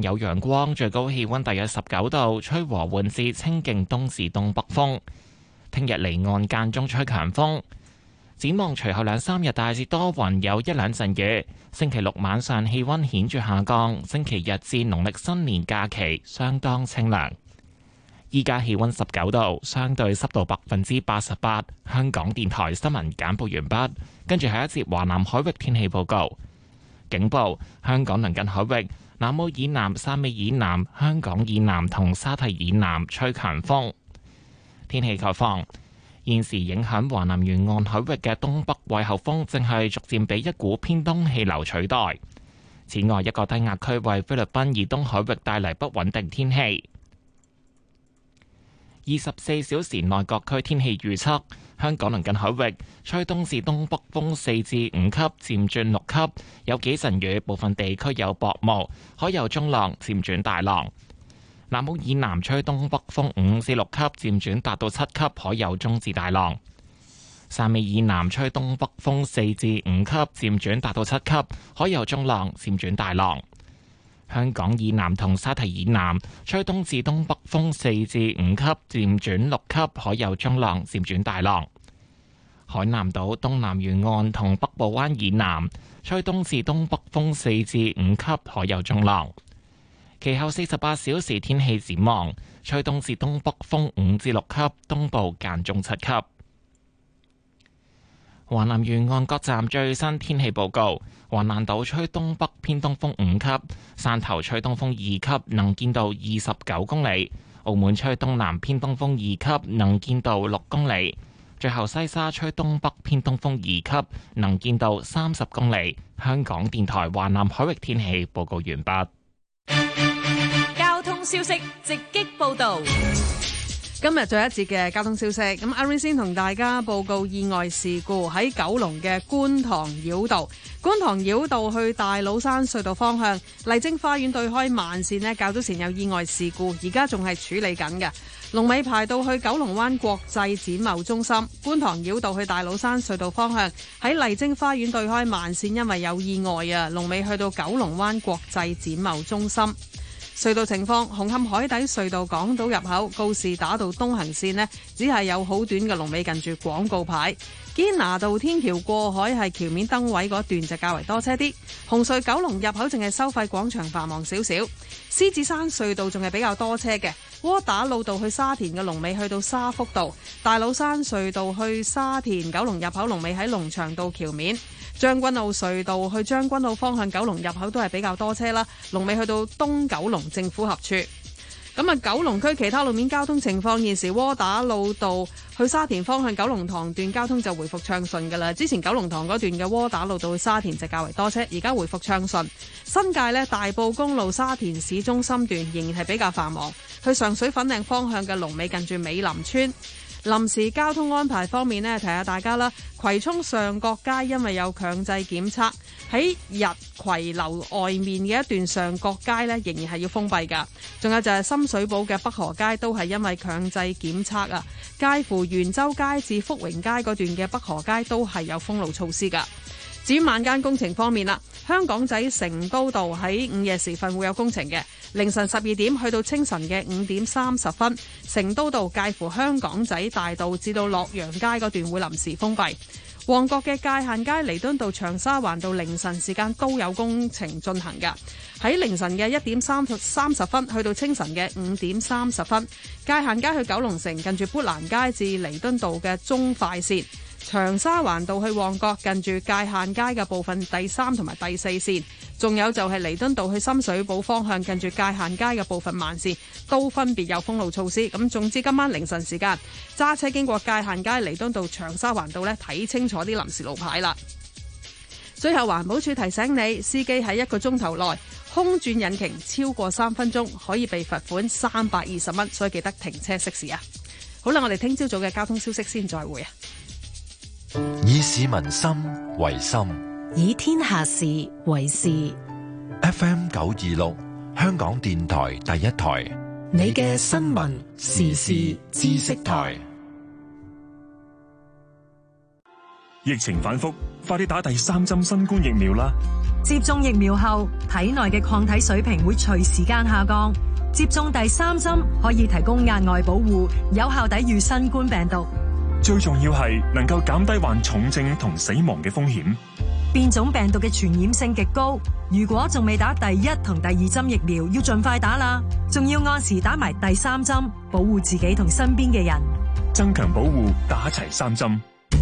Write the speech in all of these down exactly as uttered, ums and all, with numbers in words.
間有陽光，最高氣溫大約十九度，吹和緩至清勁東至東北風。聽日離岸間中吹強風。展望隨後兩三日大致多雲，有一兩陣雨。星期六晚上氣溫顯著下降，星期日至農曆新年假期相當清涼。依家氣溫十九度，相對濕度百分之八十八。香港電台新聞簡報完畢，跟住係一節華南海域天氣報告。警報：香港鄰近海域、南澳以南、汕尾以南、香港以南同沙堤以南吹強風。天氣概況。現時影響華南沿岸海域嘅東北季候風正係逐漸被一股偏東氣流取代。此外，一個低壓區為菲律賓以東海域帶嚟不穩定天氣。二十四小時內各區天氣預測：香港鄰近海域吹東至東北風四至五級，漸轉六級，有幾陣雨，部分地區有薄霧，海有中浪，漸轉大浪。南澳以南吹東北風五至六級，漸轉達到七級，海有中至大浪。汕尾以南吹東北風四至五級，漸轉達到七級，海有中浪，漸轉大浪。香港以南同沙堤以南吹東至東北風四至五級，漸轉六級，海有中浪，漸轉大浪。海南島東南沿岸同北部灣以南吹東至東北風四至五級，海有中浪。其後四十八小時天氣展望，吹東至東北風五至六級，東部間中七級。華南沿岸各站最新天氣報告：橫瀾島吹東北偏東風五級，汕頭吹東風二級，能見度二十九公里；澳門吹東南偏東風二級，能見度六公里。最後西沙吹東北偏東風二級，能見度三十公里。香港電台華南海域天氣報告完畢。 交通消息直擊報道。 今日最後一節嘅交通消息，咁阿 Ray 先同大家報告意外事故喺九龍嘅觀塘繞道，觀塘繞道去大老山隧道方向，麗晶花園對開慢線呢，較早前有意外事故，而家仲係處理緊嘅。龍尾排到去九龍灣國際展貿中心，觀塘繞道去大老山隧道方向，喺麗晶花園對開慢線，因為有意外啊，龍尾去到九龍灣國際展貿中心。隧道情況：紅磡海底隧道港島入口告士打道東行線呢，只係有好短嘅龍尾近住廣告牌。堅拿道天橋過海係橋面燈位嗰段就較為多車啲。紅隧九龍入口淨係收費廣場繁忙少少。獅子山隧道仲係比較多車嘅。窩打老道去沙田嘅龍尾去到沙福道。大老山隧道去沙田九龍入口龍尾喺龍翔道橋面。將軍澳隧道去將軍澳方向九龍入口都係比較多車啦，龍尾去到東九龍政府合署。咁啊，九龍區其他路面交通情況，現時窩打老道去沙田方向九龍塘段交通就回復暢順噶啦。之前九龍塘嗰段嘅窩打老道去沙田就較為多車，而家回復暢順。新界呢，大埔公路沙田市中心段仍然係比較繁忙，去上水粉嶺方向嘅龍尾近住美林村。臨時交通安排方面呢，提下大家啦。葵涌上角街因為有強制檢測，喺日葵樓外面嘅一段上角街呢，仍然係要封閉㗎。仲有就係深水埗嘅北河街都係因為強制檢測啊，介乎元州街至福榮街嗰段嘅北河街都係有封路措施㗎。至於晚間工程方面啦，香港仔成都道喺午夜時分會有工程嘅，凌晨十二點去到清晨嘅五點三十分，成都道介乎香港仔大道至到洛陽街嗰段會臨時封閉。旺角嘅界限街彌敦道長沙灣道凌晨時間都有工程進行㗎，喺凌晨嘅一點三十三十分去到清晨嘅五點三十分，界限街去九龍城近住砵蘭街至彌敦道嘅中快線。長沙灣道去旺角近住界限街嘅部分第三同埋第四線，仲有就係彌敦道去深水埗方向近住界限街嘅部分慢線都分別有封路措施。咁總之今晚凌晨時間揸車經過界限街彌敦道長沙灣道呢，睇清楚啲臨時路牌啦。最後環保署提醒你，司機喺一個鐘頭內空轉引擎超過三分鐘可以被罰款三百二十蚊，所以記得停車熄匙啊。好啦，我哋聽朝早嘅交通消息先再會啊。 以市民心為心， 以天下事為事。 F M 九二六，香港電台第一台， 你嘅新聞時事知識台。 疫情反覆，快啲打第三針新冠疫苗啦！ 接種疫苗後，體內嘅抗體水平會隨時間下降。接種第三針可以提供額外保護，有效抵禦新冠病毒。 最重要係能夠減低患重症同死亡嘅風險。 變種病毒嘅傳染性極高，如果仲未打第一同第二針疫苗，要盡快打啦。仲要按時打埋第三針，保護自己同身邊嘅人。 增強保護，打齊三針。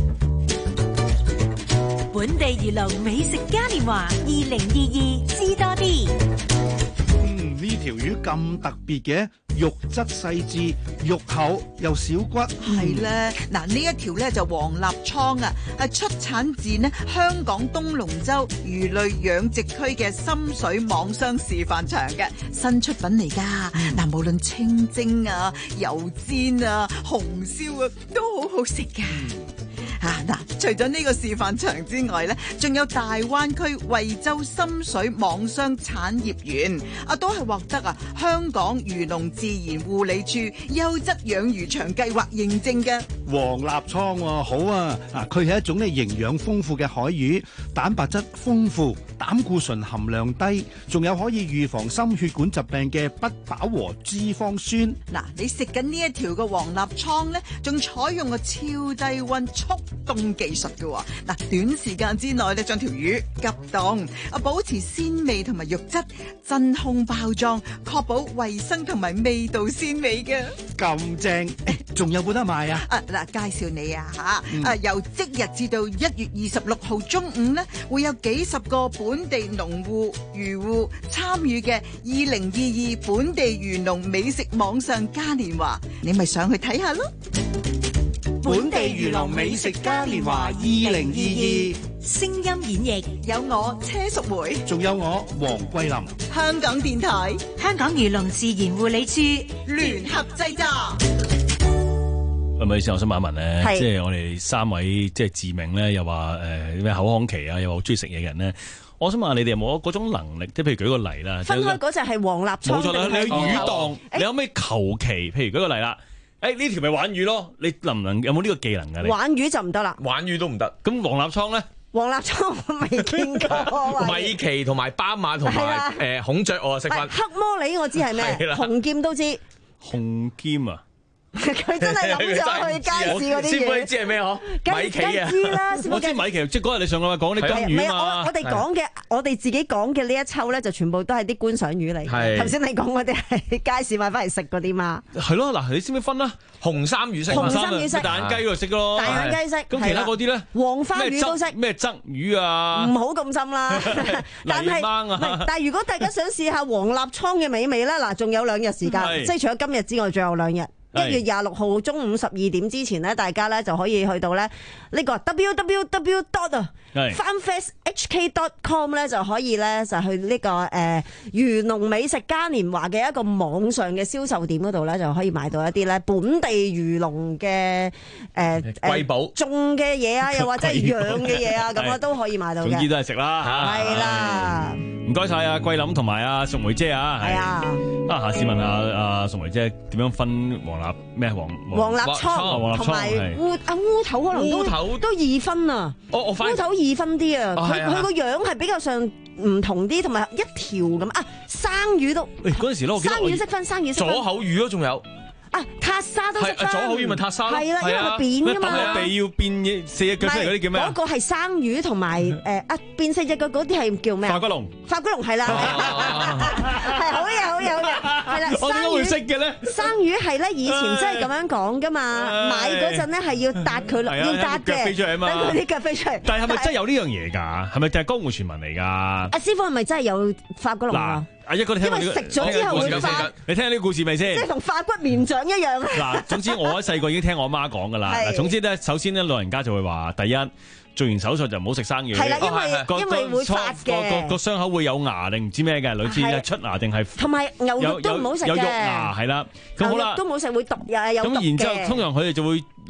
本地漁農美食嘉年華二零二二，知多啲。 嗯，呢條魚咁特別嘅，肉質細緻，肉厚又少骨。 係咧，嗱呢一條咧就黃立倉啊，係出產自呢香港東龍洲魚類養殖區嘅深水網箱示範場嘅新出品嚟噶。嗱、嗯，無論清蒸啊、油煎啊、紅燒啊，都好好食噶。啊嗱，除咗呢個示範場之外咧，仲有大灣區惠州深水網箱產業園，啊都係獲得啊香港漁農自然護理處優質養魚場計劃認證嘅。 黃立倉喎，好啊！啊，佢係一種咧營養豐富嘅海魚，蛋白質豐富，膽固醇含量低，仲有可以預防心血管疾病嘅不飽和脂肪酸。 嗱，你食緊呢一條嘅黃立倉咧，仲採用個超低溫速凍技術嘅喎。嗱，短時間之內咧將條魚急凍，啊保持鮮味同埋肉質，真空包裝，確保衛生同埋味道鮮美嘅。 咁正，仲有冇得賣啊？ 啊嗱，介紹你啊嚇，嗯、啊由即日至到一月二十六號中午咧，會有幾十個本地農戶漁戶參與嘅二零二二本地漁農美食網上嘉年華，你咪上去睇下咯。 本地漁農美食嘉年華二零二二， 聲音演繹有我車淑梅， 仲有我黃桂林， 香港電台、 香港漁農自然護理處聯合製作。 係咪先？我想問一問咧，即係我哋三位即係自命咧，又話誒咩口腔期啊，又話好中意食嘢嘅人咧，我想問下你哋有冇嗰種能力？即係譬如舉個例啦， 分開嗰隻係黃立倉， 冇錯啦，你去魚檔， 欸、 你有咩求其？譬如舉個例啦。誒呢條咪玩魚咯？你能唔能有冇呢個技能㗎？你玩魚就唔得啦， 玩魚都唔得。 咁黃立倉咧？ 黃立倉我未見過。 米奇同埋斑馬同埋誒孔雀我識翻。 黑魔理我知係咩？紅劍都知。 紅劍啊！ 佢真係諗咗去街市嗰啲嘢。 師傅你知係咩嗬？米奇啊！ 知啦， 我知米奇，即係嗰日你上個講啲金魚嘛。 我我哋講嘅，我哋自己講嘅呢一抽咧，就全部都係啲觀賞魚嚟。頭先你講嗰啲係街市買翻嚟食嗰啲嘛。係咯，嗱，你知唔知分啦？ 紅衫魚識， 紅衫魚識， 大眼雞嗰度識咯。 大眼雞識。 咁其他嗰啲咧？ 黃花魚都識。 咩鯽魚啊？ 唔好咁深啦。但係但係如果大家想試下黃立倉嘅美味咧，嗱，仲有兩日時間，即係除咗今日之外，仲有兩日。一月廿六號中午十二點之前咧，大家咧就可以去到咧呢個 w w w dot farmfest h k dot com 咧就可以咧就去呢個誒漁農美食嘉年華嘅一個網上嘅銷售店嗰度咧就可以買到一啲咧本地漁農嘅誒貴寶種嘅嘢啊，又或者係養嘅嘢啊，咁啊都可以買到嘅。 總之都係食啦， 係啦。 唔該晒阿桂林同埋阿淑梅姐啊， 係啊。 啊，下次問下阿淑梅姐點樣分黃立咩黃黃立倉同埋烏啊烏頭可能都都二分啊。 烏頭二分啲啊，佢佢個樣係比較上唔同啲，同埋一條咁啊。生魚都， 誒嗰陣時咧，我記得生魚識分，生魚識分左口魚咯，仲有。 啊，塔沙都識分， 左口魚咪塔沙咯， 係啦，因為佢扁噶嘛， 揼個鼻要變嘢四隻腳出嚟嗰啲叫咩？ 嗰個係生魚同埋誒啊變四隻腳嗰啲係叫咩？ 化骨龍， 化骨龍係啦，係好嘢好嘢好嘢，係啦。 我點解會識嘅咧？ 生魚係咧以前真係咁樣講噶嘛，買嗰陣咧係要搭佢落，要搭嘅，等佢啲腳飛出嚟。 但係係咪真係有呢樣嘢㗎？係咪就係江湖傳聞嚟㗎？ 阿師傅係咪真係有化骨龍啊？ 阿一哥，你聽因為食咗之後會化， 你聽下呢個故事未先？ 即係同化骨綿掌一樣。 嗱，總之我喺細個已經聽我媽講噶啦。嗱，總之咧，首先咧，老人家就會話：第一，做完手術就唔好食生魚。 係啦，因為因為會發嘅。 個個傷口會有牙定唔知咩嘅，類似係出牙定係。 同埋牛肉都唔好食嘅。 有肉牙係啦。咁好啦， 都冇食會毒，又有毒嘅。 咁然之後，通常佢哋就會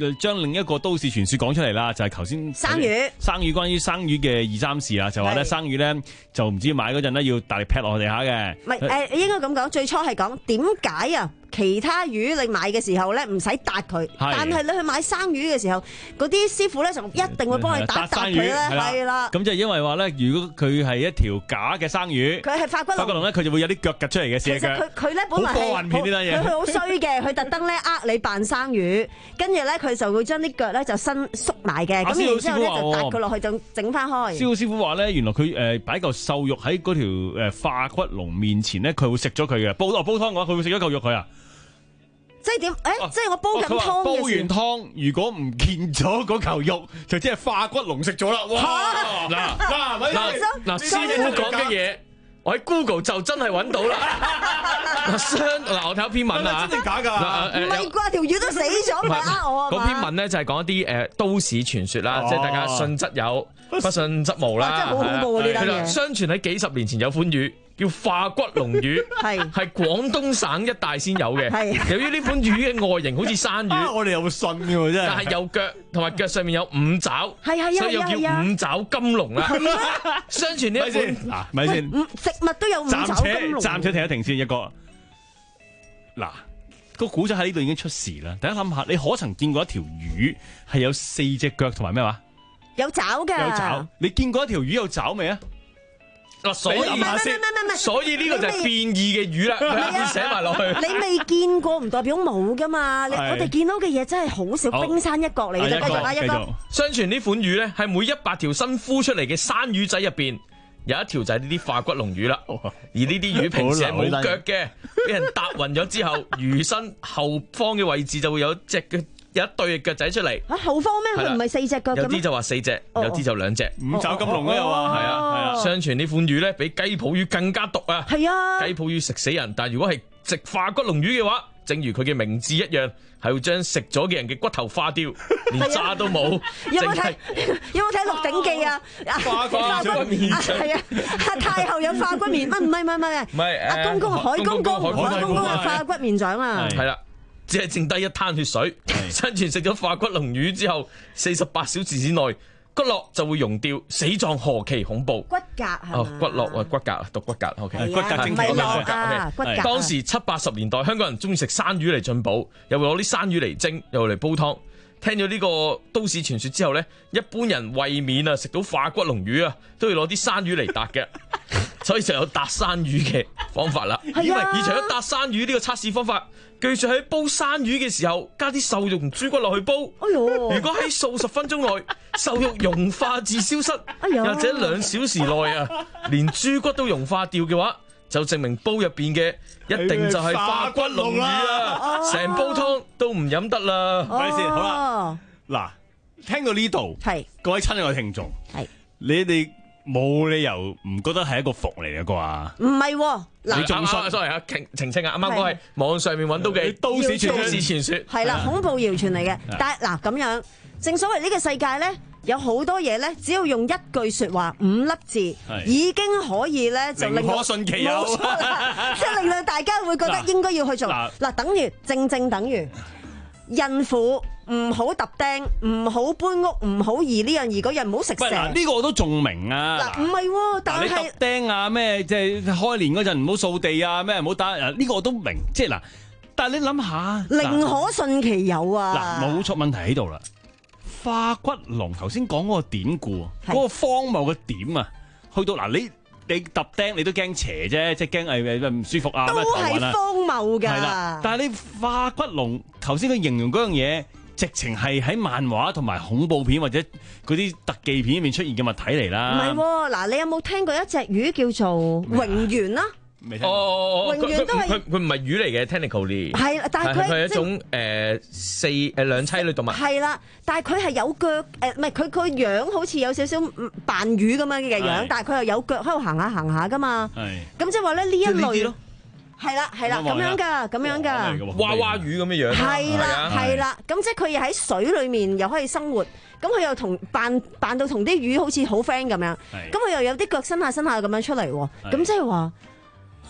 將另一個都市傳說講出嚟啦，就係頭先生魚， 生魚關於生魚嘅二三事啦，就話咧生魚咧就唔知買嗰陣咧要大力劈落地下嘅。 唔係誒，應該咁講，最初係講點解啊？其他魚你買嘅時候咧唔使搭佢，但係你去買生魚嘅時候，嗰啲師傅咧就一定會幫你打搭佢咧，係啦。 咁就因為話咧，如果佢係一條假嘅生魚， 佢係化骨龍， 化骨龍咧佢就會有啲腳趌出嚟嘅，其實佢佢咧本來係佢佢好衰嘅，佢特登咧呃你扮生魚，跟住咧佢就會將啲腳咧就伸縮埋嘅，咁然之後咧就搭佢落去就整翻開。蕭師傅話咧，原來佢誒擺嚿瘦肉喺嗰條誒化骨龍面前咧，佢會食咗佢嘅。煲哦煲湯嘅話，佢會食咗嚿肉佢啊。 即係點？誒，即係我煲緊湯嘅時候， 煲完湯，如果唔見咗嗰嚿肉，就即係化骨龍食咗啦！哇！嗱嗱嗱嗱，師傅講嘅嘢，我喺 Google 就真係揾到啦。嗱，相嗱，我睇一篇文啊， 真定假㗎？ 唔係啩？條魚都死咗，唔係呃我啊嘛？ 嗰篇文咧就係講一啲誒都市傳說啦，即係大家信則有，不信則無啦。 真係好恐怖啊！呢單嘢。 相傳喺幾十年前有款魚。叫化骨龍魚，係係廣東省一帶先有嘅。由於呢款魚嘅外形好似山魚， 啊、我哋又會信嘅真係。 但係有腳同埋腳上面有五爪， 係係所以又叫五爪金龍啦。相傳呢一款， 嗱，咪先， 植物都有五爪金龍。 暫且停一停先，一個嗱個古仔喺呢度已經出事啦。大家諗下，你可曾見過一條魚係有四隻腳同埋咩話？ 有爪㗎。 有爪。你見過一條魚有爪未啊？ 嗱，所以所以呢個就係變異嘅魚啦，佢寫埋落去。 你未見過唔代表冇噶嘛，你我哋見到嘅嘢真係好少，冰山一角嚟嘅。繼續啊，一個。 相傳呢款魚咧，係每一百條新孵出嚟嘅山魚仔入邊，有一條就係呢啲化骨龍魚啦。而呢啲魚平時係冇腳嘅，俾人搭暈咗之後，魚身後方嘅位置就會有隻腳。有一對嘅腳仔出嚟， 啊後方咩？佢唔係四隻腳嘅咩？ 有啲就話四隻，有啲就兩隻。 五爪金龍又話係啊係啊。 相傳呢款魚咧比雞泡魚更加毒啊！ 係啊， 雞泡魚食死人，但係如果係食化骨龍魚嘅話，正如佢嘅名字一樣，係會將食咗嘅人嘅骨頭化掉，連渣都冇。 有冇睇？有冇睇《鹿鼎記》啊？ 化骨面係啊，太后有化骨面，唔係唔係唔係唔係，阿公公海公公海公公係化骨面長啊！ 係啦。只係剩低一灘血水，相傳食咗化骨龍魚之後，四十八小時之內骨骼就會溶掉，死狀何其恐怖！ 骨骼係哦，骨骼啊，骨骼讀骨骼 ，OK， 骨骼精皮啊，骨骼。 當時七八十年代，香港人中意食山魚嚟進補，又會攞啲山魚嚟蒸，又嚟煲湯。聽咗呢個都市傳說之後咧，一般人為免啊食到化骨龍魚啊，都要攞啲山魚嚟搭嘅，所以就有搭山魚嘅方法啦。 係啊， 而除咗搭山魚呢個測試方法，據說喺煲山魚嘅時候，加啲瘦肉同豬骨落去煲。 哎呦！ 如果喺數十分鐘內瘦肉融化至消失， 哎呦， 或者兩小時內啊，連豬骨都融化掉嘅話，就證明煲入邊嘅一定就係化骨龍魚啊！成煲湯都唔飲得啦。 睇先，好啦，嗱，聽到呢度， 係各位親愛嘅聽眾， 係你哋冇理由唔覺得係一個伏嚟嘅啩？ 唔係，嗱， 你仲信？sorry 啊，澄清啊，啱啱嗰係網上面揾到嘅都市傳都市傳說， 係啦，恐怖謠傳嚟嘅。但係嗱咁樣，正所謂呢個世界咧，有好多嘢咧，只要用一句説話五粒字，已經可以咧就令可信其有， 即係令到大家會覺得應該要去做。嗱，等於正正等於孕婦唔好揼釘，唔好搬屋，唔好移呢樣移嗰樣，唔好食蛇。 嗱，呢個我都仲明啊。 嗱，唔係喎，但係你揼釘啊咩？即係開年嗰陣唔好掃地啊咩？唔好打。嗱，呢個我都明。即係嗱，但係你諗下， 寧可信其有啊。 嗱，冇錯，問題喺度啦。化骨龍頭先講嗰個典故，嗰個荒謬嘅點啊，去到嗱你你揼釘你都驚邪啫，即係驚誒唔舒服啊， 都係荒謬㗎。 係啦，但係你化骨龍頭先佢形容嗰樣嘢，直情係喺漫畫同埋恐怖片或者嗰啲特技片入面出現嘅物體嚟啦。 唔係喎，嗱你有冇聽過一隻魚叫做蠑螈啊？ 哦， 永遠都係佢佢唔係魚嚟嘅 technically 係，但係佢係一種誒四誒兩棲類動物係啦，但係佢係有腳誒，唔係佢個樣好似有少少扮魚咁樣嘅樣，但係佢又有腳喺度行下行下噶嘛。係咁即係話咧呢一類係啦係啦咁樣㗎咁樣㗎娃娃魚咁嘅樣係啦係啦，咁即係佢又喺水裡面又可以生活，咁佢又同扮扮到同啲魚好似好 friend 咁樣，咁佢又有啲腳伸下伸下咁樣出嚟喎，咁即係話。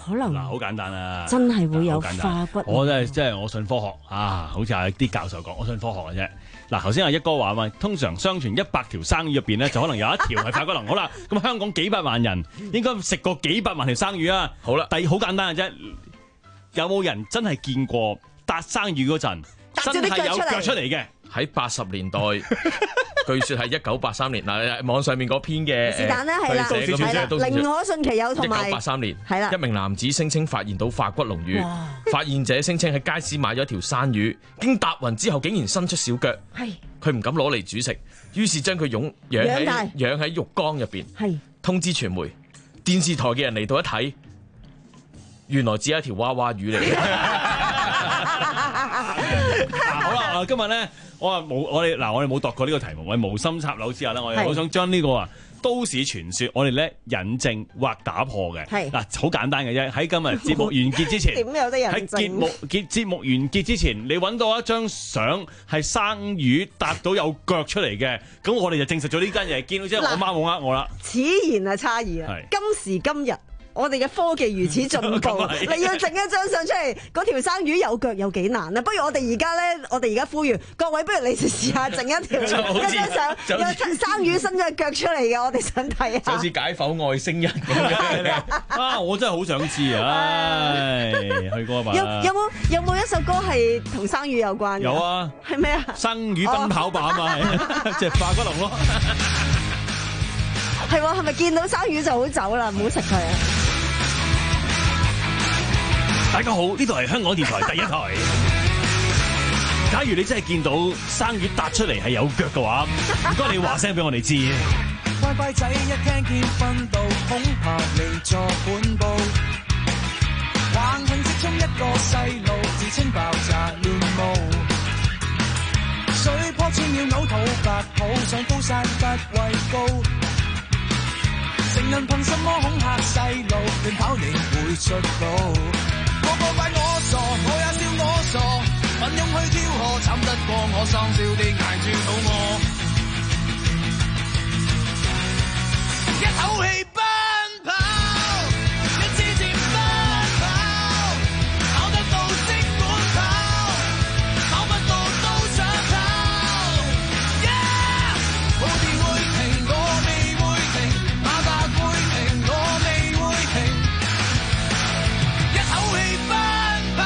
可能嗱，好簡單啊， 真係會有化骨。 我真係即係我信科學啊，好似係啲教授講，我信科學嘅啫。嗱，頭先阿一哥話嘛，通常相傳一百條生魚入邊咧，就可能有一條係化骨龍。好啦，咁香港幾百萬人應該食過幾百萬條生魚啊。 好啦， 第二好簡單嘅啫，有冇人真係見過搭生魚嗰陣真係有腳出嚟嘅？ 喺八十年代。據說係一九八三年嗱，網上面嗰篇嘅是但啦，係啦，係啦，寧可信其有同埋。 一九八三年， 係啦， 一名男子聲稱發現到化骨龍魚，發現者聲稱喺街市買咗條生魚，經搭勻之後竟然伸出小腳，係佢唔敢攞嚟煮食，於是將佢養養喺養喺浴缸入邊，係通知傳媒，電視台嘅人嚟到一睇，原來只係一條娃娃魚嚟嘅。 好啦，今日咧。我話冇，我哋嗱，我哋冇度過呢個題目，我哋無心插柳之下咧，我哋好想將呢個啊都市傳說，我哋咧引證或打破嘅。係嗱，好簡單嘅啫。喺今日節目完結之前， 點有得引證？喺節目結節目完結之前，你揾到一張相係生魚搭到有腳出嚟嘅，咁我哋就證實咗呢間嘢，見到之後我媽冇呃我啦。 此言係差異啊！今時今日。我哋嘅科技如此進步，你要整一張相出嚟，嗰條生魚有腳有幾難啊？不如我哋而家咧，我哋而家呼籲各位，不如你哋試下整一條一張相，有生魚伸咗腳出嚟嘅，我哋想睇下。 就好似解剖外星人咁樣啊！我真係好想知啊！唉，去過吧？ 有有冇有冇一首歌係同生魚有關嘅？ 有啊， 係咩啊？ 生魚奔跑吧啊嘛，即係化骨龍咯。 係喎，係咪見到生魚就好走啦？唔好食佢啊！ 大家好，呢度係香港電台第一台。假如你真係見到生魚搭出嚟係有腳嘅話，唔該你話聲俾我哋知。 乖乖仔一聽見訓導，恐怕未作本部。橫行直衝一個細路，自稱爆炸亂舞。水波千秒嘔吐白泡，上高山不畏高。成人憑什麼恐嚇細路？亂跑你會出路。個個怪我傻，我也笑我傻。奮勇去挑河，慘得過我喪笑地捱住肚餓。一口氣奔跑，一支箭奔跑，跑得到即管跑，跑不到都想跑。Yeah! 蝴蝶會停，我未會停；馬達會停，我未會停。一口氣奔跑。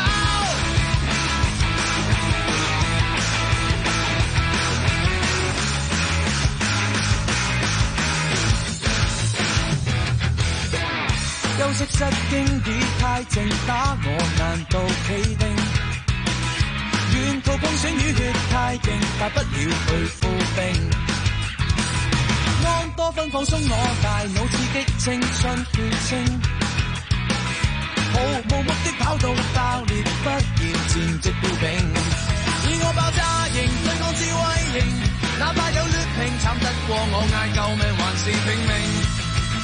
休息室經已太靜，打我難道企定？沿途碰水淤血太勁，大不了去服兵。安多酚放鬆我大腦，刺激青春血清。毫無目的跑到爆裂，不然戰績標炳。以我爆炸型，對我智慧型，哪怕有劣評，慘得過我嗌救命，還是拼命。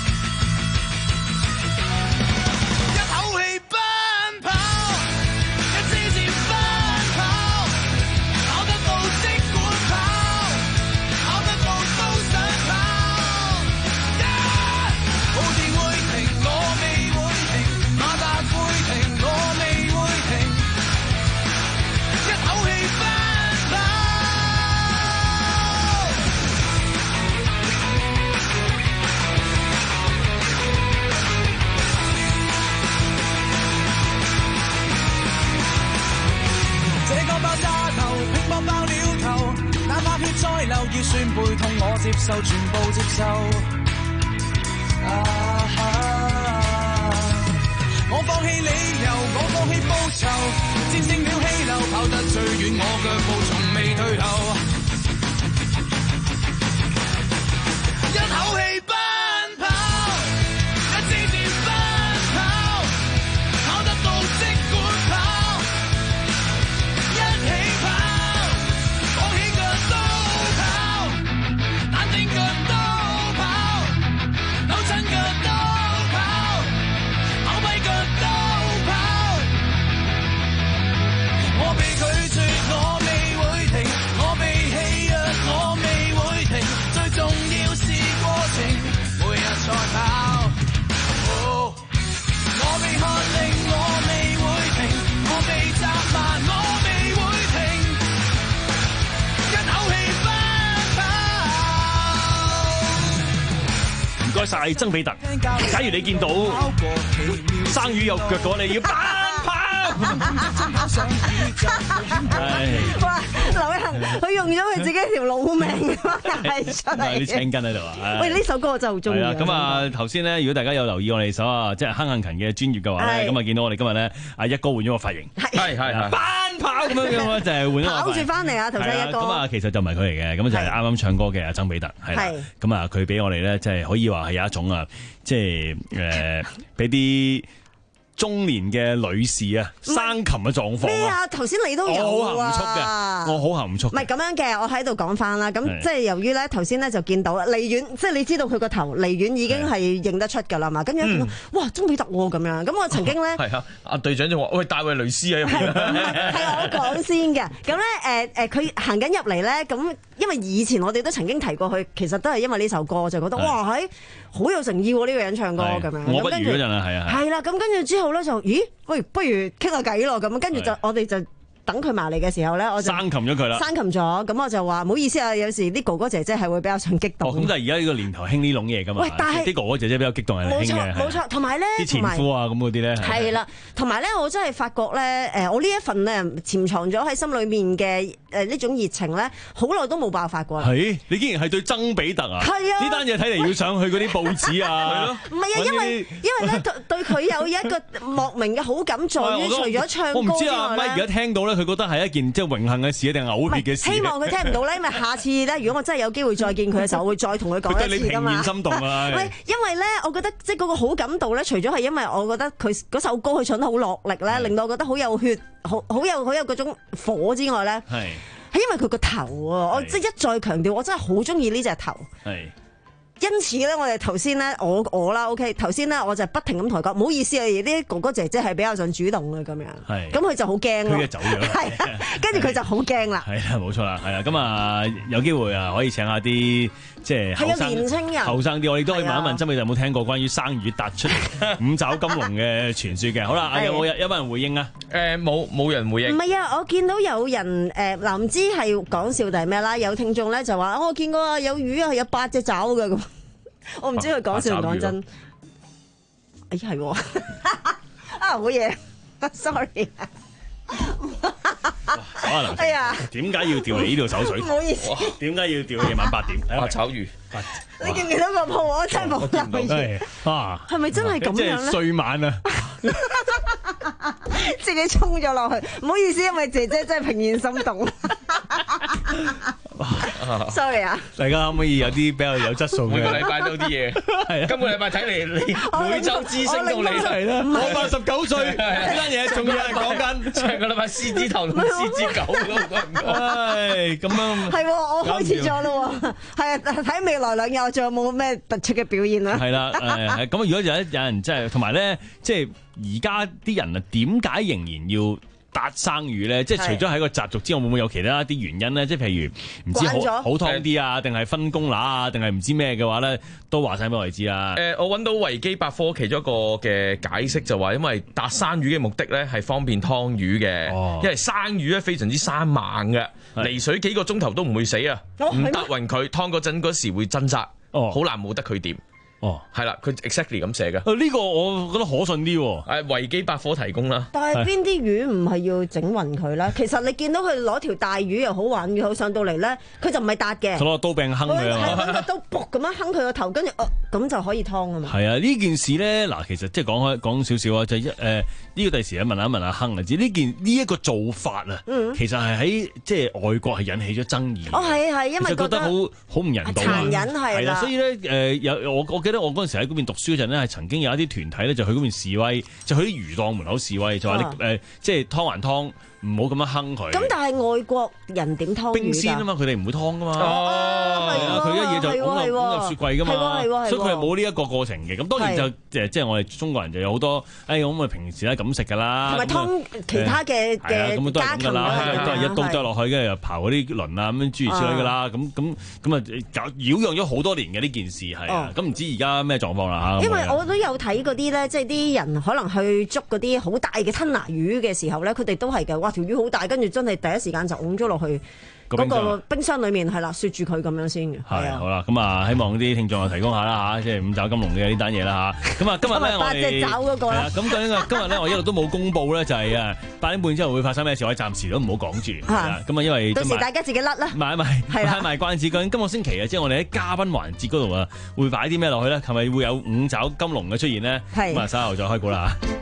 再流要算背痛，我接受，全部接受。啊啊啊、我放棄理由，我放棄報酬，戰勝了氣流，跑得最遠，我腳步從未退後。一口氣奔跑，一支箭奔跑，跑得到即管跑，一起跑。我被拒絕，我未會該晒曾比特。假如你見到生魚有腳嘅話，你要奔跑。 哇！劉偉恒佢用咗佢自己條老命係出嚟， 啲青筋喺度啊！ 喂，呢首歌我真係好中意。 咁啊，頭先咧，如果大家有留意我哋首啊，即係亨幸勤嘅專業嘅話咧，咁啊見到我哋今日咧，阿一哥換咗個髮型， 係係係奔跑咁樣樣就係換咗個。 跑住翻嚟啊！頭先一哥。 咁啊，其實就唔係佢嚟嘅，咁就係啱啱唱歌嘅阿曾比特，係啦。咁啊，佢俾我哋咧，即係可以話係有一種啊，即係誒，俾啲。中年嘅女士啊，生擒嘅狀況咩啊？頭先你都有啊！ 我好含蓄嘅，我好含蓄。 唔係咁樣嘅，我喺度講翻啦。咁即係由於咧，頭先咧就見到離遠，即係你知道佢個頭離遠已經係認得出㗎啦嘛。跟住見到哇，曾比特喎咁樣。咁我曾經咧係啊，阿隊長就話：喂，大衛雷斯啊入邊。 係我講先嘅。咁咧誒誒，佢行緊入嚟咧，咁因為以前我哋都曾經提過佢，其實都係因為呢首歌就覺得哇，係好有誠意喎呢個人唱歌咁樣。 我不如嗰陣啊，係啊係。 係啦，咁跟住之後咧就，咦？喂，不如傾下偈咯，咁跟住就我哋就等佢埋嚟嘅時候咧，我就生擒咗佢啦， 生擒咗，咁我就話唔好意思啊，有時啲哥哥姐姐係會比較想激動。 哦，咁就係而家呢個年頭興呢種嘢噶嘛。喂， 但係啲哥哥姐姐比較激動係興嘅。冇錯， 冇錯，同埋咧， 啲前夫啊咁嗰啲咧。係啦，同埋咧，我真係發覺咧，誒，我呢一份咧潛藏咗喺心裏面嘅誒呢種熱情咧，好耐都冇爆發過啦。 係，你竟然係對曾比特啊？ 係啊， 呢單嘢睇嚟要上去嗰啲報紙啊。係咯。 唔係啊，因為因為咧對對佢有一個莫名嘅好感，在於除咗唱歌之外咧。我唔知啊，咪而家聽到咧，佢覺得係一件即係榮幸嘅事，定係嘔血嘅事？希望佢聽唔到咧，因為下次咧，如果我真係有機會再見佢嘅時候，我會再同佢講一次㗎嘛。 佢對你怦然心動啊！ 喂，因為咧，我覺得即係嗰個好感度咧，除咗係因為我覺得佢嗰首歌佢唱得好落力咧，令到我覺得好有血，好好有好有嗰種火之外咧，係係因為佢個頭啊！我即係一再強調，我真係好中意呢隻頭。係。因此咧，我哋頭先咧，我我啦，OK，頭先咧，我就不停咁同佢講，唔好意思啊，啲哥哥姐姐係比較想主動嘅咁樣，係，咁佢就好驚咯， 佢就走咗啦， 係，跟住佢就好驚啦，係啦，冇錯啦，係啦，咁啊有機會啊可以請下啲即係後生年青人， 後生啲，我哋都可以問一問曾比特有冇聽過關於生魚突出五爪金龍嘅傳說嘅，好啦，有冇有冇人回應啊？ 誒，冇冇人回應， 唔係啊，我見到有人誒，嗱唔知係講笑定係咩啦，有聽眾咧就話，我見過啊，有魚啊，有八隻爪嘅咁。我唔知佢講笑定講真，哎係喎，啊好嘢 ，sorry 啊， 哎呀，點解要調嚟呢度手水？ 唔好意思， 點解要調夜晚八點？ 啊炒魚， 你見唔見到個鋪？我真係冇留意，啊，係咪真係咁樣咧？ 即係歲晚啊！ 自己衝咗落去，唔好意思，因為姐姐真係怦然心動。sorry 啊！ 大家可唔可以有啲比較有質素嘅？ 每個禮拜都啲嘢，係啊！今個禮拜睇嚟你每週知升到你係啦， 我八十九歲，呢單嘢仲有人講緊，上個禮拜獅子頭同獅子狗咯，唉，咁樣係我開始咗咯，係啊！睇未來兩日我仲有冇咩突出嘅表現啊？ 係啦，誒咁如果有有人即係同埋咧，即係而家啲人啊，點解仍然要搭生魚咧？即係除咗喺個習俗之外，會唔會有其他啲原因咧？即係譬如唔知好好湯啲啊，定係分工乸啊，定係唔知咩嘅話咧，都話晒俾我哋知啦。 誒，我揾到維基百科其中一個嘅解釋就話，因為搭生魚嘅目的咧係方便湯魚嘅，哦、因為生魚咧非常之生猛嘅，離水幾個鐘頭都唔會死啊，唔搭暈佢湯嗰陣嗰時會掙扎，好、哦、難冇得佢掂。哦，係啦，佢 exactly 咁寫嘅。 呢個我覺得可信啲喎。 誒，維基百科提供啦。 但係邊啲魚唔係要整暈佢咧？其實你見到佢攞條大魚又好玩魚好上到嚟咧，佢就唔係搭嘅。 攞個刀柄坑佢啊！ 攞個刀卜咁樣坑佢個頭，跟住哦咁就可以湯啊嘛。 係啊，呢件事咧嗱，其實即係講開講少少啊，就一誒呢個第時咧問下問下亨啊，知呢件呢一個做法啊，其實係喺即係外國係引起咗爭議。 哦，係係，因為覺得好好唔人道啊， 殘忍係啦。 所以咧誒有我我記得我嗰陣時喺嗰邊讀書嗰陣咧，係曾經有一啲團體咧就去嗰邊示威，就去啲魚檔門口示威，就話你誒即係湯還湯。唔好咁樣坑佢。咁但係外國人點湯魚㗎？ 冰鮮啊嘛，佢哋唔會湯噶嘛。 哦，係啊， 佢一嘢就咁入咁入雪櫃噶嘛。 係喎係喎， 所以佢係冇呢一個過程嘅。咁當然就即係即係我哋中國人就有好多誒，咁我哋平時咧咁咁食㗎啦。 同埋湯其他嘅嘅家禽啦， 都係一刀剁落去，跟住又刨嗰啲鱗啊咁樣諸如此類㗎啦。咁咁咁啊，搞擾攘咗好多年嘅呢件事係啊。咁唔知而家咩狀況啦嚇？ 因為我都有睇嗰啲咧，即係啲人可能去捉嗰啲好大嘅吞拿魚嘅時候咧，佢哋都係嘅。哇，條魚好大，跟住真係第一時間就㧬咗落去嗰個冰箱裏面，係啦，雪住佢咁樣先嘅。係啊， 好啦，咁啊，希望啲聽眾啊提供下啦嚇，即係五爪金龍嘅呢單嘢啦嚇。咁啊，今日咧我哋八隻爪嗰個啦。咁究竟啊，今日咧我一路都冇公佈咧，就係啊八點半之後會發生咩事，我暫時都唔好講住。咁啊，因為到時大家自己甩啦。 買埋買埋關子，究竟今個星期啊，即係我哋喺嘉賓環節嗰度啊，會擺啲咩落去咧？係咪會有五爪金龍嘅出現咧？咁啊，稍後再開估啦嚇。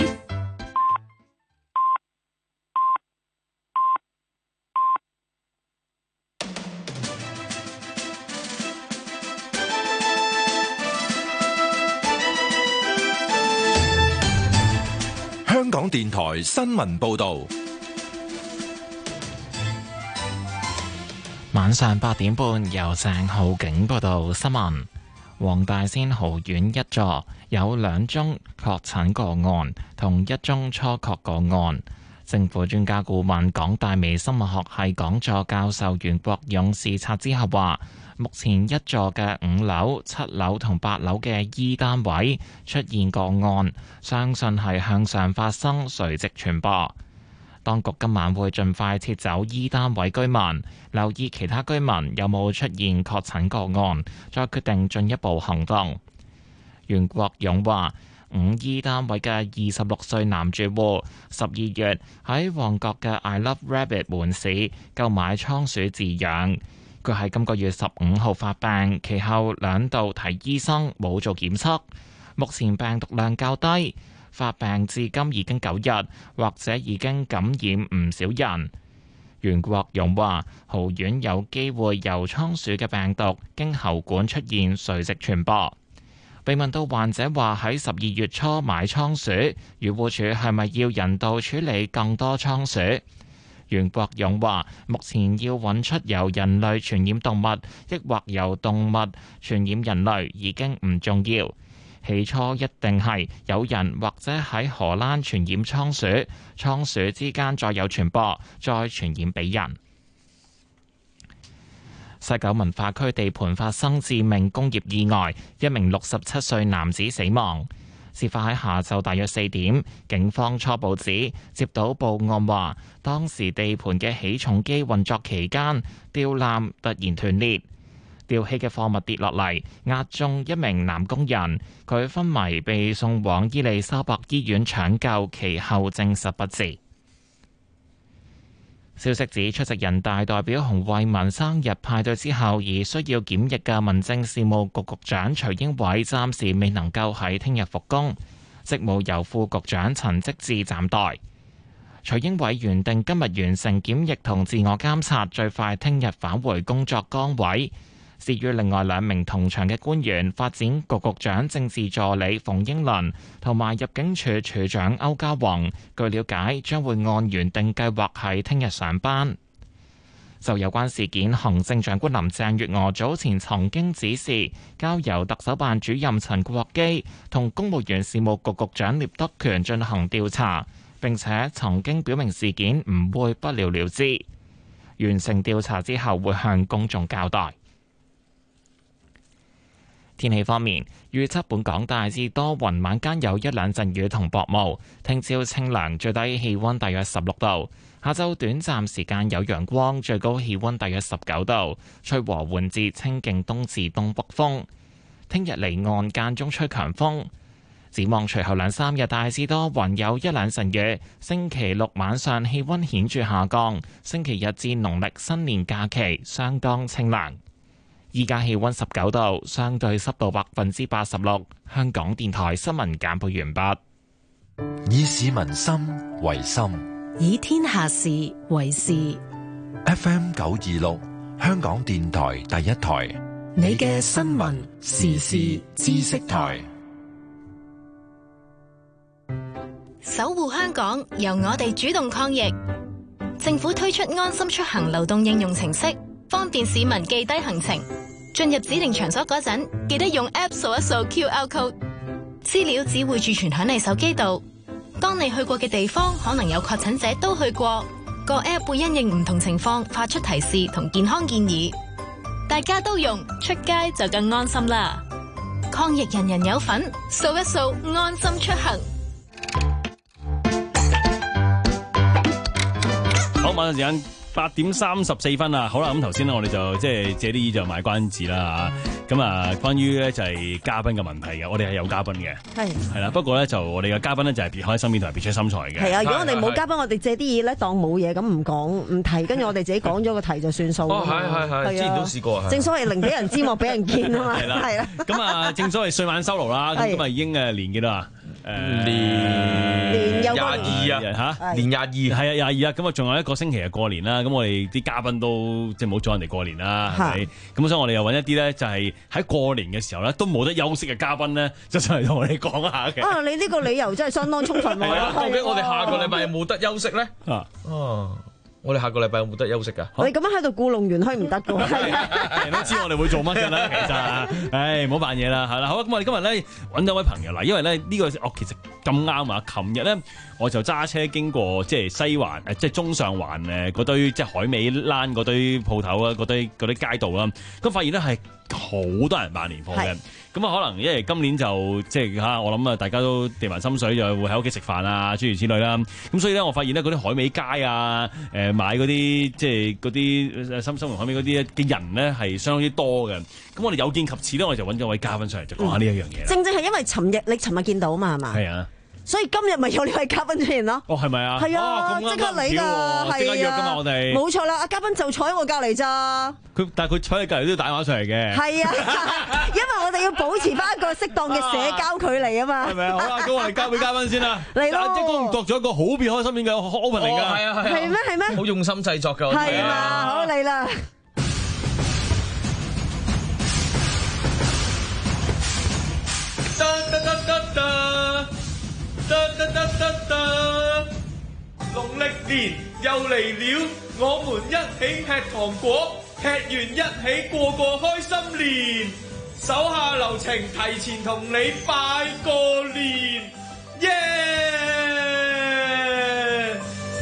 香港電台新聞報道， 晚上八點半由鄭浩景報道新聞。黃大仙豪苑一座有兩宗確診個案，同一宗初確個案。政府專家顧問港大微生物學系講座教授袁國勇視察之後話，目前一座嘅五樓、七樓同八樓嘅 E 單位出現個案，相信係向上發生垂直傳播。當局今晚會盡快撤走 E 單位居民，留意其他居民有冇出現確診個案，再決定進一步行動。袁國勇話，五 E 單位嘅二十六歲男住戶，十二月喺旺角嘅 I Love Rabbit 門市購買倉鼠飼養。佢喺今個月十五號發病，其後兩度睇醫生，冇做檢測。目前病毒量較低，發病至今已經九日，或者已經感染唔少人。袁國勇話，豪苑有機會由倉鼠嘅病毒經喉管出現垂直傳播。被問到患者話喺十二月初買倉鼠，漁護署係咪要人道處理更多倉鼠？袁國勇話，目前要揾出由人類傳染動物，抑或由動物傳染人類已經唔重要。起初一定係有人或者喺荷蘭傳染倉鼠，倉鼠之間再有傳播，再傳染俾人。西九文化區地盤發生致命工業意外，一名六十七歲男子死亡。事發喺下晝大約四點，警方初步指接到報案話，當時地盤嘅起重機運作期間，吊纜突然斷裂，吊起嘅貨物跌落嚟，壓中一名男工人，佢昏迷被送往伊利沙伯醫院搶救，其後證實不治。消息指，出席人大代表洪為民生日派對之後而需要檢疫嘅民政事務局局長徐英偉暫時未能夠喺聽日復工，職務由副局長陳積志暫代。徐英偉原定今日完成檢疫同自我監察，最快聽日返回工作崗位。至於另外兩名同場嘅官員，發展局局長政治助理馮英倫同埋入境處處長歐家宏，據了解將會按原定計劃喺聽日上班。就有關事件，行政長官林鄭月娥早前曾經指示交由特首辦主任陳國基同公務員事務局局長聶德權進行調查，並且曾經表明事件唔會不了了之，完成調查之後會向公眾交代。天氣方面，預測本港大致多雲，晚間有一兩陣雨同薄霧。聽朝清涼，最低氣溫大約十六度。下晝短暫時間有陽光，最高氣溫大約十九度。吹和緩至清勁東至東北風。聽日離岸間中吹強風。展望隨後兩三日大致多雲，有一兩陣雨。星期六晚上氣溫顯著下降。星期日至農曆新年假期相當清涼。依家氣溫十九度，相對濕度百分之八十六。香港電台新聞簡報完畢。 以市民心為心， 以天下事為事。 F M 九二六，香港電台第一台， 你嘅新聞時事知識台。 守護香港，由我哋主動抗疫。政府推出安心出行流動應用程式，方便市民記低行程。進入指定場所嗰陣，記得用 App 掃一掃 Q R code， 資料只會儲存響你手機度。 當你去過嘅地方可能有確診者都去過，個 app 會因應唔同情況發出提示同健康建議，大家都用，出街就更安心啦。抗疫人人有份，掃一掃安心出行。 好，晚上時間八點三十四分啦。好啦，咁頭先咧，我哋就即係借啲意就賣關子啦嚇。咁啊，關於咧就係嘉賓嘅問題嘅，我哋係有嘉賓嘅，係係啦。不過咧就我哋嘅嘉賓咧就係別開生面同埋別出心裁嘅。 係啊，如果我哋冇嘉賓，我哋借啲意咧當冇嘢咁唔講唔提，跟住我哋自己講咗個題就算數。 哦，係係係，之前都試過啊。 正所謂寧俾人知，莫俾人見啊嘛。 係啦，係啦。咁啊，正所謂歲晚收爐啦。咁今日已經誒年幾多啊？誒年廿二啊嚇，年廿二係啊廿二啊，咁啊仲有一個星期就過年啦，咁我哋啲嘉賓都即係冇阻人哋過年啦，係咪？咁所以我哋又揾一啲咧，就係喺過年嘅時候咧都冇得休息嘅嘉賓咧，就上嚟同我哋講下嘅。 啊，你呢個理由真係相當充分喎！ 究竟我哋下個禮拜有冇得休息咧？啊哦。我哋下個禮拜有冇得休息㗎？ 你咁樣喺度故弄玄虛唔得㗎喎！ 人都知我哋會做乜㗎啦，其實，唉，唔好扮嘢啦，係啦，好，咁我哋今日咧揾到位朋友啦，因為咧呢個我其實咁啱啊，琴日咧我就揸車經過即係西環誒，即係中上環誒嗰堆即係海味欄嗰堆鋪頭啊，嗰堆嗰啲街道啦，咁發現咧係好多人辦年貨嘅。咁啊，可能因為今年就即係嚇，我諗啊，大家都地埋心水，就會喺屋企食飯啊，諸如此類啦。咁所以咧，我發現咧嗰啲海味街啊，誒買嗰啲即係嗰啲深深紅海味嗰啲嘅人咧係相當之多嘅。咁我哋有見及此咧，我哋就揾咗位嘉賓上嚟，就講下呢一樣嘢。 正正係因為尋日你尋日見到啊嘛，係嘛？係啊。所以今日咪有呢位嘉賓出現咯。 哦，係咪啊？ 係啊，即刻嚟㗎， 即刻約㗎嘛，我哋。 冇錯啦，阿嘉賓就坐喺我隔離咋。 佢但係佢坐喺隔離都要打電話上嚟嘅。 係啊，因為我哋要保持翻一個適當嘅社交距離啊嘛。 係咪啊？好啦，咁我哋交俾嘉賓先啦。 嚟咯。 即係度咗一個好別開生面嘅 opening 㗎。 係啊係啊。 係咩係咩？ 好用心製作㗎。 係嘛，好嚟啦。 農曆年又嚟了，我們一起吃糖果，吃完一起過個開心年。手下留情，提前同你拜個年，耶、yeah!！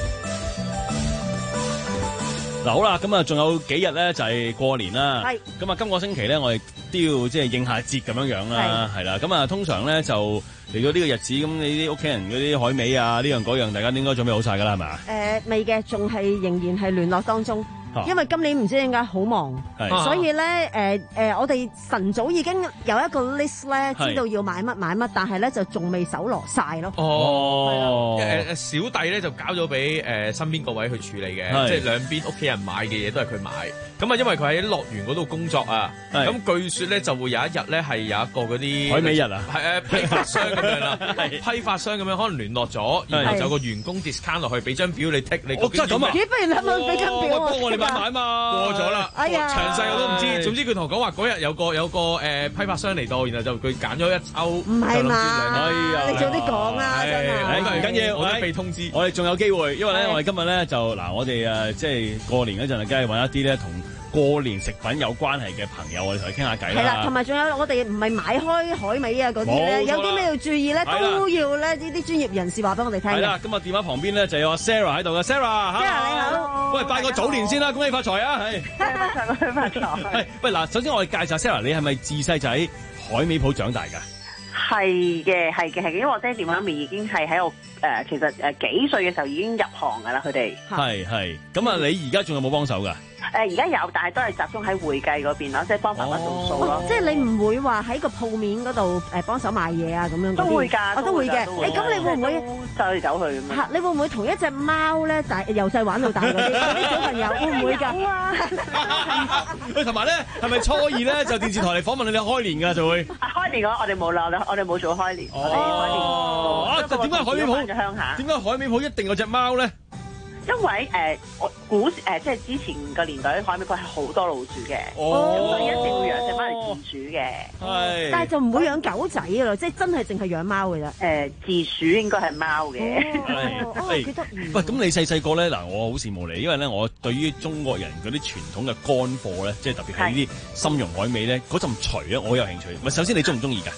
嗱好啦，咁啊仲有幾日咧就係過年啦。 係。 咁啊今個星期咧，我哋都要即係應下節咁樣樣啦，係啦。咁啊通常咧就嚟到呢個日子，咁你啲屋企人嗰啲海味啊，呢樣嗰樣，大家應該準備好晒㗎啦，係咪啊？ 誒未嘅，仲係仍然係聯絡當中。因為今年唔知點解好忙，所以咧誒誒，我哋晨早已經有一個 list 咧，知道要買乜買乜，但係咧就仲未搜羅晒咯。 哦，誒誒，小弟咧就交咗俾誒身邊各位去處理嘅，即係兩邊屋企人買嘅嘢都係佢買。咁啊，因為佢喺樂園嗰度工作啊，咁據說咧就會有一日咧係有一個嗰啲海味日啊， 係誒批發商咁樣啦，批發商咁樣可能聯絡咗，然後就有個員工 discount 落去，俾張表你剔，你究竟咁啊？ 咦，不如你問俾張表我哋買嘛， 過咗啦， 哎呀， 詳細我都唔知。總之佢同我講話嗰日有個有個誒批發商嚟到，然後就佢揀咗一抽， 唔係嘛？ 哎呀， 你早啲講啊，真係。 唔緊要，我都被通知。 我哋仲有機會，因為咧我哋今日咧就嗱，我哋誒即係過年嗰陣，梗係揾一啲咧同過年食品有關係嘅朋友，我哋同佢傾下偈啦。 係啦，同埋仲有我哋唔係買開海味啊嗰啲咧，有啲咩要注意咧，都要咧呢啲專業人士話俾我哋聽。 係啦，今日電話旁邊咧就有阿 Sarah 喺度嘅 ，Sarah，Sarah 你好， 喂，拜個早年先啦，恭喜發財啊！係， 恭喜發財。 係，喂嗱，首先我哋介紹 Sarah，你係咪自細就喺海味鋪長大㗎？ 係嘅，係嘅，係嘅，因為我爹哋媽咪已經係喺我誒，其實誒幾歲嘅時候已經入行㗎啦，佢哋。 係係，咁啊，你而家仲有冇幫手㗎？ 誒而家有，但係都係集中喺會計嗰邊咯，即係幫爸爸做數咯。 即係你唔會話喺個鋪面嗰度誒幫手賣嘢啊咁樣嗰啲。 都會㗎， 我都會嘅。誒咁你會唔會走嚟走去咁樣？ 嚇！你會唔會同一隻貓咧，大由細玩到大嗰啲啲小朋友會唔會㗎？啊！ 喂，同埋咧，係咪初二咧就電視台嚟訪問你哋開年㗎就會？ 開年我我哋冇啦，我哋冇做開年。 哦。啊！點解海味鋪？點解海味鋪一定有隻貓咧？ 因為誒，我古誒即係之前個年代，海味鋪係好多老鼠嘅，咁所以一定會養隻貓嚟自主嘅。 係，但係就唔會養狗仔㗎咯，即係真係淨係養貓㗎啫。 誒，自鼠應該係貓嘅。 哦，幾得意。 喂，咁你細細個咧嗱，我好羨慕你，因為咧我對於中國人嗰啲傳統嘅乾貨咧，即係特別係呢啲參茸海味咧，嗰陣除咧，我有興趣。喂，首先你中唔中意㗎？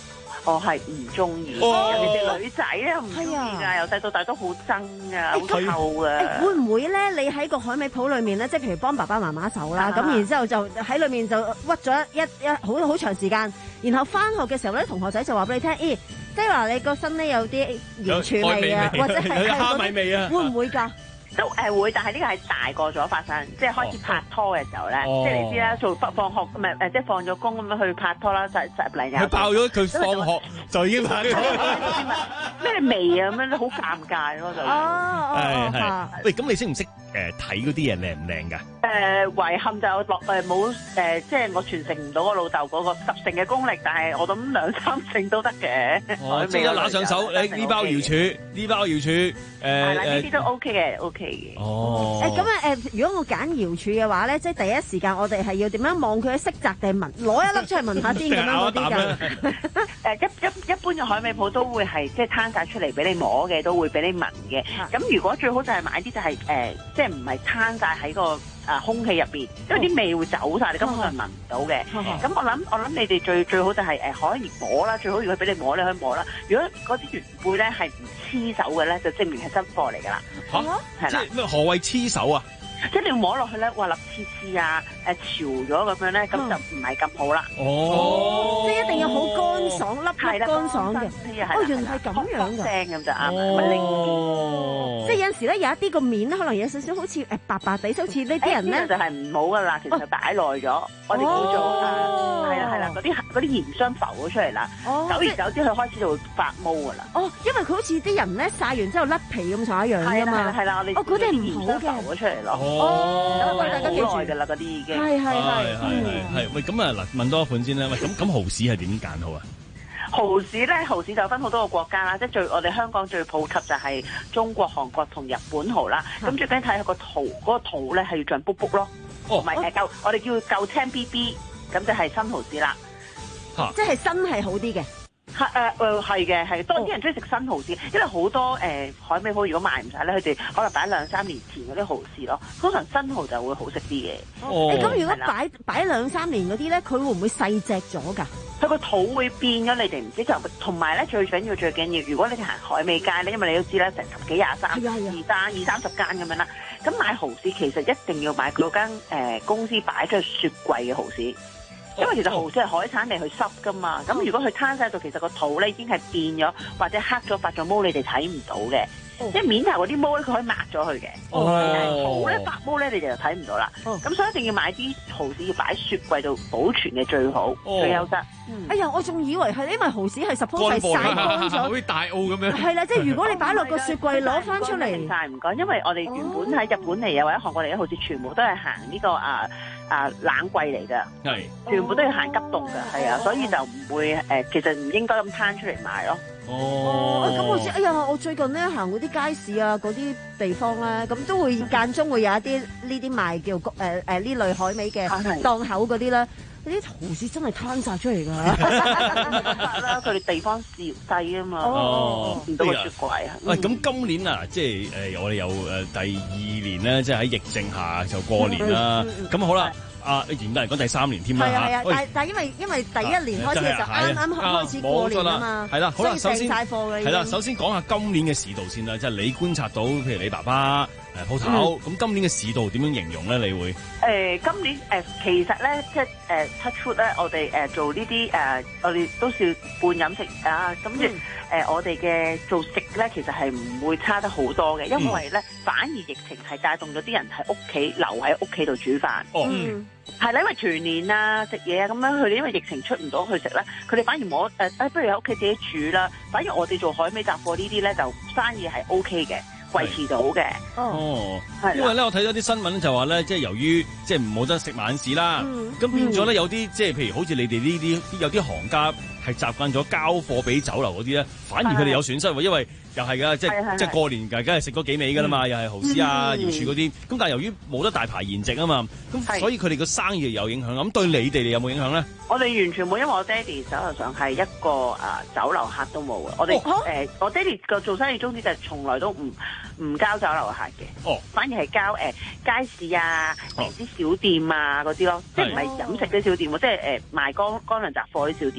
我係唔中意， 哦尤其是女仔咧唔中意㗎，由細到大都好憎㗎，好臭㗎。 誒會唔會咧？你喺個海味鋪裏面咧，即係譬如幫爸爸媽媽手啦，咁然之後就喺裏面就屈咗一一好好長時間，然後翻學嘅時候咧，同學仔就話俾你聽，咦，即係話你個身咧有啲鹽柱味啊，或者係蝦米味啊， 會唔會㗎？ 都誒會，但係呢個係大個咗發生，即係開始拍拖嘅時候咧， 哦、 即係你知啦，做放放學唔係誒，即係放咗工咁樣去拍拖啦，十十零廿。 佢爆咗佢放學就已經拍拖。 咩味啊咁樣，好尷尬咯就。 哦係係。喂，咁你識唔識誒睇嗰啲嘢靚唔靚㗎？ 誒遺憾就落誒冇誒，即係我傳承唔到我老豆嗰個十成嘅功力，但係我諗兩三成都得嘅。 哦，即刻拿上手，你呢包瑤柱，呢包瑤柱，誒係啦，呢啲都 OK 嘅，OK 嘅。 哦。 誒咁啊誒，如果我揀瑤柱嘅話咧，即係第一時間我哋係要點樣望佢嘅色澤定係聞，攞一粒出嚟聞下先咁樣嗰啲㗎。 誒一一一般嘅海味鋪都會係即係攤晒出嚟俾你摸嘅，都會俾你聞嘅。咁如果最好就係買啲就係誒，即係唔係攤晒喺個啊空氣入邊，因為啲味會走晒，你根本係聞唔到嘅。咁我諗我諗你哋最最好就係誒可以摸啦，最好如果俾你摸你可以摸啦。如果嗰啲原貝咧係唔黐手嘅咧，就證明係真貨嚟㗎啦。 嚇， 係啦。 咩何謂黐手啊？ 即係你要摸落去咧，哇！粒黐黐啊，誒潮咗咁樣咧，咁就唔係咁好啦。 哦， 即係一定要好乾爽，粒粒乾爽嘅。哦，原來係咁樣㗎。 聲咁就啱，咪拎哦。 即係有陣時咧，有一啲個面咧，可能有少少好似誒白白地，好似呢啲人咧就係唔好㗎啦。其實擺耐咗，我哋叫做啊，係啦係啦，嗰啲嗰啲鹽霜浮咗出嚟啦。久而久之，佢開始就會發毛㗎啦。 哦，因為佢好似啲人咧曬完之後甩皮咁上一樣㗎嘛。 係啦係啦，我哋哦嗰啲係唔好嘅， 浮咗出嚟咯。 哦， 咁大家記住好耐㗎啦，嗰啲已經係係係係喂，咁啊嗱，問多一款先啦。喂，咁咁蠔豉係點揀好啊？ 蠔豉咧，蠔豉就分好多個國家啦，即係最我哋香港最普及就係中國、韓國同日本蠔啦。咁最緊要睇下個肚，嗰、嗰個肚咧係要脹卜卜咯，唔係誒夠，我哋叫夠青 B B，咁就係新蠔豉啦。 嚇！ 即係新係好啲嘅。 係誒誒係嘅係，當然啲人中意食新蠔豉，因為好多誒、呃、海味鋪如果賣唔晒咧，佢哋可能擺兩三年前嗰啲蠔豉咯，通常新蠔就會好食啲嘅。 哦，咁、欸、如果擺擺兩三年嗰啲咧，佢會唔會細隻咗㗎？ 佢個肚會變咗，你哋唔知就同埋咧最緊要最緊要，如果你行海味街咧，因為你都知啦，成十幾廿三、二三二三十間咁樣啦，咁買蠔豉其實一定要買嗰間誒公司擺咗雪櫃嘅蠔豉。因為其實蠔豉係海產嚟，去濕噶嘛，咁如果佢攤晒度，其實個肚咧已經係變咗或者黑咗發咗毛，你哋睇唔到嘅。即係面頭嗰啲毛咧，佢可以抹咗佢嘅。但係肚咧發毛咧，你哋就睇唔到啦。咁所以一定要買啲蠔豉要擺雪櫃度保存嘅最好，最優質。 哎呀，我仲以為係因為蠔豉係十鋪係曬乾咗， 好似大澳咁樣。 係啦，即係如果你擺落個雪櫃攞翻出嚟， 曬唔乾，因為我哋原本喺日本嚟啊或者韓國嚟嘅蠔豉，全部都係行呢個啊。啊冷櫃嚟㗎，係全部都要行急凍㗎，係啊，所以就唔會誒，其實唔應該咁攤出嚟賣咯。 哦，咁我知，哎呀，我最近咧行嗰啲街市啊，嗰啲地方咧，咁都會間中會有一啲呢啲賣叫誒誒呢類海味嘅檔口嗰啲咧。啲蠔豉真係攤晒出嚟㗎， 啦！佢哋地方小細啊嘛， 哦， 唔到個雪櫃啊。 喂，咁今年啊，即係誒，我哋有誒第二年咧，即係喺疫症下就過年啦。咁好啦，啊嚴格嚟講第三年添啦嚇。 係啊係啊，但但因為因為第一年開始就啱啱開始過年啊嘛， 係啦，好啦，首先曬貨嘅。 係啦，首先講下今年嘅市道先啦，即係你觀察到，譬如你爸爸。誒鋪頭咁今年嘅市道點樣形容咧？你會誒今年誒其實咧，即係誒 touch wood 咧，我哋誒做呢啲誒，我哋都算半飲食啊。咁即係誒我哋嘅做食咧，其實係唔會差得好多嘅，因為咧反而疫情係帶動咗啲人喺屋企留喺屋企度煮飯。 哦， 係啦，因為團年啊、食嘢啊咁樣，佢哋因為疫情出唔到去食咧，佢哋反而冇誒誒，不如喺屋企自己煮啦。反而我哋做海味雜貨呢啲咧，就生意係 O K 嘅。維持到嘅哦，因為咧我睇咗啲新聞就話咧，即係由於即係冇得食晚市啦，咁、嗯、變咗咧有啲即係譬如好似你哋呢啲有啲行家係習慣咗交貨俾酒樓嗰啲咧，反而佢哋有損失喎，因為又係噶，即係即係過年梗係食嗰幾味噶啦嘛，嗯、又係蠔豉啊、瑤柱嗰啲，咁但係由於冇得大排筵席啊嘛，咁所以佢哋個生意有影響。咁對你哋有冇影響咧？ 我哋完全冇，因為我爹哋手頭上係一個啊、呃、酒樓客都冇嘅。我哋誒、哦呃、我爹哋個做生意宗旨就係從來都唔唔交酒樓客嘅，哦，反而係交誒、呃、街市啊、誒、呃、啲小店啊嗰啲咯，即係唔係飲食啲小店喎，即係誒賣乾乾糧雜貨啲小店咯。哦，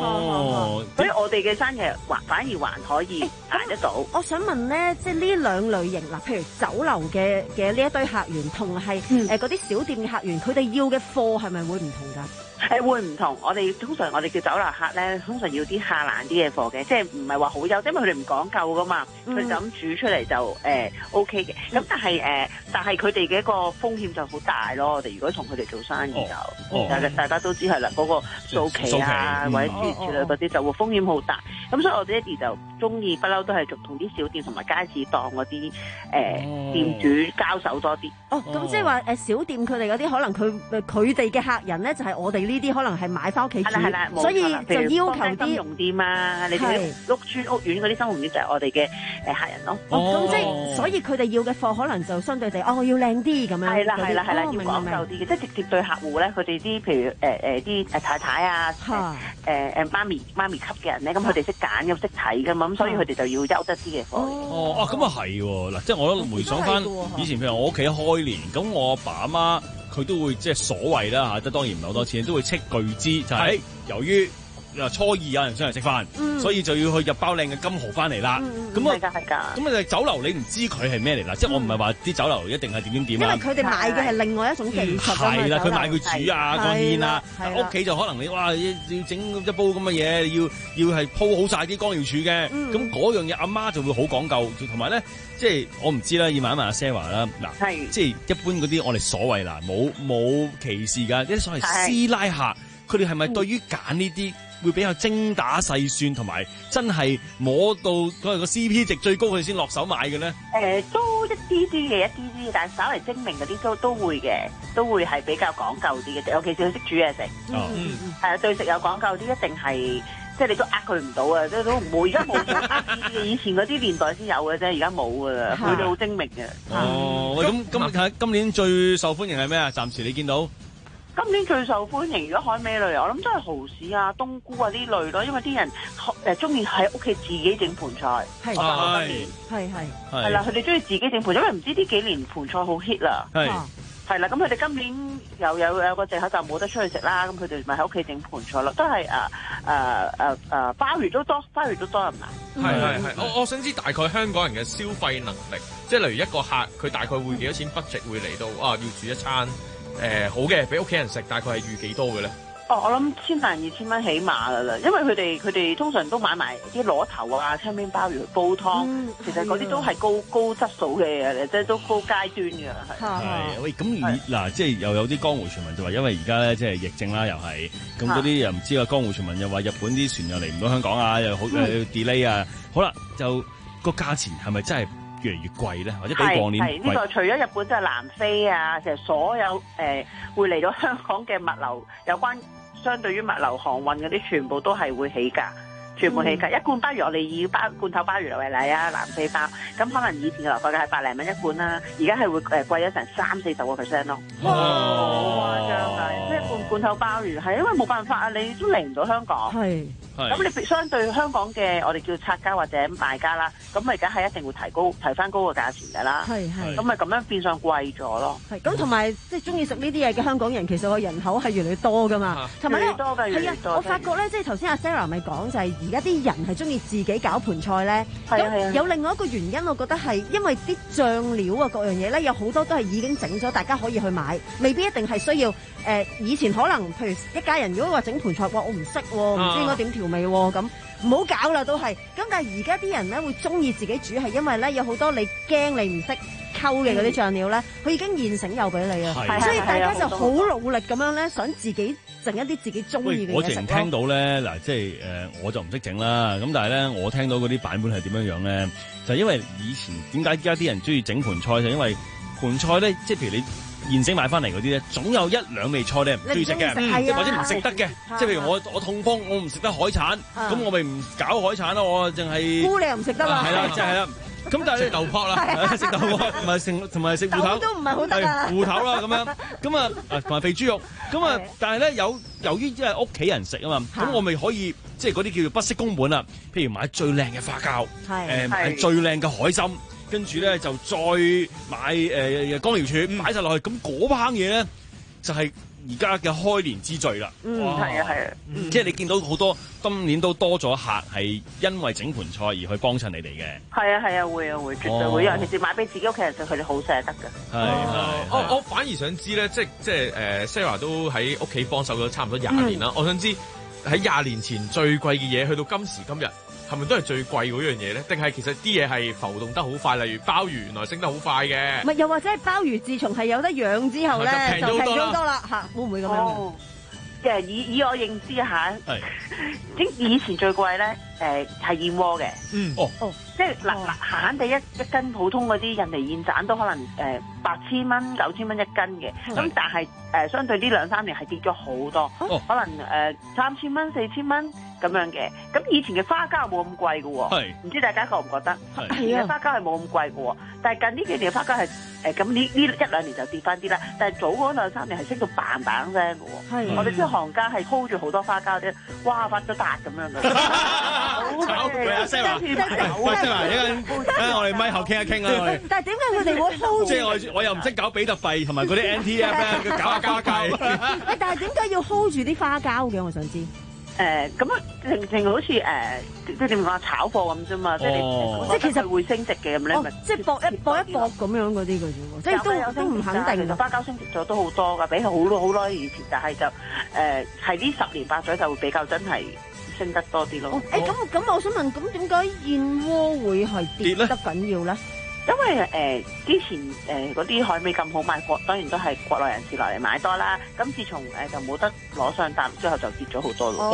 哦，所以我哋嘅生日還反而還可以捱得到。 我想問咧，即係呢兩類型嗱，譬如酒樓嘅嘅呢一堆客源，同係誒嗰啲小店嘅客源，佢哋要嘅貨係咪會唔同㗎？ 誒會唔同，我哋通常我哋叫酒樓客咧，通常要啲下欄啲嘅貨嘅，即係唔係話好優，因為佢哋唔講究噶嘛，佢就咁煮出嚟就誒、呃、OK 嘅。咁但係誒、呃，但係佢哋嘅一個風險就好大咯。我哋如果同佢哋做生意就，哦、大家大家都知係啦，嗰、那個數期啊，期或者諸如此類嗰啲就會風險好大。咁所以我哋一啲就中意不嬲都係做同啲小店同埋街市檔嗰啲誒店主交手多啲。 哦，咁即係話誒小店佢哋嗰啲可能佢佢哋嘅客人咧就係我哋呢啲可能係買翻屋企煮，所以就要求啲金融店啊，你哋屋村屋苑嗰啲金融店就係我哋嘅誒客人咯。 哦，咁即係所以佢哋要嘅貨可能就相對地，哦，我要靚啲咁樣。 係啦係啦係啦，要講究啲嘅， 即係直接對客戶咧，佢哋啲譬如誒誒啲誒太太啊，誒誒媽咪媽咪級嘅人咧，咁佢哋識揀咁識睇噶嘛，咁所以佢哋就要優質啲嘅貨。 哦哦，咁啊係喎，嗱，即係我都回想翻以前，譬如我屋企開年，咁我阿爸阿媽佢都會即係所謂啦嚇，即係當然唔係好多錢，都會斥巨資，就係、是、由於初二有人上嚟食飯，嗯、所以就要去入包靚嘅金蠔翻嚟啦。咁啊、嗯，係㗎，咁啊酒樓你唔知佢係咩嚟啦，嗯、即係我唔係話啲酒樓一定係點點點啊。因為佢哋賣嘅係另外一種技術啊嘛。係啦，佢賣佢煮啊、個芡啊，屋企就可能你哇要整一煲咁嘅嘢，要要係鋪好晒啲光瑤柱嘅，咁嗰、嗯、樣嘢阿媽就會好講究，同埋咧。即係我唔知啦，要問一問阿 Sarah 啦。嗱，即係一般嗰啲我哋所謂嗱冇冇歧視㗎，啲所謂師奶客，佢哋係咪對於揀呢啲會比較精打細算，同埋真係摸到嗰個 C P 值最高佢哋先落手買嘅咧？誒、 呃，都一啲啲嘅，一啲啲，但係稍為精明嗰啲都都會嘅，都會係比較講究啲嘅，尤其是佢識煮嘢食。 哦，嗯嗯，係啊，對食有講究啲，一定係。即係你都呃佢唔到啊！即係都唔會，而家冇咗。以前嗰啲年代先有嘅啫，而家冇噶啦。佢哋好精明嘅。 哦，喂，咁今睇今年最受歡迎係咩啊？暫時你見到？ 今年最受歡迎，如果海味類，我諗都係蠔豉啊、冬菇啊呢類咯，因為啲人誒中意喺屋企自己整盤菜。係係係係。係啦，佢哋中意自己整盤菜，因為唔知呢幾年盤菜好 hit 啦。 係。 係啦，咁佢哋今年又有有個藉口就冇得出去食啦，咁佢哋咪喺屋企整盤菜咯，都係誒誒誒誒鮑魚都多，鮑魚都多人買。 係係係，我我想知大概香港人嘅消費能力，即係例如一個客佢大概會幾多錢 budget 會嚟到啊？要煮一餐誒、呃、好嘅，俾屋企人食，大概係預幾多嘅咧？哦， 我諗千零二千蚊起碼噶啦，因為佢哋佢哋通常都買埋啲螺頭啊、青邊鮑魚去煲湯，嗯、其實嗰啲都係高高質素嘅嘢，即係都高階端嘅係。 係喂，咁嗱，即係又有啲江湖傳聞就話，因為而家咧即係疫症啦，又係咁嗰啲又唔知啊，江湖傳聞又話日本啲船又嚟唔到香港啊，又好誒、嗯、delay 啊，好啦，就個價錢係咪真係越嚟越貴咧？或者比往年貴？ 係呢個除咗日本，即係南非啊，其實所有誒、呃、會嚟到香港嘅物流有關。相對於物流航運嗰啲，全部都係會起價，全部起價。嗯、一罐鮑魚，我哋以鮑罐頭鮑魚為例啊，南非鮑，咁可能以前嘅流貨價係百零蚊一罐啦，而家係會誒貴咗成三四十個 percent 咯。哇！好誇張啊！即係罐罐頭鮑魚係因為冇辦法啊，你都嚟唔到香港。係。咁你相對香港嘅我哋叫拆家或者賣家啦，咁咪而家係一定會提高提翻高個價錢㗎啦。係係。咁咪咁樣變相貴咗咯。係。咁同埋即係中意食呢啲嘢嘅香港人，其實個人口係越嚟越多㗎嘛。同埋咧，係啊，我發覺咧，即係頭先阿 Sarah 咪講就係而家啲人係中意自己搞盤菜咧。係啊係啊。有另外一個原因，我覺得係因為啲醬料啊各樣嘢咧，有好多都係已經整咗，大家可以去買，未必一定係需要誒、呃。以前可能譬如一家人如果話整盤菜，哇，我唔識喎，唔知應該點調味喎，咁唔好搞啦都係。咁但係而家啲人咧會中意自己煮，係因為咧有好多你驚你唔識溝嘅嗰啲醬料咧，佢、嗯、已經現成有俾你啊，所以大家就好努力咁樣咧，想自己整一啲自己中意嘅嘢食咯。我淨聽到咧嗱，即係誒、呃，我就唔識整啦。咁但係咧，我聽到嗰啲版本係點樣樣咧？就係、因為以前點解而家啲人中意整盤菜，就因為盤菜咧，即係譬如你。現成買翻嚟嗰啲咧，總有一兩味菜你唔中意食嘅，嗯、或者唔食得嘅。即係譬如我我痛風，我唔食得海產，咁、嗯、我咪唔搞海產咯。我淨係菇你又唔食得啦，係啦，即係啦。咁但係食豆卜啦，食豆卜，同埋食同埋食芋頭都唔係好得啊，芋頭啦咁樣。咁啊同埋肥豬肉。咁啊，但係咧有由於即係屋企人食啊嘛，咁我咪可以即係嗰啲叫做不惜工本啦。譬如買最靚嘅花膠，誒買最靚嘅海參。跟住咧就再買誒江瑤柱擺晒落去，咁嗰烹嘢咧就係而家嘅開年之最啦。 嗯，係啊，係啊， 即係你見到好多今年都多咗客係因為整盤菜而去幫襯你哋嘅。 係啊，係啊，會啊，會，絕對會，尤其是買俾自己屋企人食，佢哋好捨得㗎。 係係， 我我反而想知咧，即即係誒 Sarah 都喺屋企幫手咗差唔多廿年啦。我想知喺廿年前最貴嘅嘢，去到今時今日，係咪都係最貴嗰樣嘢咧？定係其實啲嘢係浮動得好快？例如鮑魚原來升得好快嘅。 唔係，又或者係鮑魚自從係有得養之後咧，就平咗好多啦嚇，會唔會咁樣嘅？ 即係以以我認知嚇，即以前最貴咧，誒係燕窩嘅。 嗯，哦哦，即係嗱嗱閒閒地一一斤普通嗰啲印尼燕盞都可能誒八千蚊、九千蚊一斤嘅，咁但係誒相對呢兩三年係跌咗好多，可能誒三千蚊、四千蚊咁樣嘅。咁以前嘅花膠冇咁貴嘅喎，唔知大家覺唔覺得？係啊，花膠係冇咁貴嘅喎，但係近呢幾年嘅花膠係誒咁呢呢一兩年就跌翻啲啦，但係早嗰兩三年係升到嘭嘭聲嘅喎。我哋啲行家係 hold 住好多花膠啲，哇發咗達咁樣嘅。 好嘅，阿 Sarah，喂 Sarah，一陣誒我哋咪後傾一傾啦。 但係點解佢哋會 hold 住？ 即係我我又唔識搞比特幣同埋嗰啲 N T F 咧，搞下交界。 誒，但係點解要 hold 住啲花膠嘅？我想知。 誒咁啊，正正好似誒即係點講啊，炒貨咁啫嘛，即係你即係其實會升值嘅咁咧，咪即係搏一搏一搏咁樣嗰啲嘅啫喎，即係都都唔肯定。 其實花膠升值咗都好多㗎，比起好多好多以前，但係就誒係呢十年八載就會比較真係升得多啲咯。 誒咁咁，我想問，咁點解燕窩會係跌得緊要咧？ 因為誒、呃、之前誒嗰啲海味咁好賣，國當然都係國內人士落嚟買多啦。咁自從誒、呃、就冇得攞上大陸之後，就跌咗好多咯。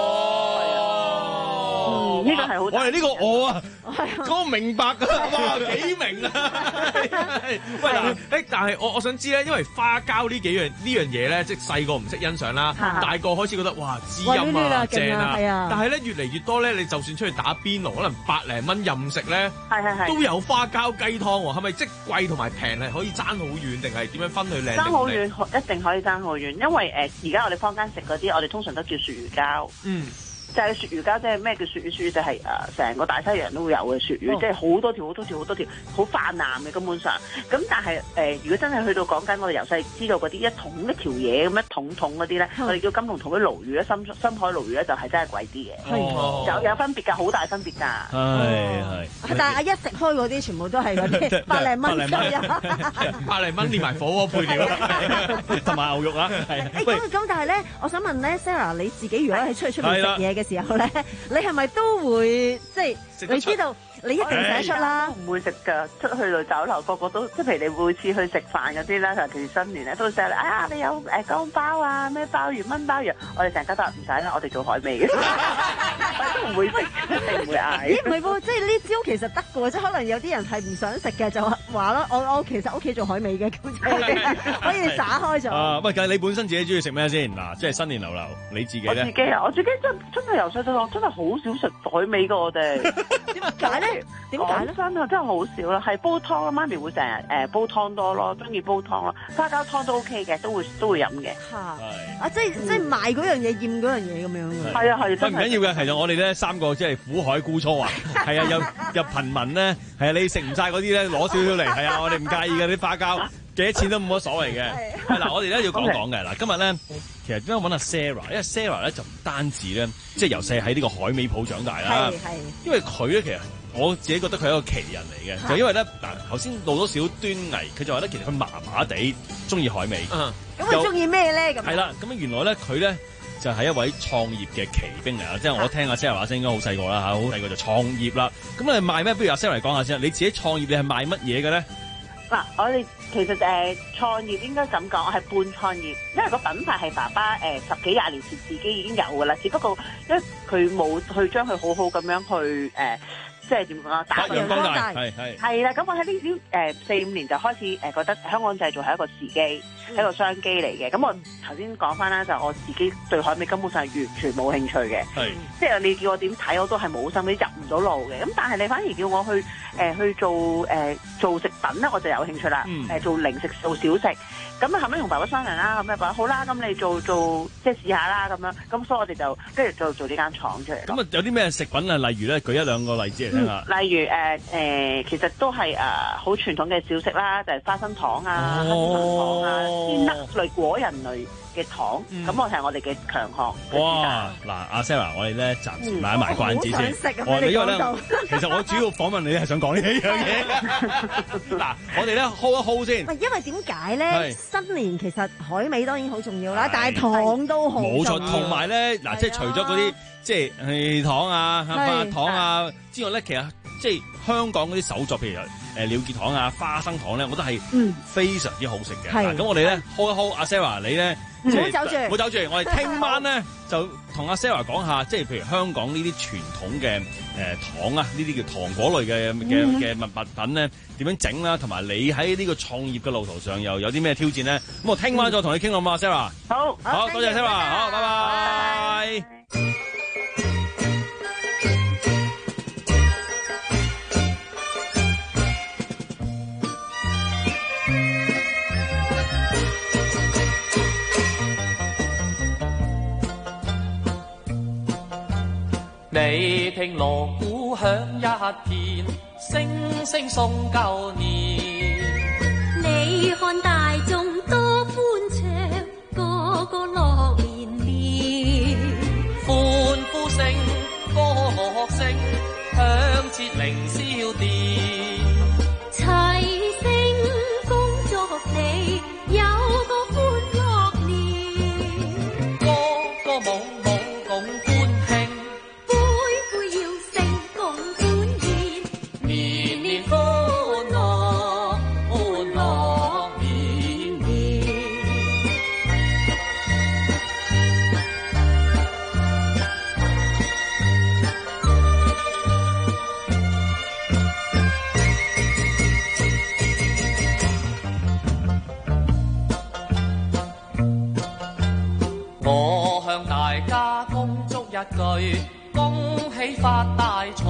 哦，呢個係好。 我哋呢個我啊，我明白㗎，哇幾明啊！ 喂嗱，誒但係我我想知咧，因為花膠呢幾樣呢樣嘢咧，即係細個唔識欣賞啦，大個開始覺得哇滋陰啊正啊，但係咧越嚟越多咧，你就算出去打邊爐，可能百零蚊任食咧， 係係係都有花膠雞湯喎，係咪即貴同埋平係可以爭好遠，定係點樣分去靚？ 爭好遠，一定可以爭好遠，因為誒而家我哋坊間食嗰啲，我哋通常都叫鱈魚膠。嗯。就係鱈魚膠，即係咩叫鱈魚？鱈魚就係誒成個大西洋都會有嘅鱈魚，哦、即係好多條、好多條、好多條，好泛濫嘅根本上。咁但係誒、呃，如果真係去到講緊我哋由細知道嗰啲一桶一條嘢咁一桶桶嗰啲咧，嗯、我哋叫金龍同啲鱸魚咧，深深海鱸魚咧就係真係貴啲嘅，哦、有有分別㗎，好大分別㗎。 係係。 但係一食開嗰啲全部都係嗰啲百零蚊百零蚊連埋火鍋配料同埋牛肉啊。 誒咁咁，但係咧，我想問咧 ，Sarah 你自己如果喺出去出面食嘢嘅時候咧，你係咪都會即係你知道你一定寫出啦？ 唔會食㗎，出去到酒樓個個都即係譬如你每次去食飯嗰啲咧，尤其是新年咧，都會寫你哎呀你有誒乾包啊咩鮑魚炆鮑魚，我哋成家都話唔使啦，我哋做海味嘅，都唔會食，一定唔會嗌。 咦唔係喎，即係呢招其實得嘅喎，即係可能有啲人係唔想食嘅就話咯，我我其實屋企做海味嘅，咁就可以撒開咗。 啊，喂，你本身自己中意食咩先？嗱，即係新年流流，你自己咧？ 我自己啊，我自己真真係由細到大真係好少食海味㗎，我哋點解咧？點解咧？真係真係好少啦，係煲湯咯，媽咪會成日誒煲湯多咯，中意煲湯咯，花膠湯都 OK 嘅，都會都會飲嘅。嚇！ 啊，即係即係賣嗰樣嘢，厭嗰樣嘢咁樣嘅。 係啊係。 唔緊要嘅，其實我哋咧三個即係苦海孤雛啊，係啊，有有貧民咧，係啊，你食唔晒嗰啲咧，攞少少嚟，係啊，我哋唔介意嘅啲花膠，幾多錢都冇乜所謂嘅。係嗱，我哋咧要講講嘅嗱，今日咧其實點解揾阿 Sarah？因為 Sarah 咧就唔單止咧，即係由細喺呢個海味鋪長大啦。係係。因為佢咧其實我自己覺得佢係一個奇人嚟嘅，就因為咧嗱頭先露咗少端倪，佢就話咧其實佢麻麻地中意海味。嗯。 咁佢中意咩咧？咁。 係啦，咁原來咧佢咧。就係一位創業嘅奇兵嚟啦，即係我聽阿 Sarah 話聲應該好細個啦嚇，好細個就創業啦。咁你賣咩？不如阿 Sarah 嚟講下先。你自己創業，你係賣乜嘢嘅咧？ 嗱，我哋其實誒、呃、創業應該咁講，我係半創業，因為個品牌係爸爸誒、呃、十幾廿年前自己已經有㗎啦，只不過因為佢冇去將佢好好咁樣去誒。呃即係點講啊？打揚光大係係係啦，咁我喺呢啲誒四五年就開始誒覺得香港製造係一個時機，係、嗯、一個商機嚟嘅。咁我頭先講翻啦，就我自己對海味根本上係完全冇興趣嘅，係即係你叫我點睇我都係冇心，你入唔到路嘅。咁但係你反而叫我去誒、呃、去做誒、呃、做食品咧，我就有興趣啦。誒、嗯呃、做零食做小食，咁啊後尾同爸爸商量啦，咁啊爸好啦，咁你做做即係試下啦咁樣。咁所以我哋就跟住就做呢間廠出嚟。 咁啊有啲咩食品啊？例如咧，舉一兩個例子嚟。 聽下。 例如誒誒、呃，其實都係誒好傳統嘅小食啦，就係、是、花生糖啊、黑芝麻糖啊、啲 nut 類果仁類嘅糖，咁、嗯、我係我哋嘅強項。 哇！嗱，阿 Sarah，我哋咧暫時買埋關子先。 食我哋因為咧，其實我主要訪問你係想講呢樣嘢。嗱，我哋咧 hold 一 hold 先。 唔係，因為點解咧？新年其實海味當然好重要啦，但係糖都好重要。冇錯， 同埋咧，嗱，即係除咗嗰啲即係氣糖啊、發糖啊之外咧，其實即係香港嗰啲手作，譬如誒鳥結糖啊、花生糖咧，我覺得係非常之好食嘅。嗱，咁我哋咧 hold 一 hold，阿 Sarah 你咧。 唔好走住， 唔好走住！我哋聽晚咧就同阿 Sarah 講下，即係譬如香港呢啲傳統嘅誒糖啊，呢啲叫糖果類嘅嘅嘅物物品咧，點樣整啦？同埋你喺呢個創業嘅路途上又有啲咩挑戰咧？咁我聽晚再同你傾好嘛，Sarah。 好， 好多謝 Sarah，好，拜拜。 你聽鑼鼓響一片，聲聲送舊年。 你看大眾多歡暢，個個樂連連。 歡呼聲、歌樂聲，響徹凌霄殿。 齊聲恭祝你有個歡樂年。 歌歌舞舞共歡慶。我向大家恭祝一句，恭喜發大財。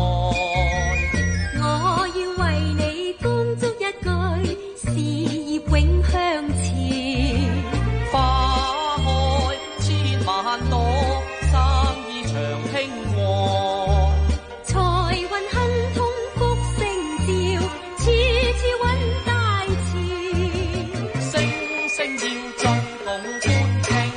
我要為你恭祝一句，事業永向前。 花開千萬朵，生意長興旺。 財運亨通福星照，處處揾大錢。 聲聲要進共歡慶。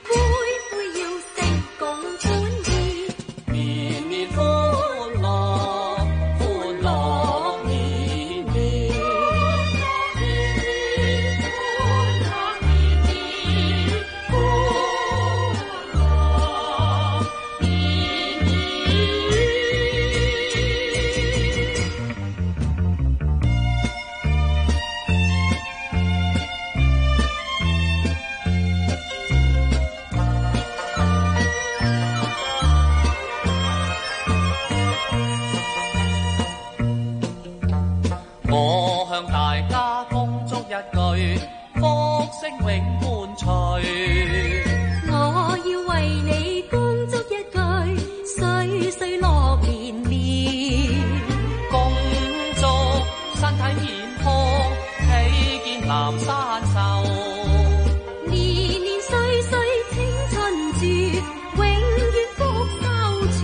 我向大家恭祝一句，福星永伴隨。 我要為你恭祝一句，歲歲樂連連。 恭祝身體健康，喜見南山壽。 年年歲歲青春住，永遠福收住。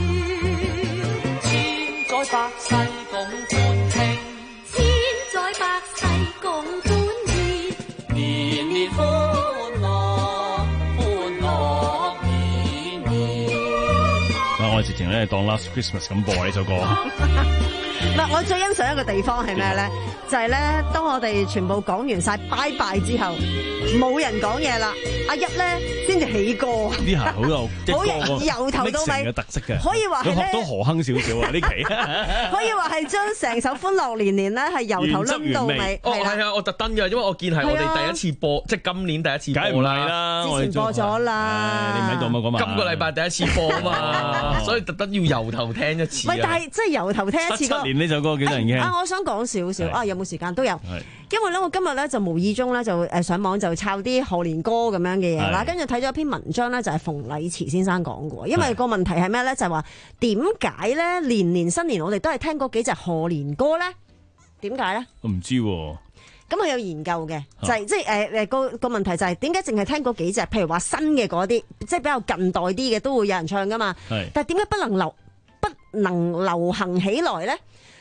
千載百世共歡慶。 百世共歡宴， 年年歡樂，歡樂年年。 啊！我直情咧當 Last Christmas 咁播呢首歌。 唔係，我最欣賞一個地方係咩咧？就係咧，當我哋全部講完晒拜拜之後，冇人講嘢啦。阿一咧先至起歌， 呢下好有好由頭到尾嘅特色嘅， 可以話係咧都何亨少少啊！呢期可以話係將成首《歡樂年年》咧係由頭攆到尾。 哦，係啊，我特登嘅，因為我見係我哋第一次播，即係今年第一次播啦。 之前播咗啦， 你唔喺度嘛？嗰晚今個禮拜第一次播啊嘛，所以特登要由頭聽一次。 唔係，但係即係由頭聽一次。 七年呢首歌幾多人聽？ 啊，我想講少少啊，有冇時間都有。因為咧，我今日咧就無意中咧就誒上網就抄啲賀年歌咁樣嘅嘢啦，跟住睇咗一篇文章咧，就係馮禮慈先生講嘅。因為個問題係咩咧？就係話點解咧年年新年我哋都係聽嗰幾隻賀年歌咧？點解咧？ 我唔知喎。 咁佢有研究嘅，就係即係誒誒個個問題就係點解淨係聽嗰幾隻？譬如話新嘅嗰啲，即係比較近代啲嘅都會有人唱噶嘛。但係點解不能流不能流行起來咧？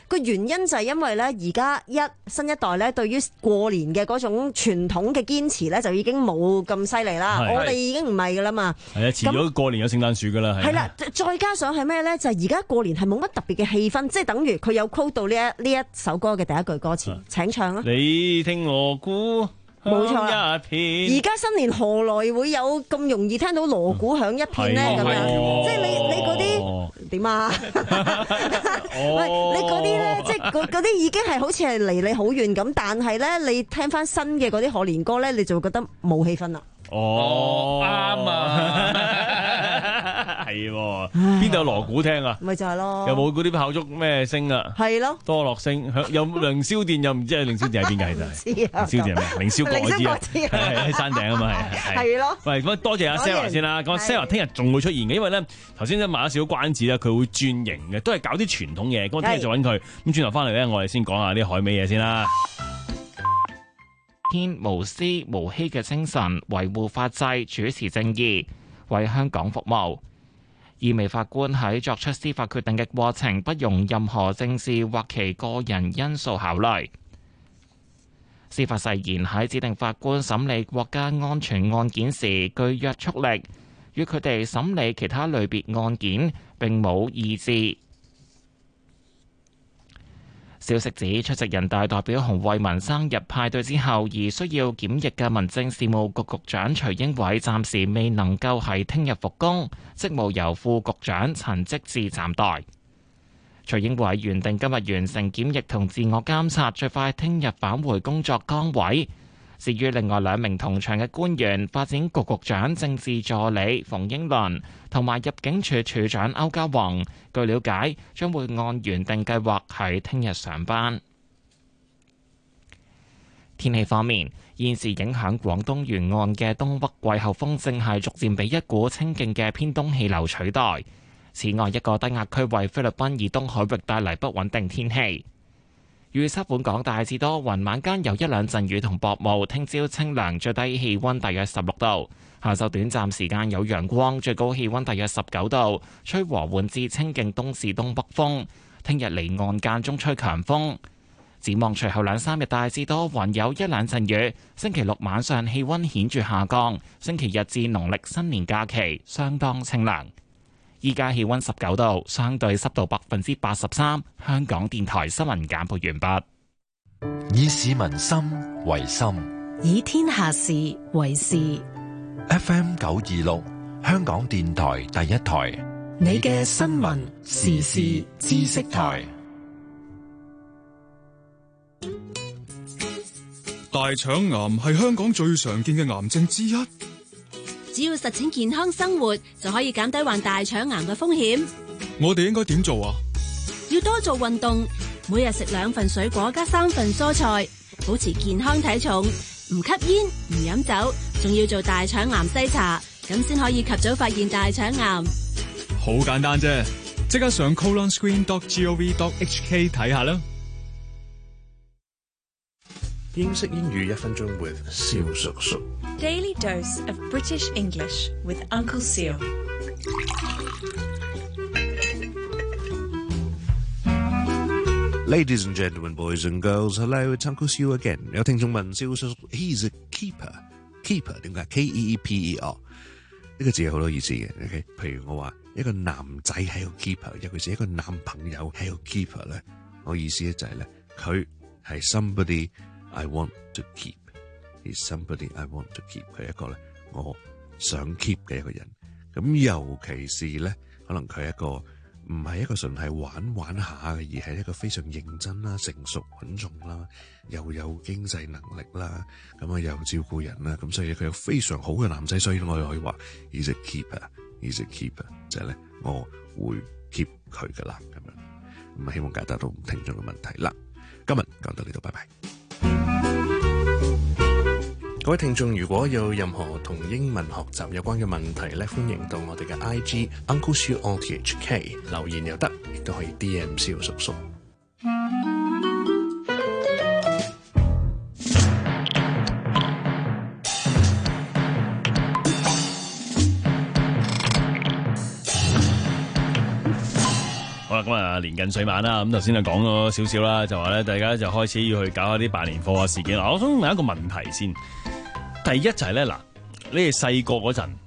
個原因就係因為咧，而家一新一代咧，對於過年嘅嗰種傳統嘅堅持咧，就已經冇咁犀利啦。我哋已經唔係噶啦嘛。 係啊，遲咗過年有聖誕樹噶啦。 係啦，再加上係咩咧？就係而家過年係冇乜特別嘅氣氛，即係等於佢有 quote 到呢一呢一首歌嘅第一句歌詞，請唱啊！ 你聽我鼓。 冇錯啦！而家新年何來會有咁容易聽到鑼鼓響一片呢？咁樣，即係你你嗰啲點啊？喂，你嗰啲咧，即係嗰嗰啲已經係好似係離你好遠咁，但係咧，你聽翻新嘅嗰啲賀年歌咧，你就會覺得冇氣氛啦。 哦，啱啊，係喎，邊度有鑼鼓聽啊？ 咪就係咯， 有冇嗰啲炮竹咩聲啊？ 係咯， 多樂聲，有凌霄殿又唔知係凌霄殿係邊個其實？凌霄殿係咩？凌霄閣我知啊，係喺山頂啊嘛，係係咯。 喂，咁多謝阿 Sarah 先啦。咁 Sarah 聽日仲會出現嘅，因為咧頭先都賣咗少少關子啦，佢會轉型嘅，都係搞啲傳統嘢。咁我聽日就揾佢。咁轉頭翻嚟咧，我哋先講下啲海味嘢先啦。 天無私無欺嘅精神，維護法制，主持正義，為香港服務。意味法官喺作出司法決定嘅過程，不容任何政治或其個人因素考慮。司法誓言喺指定法官審理國家安全案件時具約束力，與佢哋審理其他類別案件並冇異致。消息指，出席人大代表洪為民生日派對之後而需要檢疫嘅民政事務局局長徐英偉暫時未能夠喺聽日復工，職務由副局長陳積志暫代。徐英偉原定今日完成檢疫同自我監察，最快聽日返回工作崗位。至於另外兩名同場嘅官員，發展局局長政治助理馮英倫同埋入境處處長歐家宏，據了解將會按原定計劃喺聽日上班。天氣方面，現時影響廣東沿岸嘅東北季候風正係逐漸被一股清勁嘅偏東氣流取代。此外，一個低壓區為菲律賓以東海域帶嚟不穩定天氣。預測本港大致多雲，晚間有一兩陣雨同薄霧。聽朝清涼，最低氣溫大約十六度。下晝短暫時間有陽光，最高氣溫大約十九度，吹和緩至清勁東至東北風。聽日離岸間中吹強風。展望隨後兩三日大致多雲，有一兩陣雨。星期六晚上氣溫顯著下降，星期日至農曆新年假期相當清涼。依家氣溫十九度，相對濕度百分之八十三。香港電台新聞簡報完畢。 以市民心為心， 以天下事為事。 F M 九二六，香港電台第一台， 你嘅新聞時事知識台。 大腸癌係香港最常見嘅癌症之一。 只要實踐健康生活，就可以減低患大腸癌嘅風險。 我哋應該點做啊？ 要多做運動，每日食兩份水果加三份蔬菜，保持健康體重，唔吸煙唔飲酒，仲要做大腸癌篩查，咁先可以及早發現大腸癌。 好簡單啫，即刻上 colon screen dot gov dot h k 睇下啦。 英式英語一分鐘 with 蕭叔叔。 Daily dose of British English with Uncle Seal. Ladies and gentlemen, boys and girls, hello, it's Uncle Seal again. 有聽眾問蕭叔叔 ，He's a keeper. Keeper 點解 ？K E E P E R 呢個字有好多意思嘅。OK， 譬如我話一個男仔係個 keeper， 尤其是一個男朋友係個 keeper 咧，我意思咧就係咧，佢係 somebody I want to keep。He's somebody I want to keep。佢係一個咧，我想 keep 嘅一個人。咁尤其是咧，可能佢係一個唔係一個純係玩玩下嘅，而係一個非常認真啦、成熟穩重啦，又有經濟能力啦，咁啊又照顧人啦，咁所以佢有非常好嘅男仔，所以我哋可以話 He's a keeper，He's a keeper， 就係咧我會 keep 佢噶啦，咁樣咁啊，希望解答到聽眾嘅問題啦。今日講到呢度，拜拜。各位聽眾，如果有任何同英文學習有關嘅問題咧，歡迎到我哋嘅 I G Uncle Siu O T H K 留言又得，亦都可以 D M 蕭叔叔。 好啦，咁啊年近歲晚啦，咁頭先就講咗少少啦，就話咧大家就開始要去搞下啲辦年貨啊事件。嗱，我想問一個問題先，第一就係咧嗱，你哋細個嗰陣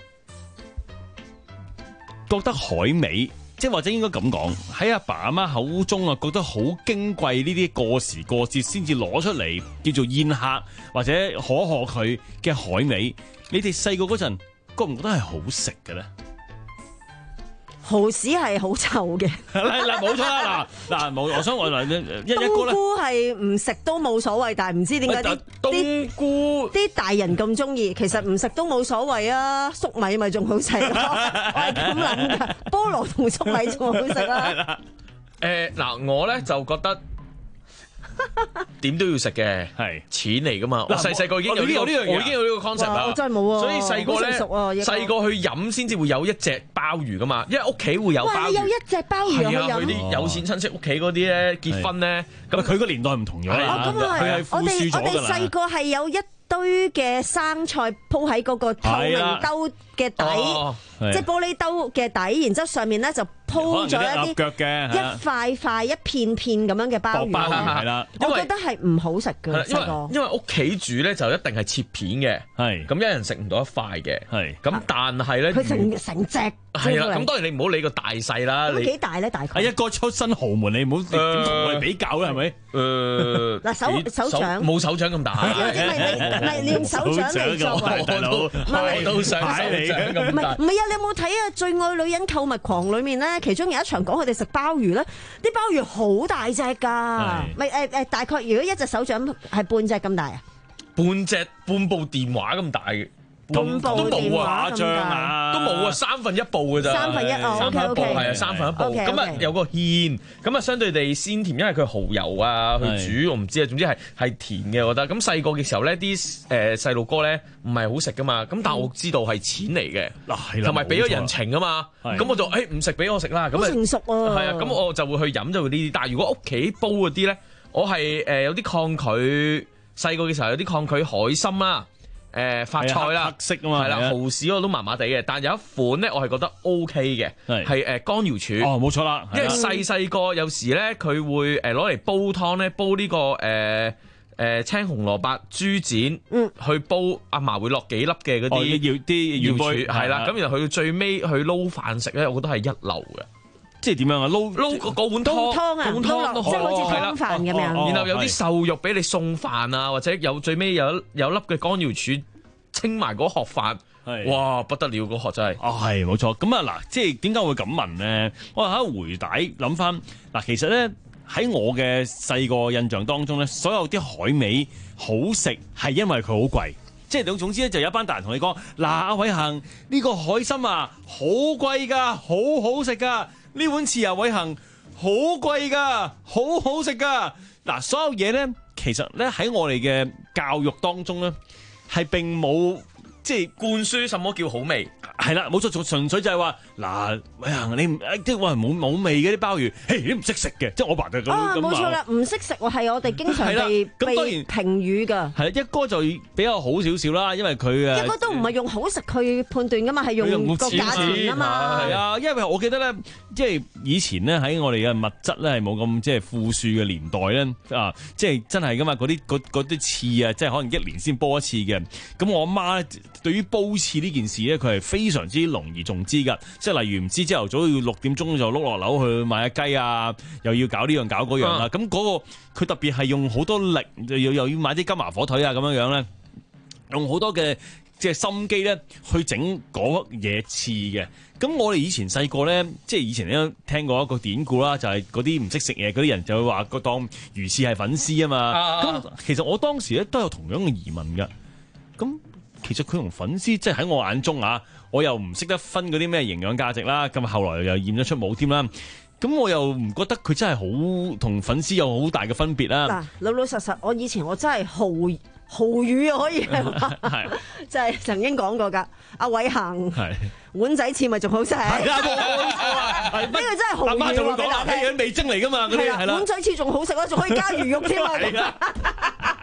覺得海味，即係或者應該咁講，喺阿爸阿媽口中啊，覺得好矜貴呢啲過時過節先至攞出嚟叫做宴客或者可賀佢嘅海味，你哋細個嗰陣覺唔覺得係好食嘅咧？ 蠔豉係好臭嘅， 嗱冇錯啦，嗱嗱冇，我想我嗱一一個咧， 冬菇係唔食都冇所謂，但係唔知點解啲冬菇啲大人咁中意，其實唔食都冇所謂啊，粟米咪仲好食咯，我係咁諗㗎，菠蘿同粟米仲好食啊。 誒嗱，我咧就覺得點都要食嘅，係錢嚟噶嘛。我細細個已經有呢個，我已經有呢個 concept 啦。 我真係冇啊， 所以細個咧，細個去飲先至會有一隻鮑魚噶嘛，因為屋企會有鮑魚。哇！有一隻鮑魚去飲。係啊，去啲有錢親戚屋企嗰啲咧結婚咧，咁佢個年代唔同咗啦。 哦，咁啊係，我哋我哋細個係有一堆嘅生菜鋪喺嗰個透明兜嘅底，即係玻璃兜嘅底，然之後上面咧就鋪咗一啲一塊塊一片片咁樣嘅鮑魚，係啦。我覺得係唔好食嘅，細個。 因為屋企煮咧就一定係切片嘅，係咁一人食唔到一塊嘅，係咁。但係咧， 佢成成隻係啦。咁當然你唔好理個大細啦。 你幾大咧？大概一個出身豪門，你唔好點同我哋比較啦，係咪？ 誒嗱，手手掌冇手掌咁大。 唔係你用手掌嚟作為， 大佬排到上手掌咁大。 唔係唔係啊！你有冇睇啊《最愛女人購物狂》裏面咧，其中有一場講佢哋食鮑魚咧，啲鮑魚好大隻㗎，咪誒誒大概如果一隻手掌係半隻咁大啊？ 半隻半部電話咁大嘅。 半部電話咁大，都冇啊，三分一部㗎咋， 三分一哦， 三分一部係啊，三分一部，咁啊有個芡，咁啊相對地鮮甜，因為佢蠔油啊去煮，我唔知啊，總之係係甜嘅，我覺得。咁細個嘅時候咧，啲誒細路哥咧唔係好食噶嘛，咁但係我知道係錢嚟嘅，嗱同埋俾咗人情啊嘛，咁我就誒唔食俾我食啦，咁啊成熟啊， 係啊，咁我就會去飲就會呢啲，但係如果屋企煲嗰啲咧，我係誒有啲抗拒，細個嘅時候有啲抗拒海參啦。誒發菜啦， 黑色啊嘛， 係啦，蠔豉我都麻麻地嘅，但有一款咧，我係覺得 O K 嘅，係誒乾瑤柱。 哦，冇錯啦， 因為細細個有時咧，佢會誒攞嚟煲湯咧，煲呢個誒誒青紅蘿蔔豬展，嗯，去煲阿嫲會落幾粒嘅嗰啲要啲瑤柱， 係啦，咁然後去到最尾去撈飯食咧，我覺得係一流嘅。 即係點樣啊？撈撈嗰碗湯， 湯啊， 碗湯即係好似湯飯咁樣。 然後有啲瘦肉俾你送飯啊，或者有最尾有有粒嘅乾瑤柱清埋嗰殼飯，哇不得了嗰殼真係。 啊係冇錯。咁啊嗱，即係點解會咁問咧？我喺回帶諗翻嗱，其實咧喺我嘅細個印象當中咧，所有啲海味好食係因為佢好貴。即係總之咧，就有一班大人同你講嗱，阿偉恒呢個海參啊，好貴㗎，好好食㗎。呢碗豉油偉恒好貴㗎，好好食㗎。嗱，所有嘢咧，其實咧喺我哋嘅教育當中咧，係並冇即係灌輸什麼叫好味。 係啦，冇錯，仲純粹就係話嗱，偉恒你即係話冇冇味嘅啲鮑魚，嘿你唔識食嘅，即係我爸就咁咁啊，冇錯啦，唔識食喎，係我哋經常被被評語㗎。 係啦，一哥就比較好少少啦，因為佢啊， 一哥都唔係用好食去判斷㗎嘛，係用個價錢啊嘛。 係啊，因為我記得咧，即係以前咧喺我哋嘅物質咧係冇咁即係富庶嘅年代咧啊，即係真係㗎嘛，嗰啲嗰嗰啲翅啊，即係可能一年先煲一次嘅。咁我阿媽咧對於煲翅呢件事咧，佢係非常之隆而重之㗎，即係例如唔知朝頭早要六點鐘就碌落樓去買下雞啊，又要搞呢樣搞嗰樣啦。咁嗰、嗰個佢特別係用好多力，又又要買啲金華火腿啊咁樣樣咧，用好多嘅即係心機咧去整嗰嘢翅嘅。咁我哋以前細個咧，即係以前咧聽過一個典故啦，就係嗰啲唔識食嘢嗰啲人就會話個當魚翅係粉絲啊嘛。咁、啊、其實我當時咧都有同樣嘅疑問㗎。咁其實佢同粉絲即係喺我眼中啊，我又唔識得分嗰啲咩營養價值啦，咁後來又驗咗出冇添啦，咁我又唔覺得佢真係好同粉絲有好大嘅分別啦。 嗱，老老實實，我以前我真係豪豪語可以係嘛，就係曾經講過㗎。阿偉恒碗仔翅咪仲好食，係啊，冇錯啊，呢個真係豪語話俾大家聽， 係味精嚟㗎嘛，嗰啲係啦， 碗仔翅仲好食啊，仲可以加魚肉添啊。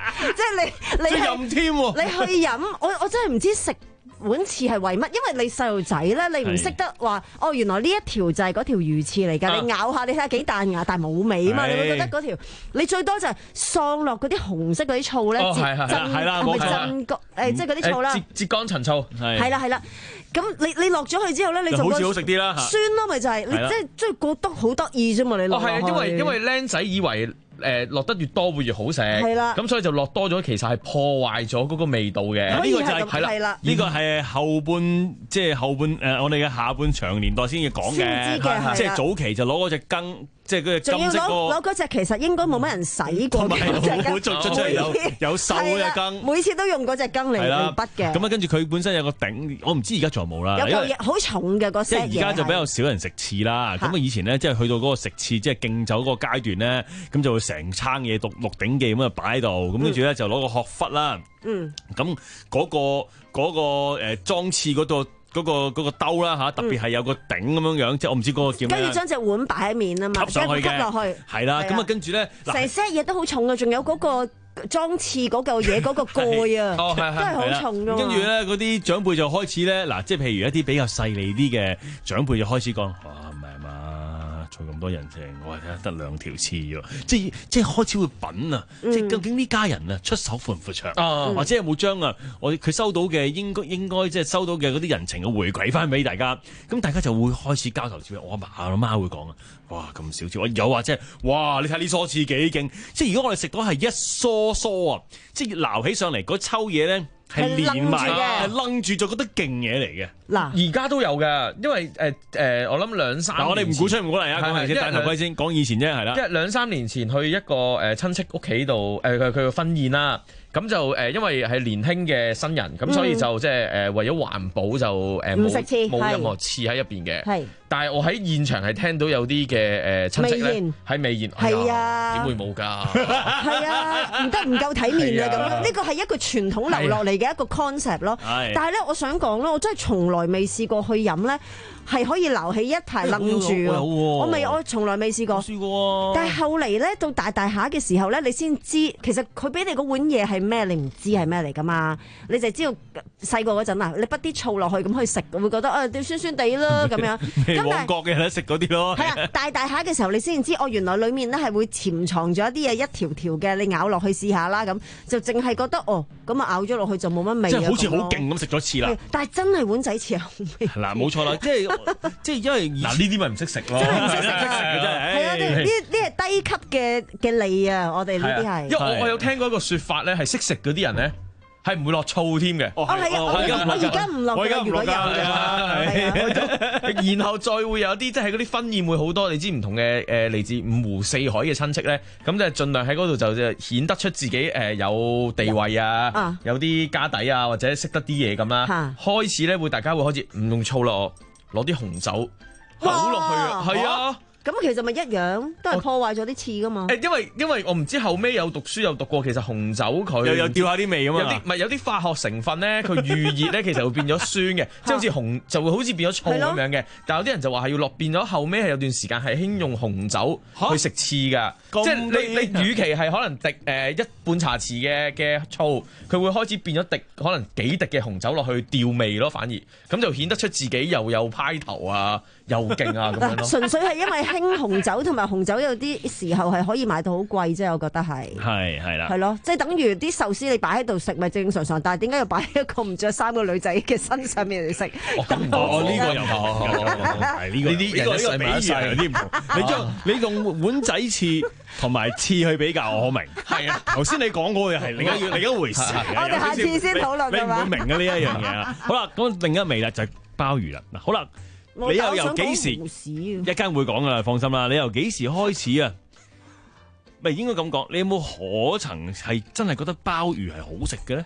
即係你你飲添喎， 你去飲，我我真係唔知食碗翅係為乜，因為你細路仔咧，你唔識得話哦，原來呢一條就係嗰條魚翅嚟㗎，啊、你咬下你睇下幾彈牙，但係冇味啊嘛，你會覺得嗰條你最多就係喪落嗰啲紅色嗰啲醋咧，浙係真係咪真誒，即係嗰啲醋啦， 浙浙江陳醋係啦係啦。咁你你落咗去之後咧，你就好似好食啲啦， 酸咯，咪就係你即係即係覺得好得意啫嘛，你落落去。 哦，係啊，因為因為僆仔以為誒落得越多會越好食，係啦，咁所以就落多咗，其實係破壞咗嗰個味道嘅。 呢個就係係啦，呢個係後半即係後半誒，我哋嘅下半場年代先至講嘅，即係早期就攞嗰隻羹。即係佢金色個， 攞嗰隻其實應該冇乜人洗過嘅， 冇做出嚟有有瘦嘅羹， 每次都用嗰隻羹嚟嚟筆嘅。 咁啊，跟住佢本身有個頂，我唔知而家仲有冇啦。 有嚿嘢好重嘅嗰 set 嘢。 即係而家就比較少人食翅啦。咁啊，以前咧即係去到嗰個食翅，即係敬酒嗰個階段咧，咁就會成餐嘢讀《鹿鼎記》咁啊擺喺度，咁跟住咧就攞個殼忽啦。嗯。咁嗰個嗰個誒裝翅嗰度。嗰、那個嗰、那個兜啦嚇，特別係有個頂咁樣樣，即係我唔知嗰個叫咩。跟住將隻碗擺喺面啊嘛， 吸上去嘅， 吸落去。 係啦，咁啊跟住咧， 成 set 嘢都好重啊，仲有嗰個裝翅嗰嚿嘢嗰個蓋啊， 哦、係係都係好重㗎。 跟住咧，嗰啲長輩就開始咧，嗱，即係譬如一啲比較細膩啲嘅長輩就開始講，哇，唔係嘛，做咁多人情，我係睇下得兩條翅喎，即係即係開始會品啊，嗯、即係究竟呢家人啊出手闊唔闊長，嗯、或者有冇將啊我佢收到嘅應該應該即係收到嘅嗰啲人情嘅回饋翻俾大家，咁大家就會開始交頭接尾。我阿爸阿媽會講啊，哇咁少條，有或者哇你睇呢梳翅幾勁，即係如果我哋食到係一梳梳啊，即係撈起上嚟嗰抽嘢咧。係連埋，係楞住就覺得勁嘢嚟嘅。 嗱，而家都有嘅，因為誒誒、呃，我諗兩三年前， 嗱，我哋唔鼓吹唔鼓勵啊，講嚟先，戴頭盔先，講以前啫，係啦。 因為兩三年前去一個誒親戚屋企度，誒佢佢個婚宴啦。咁就誒，因為係年輕嘅新人，咁、嗯、所以就即係誒為咗環保就誒冇冇任何翅喺入邊嘅。係，但係我喺現場係聽到有啲嘅誒親戚咧喺未現，係啊，點會冇㗎？係啊，唔得唔夠體面啊咁樣。呢個係一個傳統留落嚟嘅一個 concept 咯。係，但係咧，我想講咧，我真係從來未試過去飲咧。係可以撈起一排楞住啊！我未，我從來未試過。 試過啊！ 但係後嚟咧，到大大下嘅時候咧，你先知其實佢俾你嗰碗嘢係咩，你唔知係咩嚟噶嘛？你就知道細個嗰陣啊，你滗啲醋落去咁去食，會覺得啊，啲酸酸地啦咁樣。 咁旺角嘅咧食嗰啲咯。 係啊，大大下嘅時候你先知，哦，原來裡面咧係會潛藏咗一啲嘢一條條嘅，你咬落去試下啦咁，就淨係覺得哦，咁啊咬咗落去就冇乜味。 即係好似好勁咁食咗翅啦。 但係真係碗仔翅好味。 嗱，冇錯啦，即係。即係因為嗱呢啲咪唔識食咯， 真係唔識食嘅真係。係啊，呢呢啲係低級嘅嘅脷啊！我哋呢啲係。 因為我我有聽過一個説法咧，係識食嗰啲人咧係唔會落醋添嘅。 哦係啊，我而家唔落嘅，如果有嘅話。 然後再會有啲即係嗰啲婚宴會好多，你知唔同嘅誒嚟自五湖四海嘅親戚咧，咁就盡量喺嗰度就就顯得出自己誒有地位啊，有啲家底啊，或者識得啲嘢咁啦。開始咧會大家會開始唔用醋咯。攞啲紅酒倒落去啊，係啊， 咁其實咪一樣，都係破壞咗啲翅噶嘛。 誒，因為因為我唔知後尾有讀書有讀過，其實紅酒佢又又掉下啲味咁啊， 有啲唔係有啲化學成分咧，佢預熱咧其實會變咗酸嘅，即係好似紅就會好似變咗醋咁樣嘅。但係有啲人就話係要落變咗後尾係有段時間係興用紅酒去食翅㗎，即係你你與其係可能滴誒一半茶匙嘅嘅醋，佢會開始變咗滴可能幾滴嘅紅酒落去調味咯，反而咁就顯得出自己又有派頭啊，又勁啊咁樣咯。 純粹係因為興紅酒，同埋紅酒有啲時候係可以賣到好貴啫，我覺得係。係係啦。係咯，即係等於啲壽司你擺喺度食咪正正常常，但係點解要擺喺一個唔着衫嘅女仔嘅身上面嚟食？ 哦，呢個又係呢個呢啲呢個呢個比喻有啲唔同。你將你用碗仔翅同埋翅去比較，我明。係啊，頭先你講嗰個係另一另一回事。 我哋下次先討論係嘛？ 你唔會明嘅呢一樣嘢啊。好啦，咁另一味啦就係鮑魚啦。嗱，好啦。你又由幾時？一間會講噶啦，放心啦。你由幾時開始啊？咪應該咁講，你有冇可能係真係覺得鮑魚係好食嘅咧？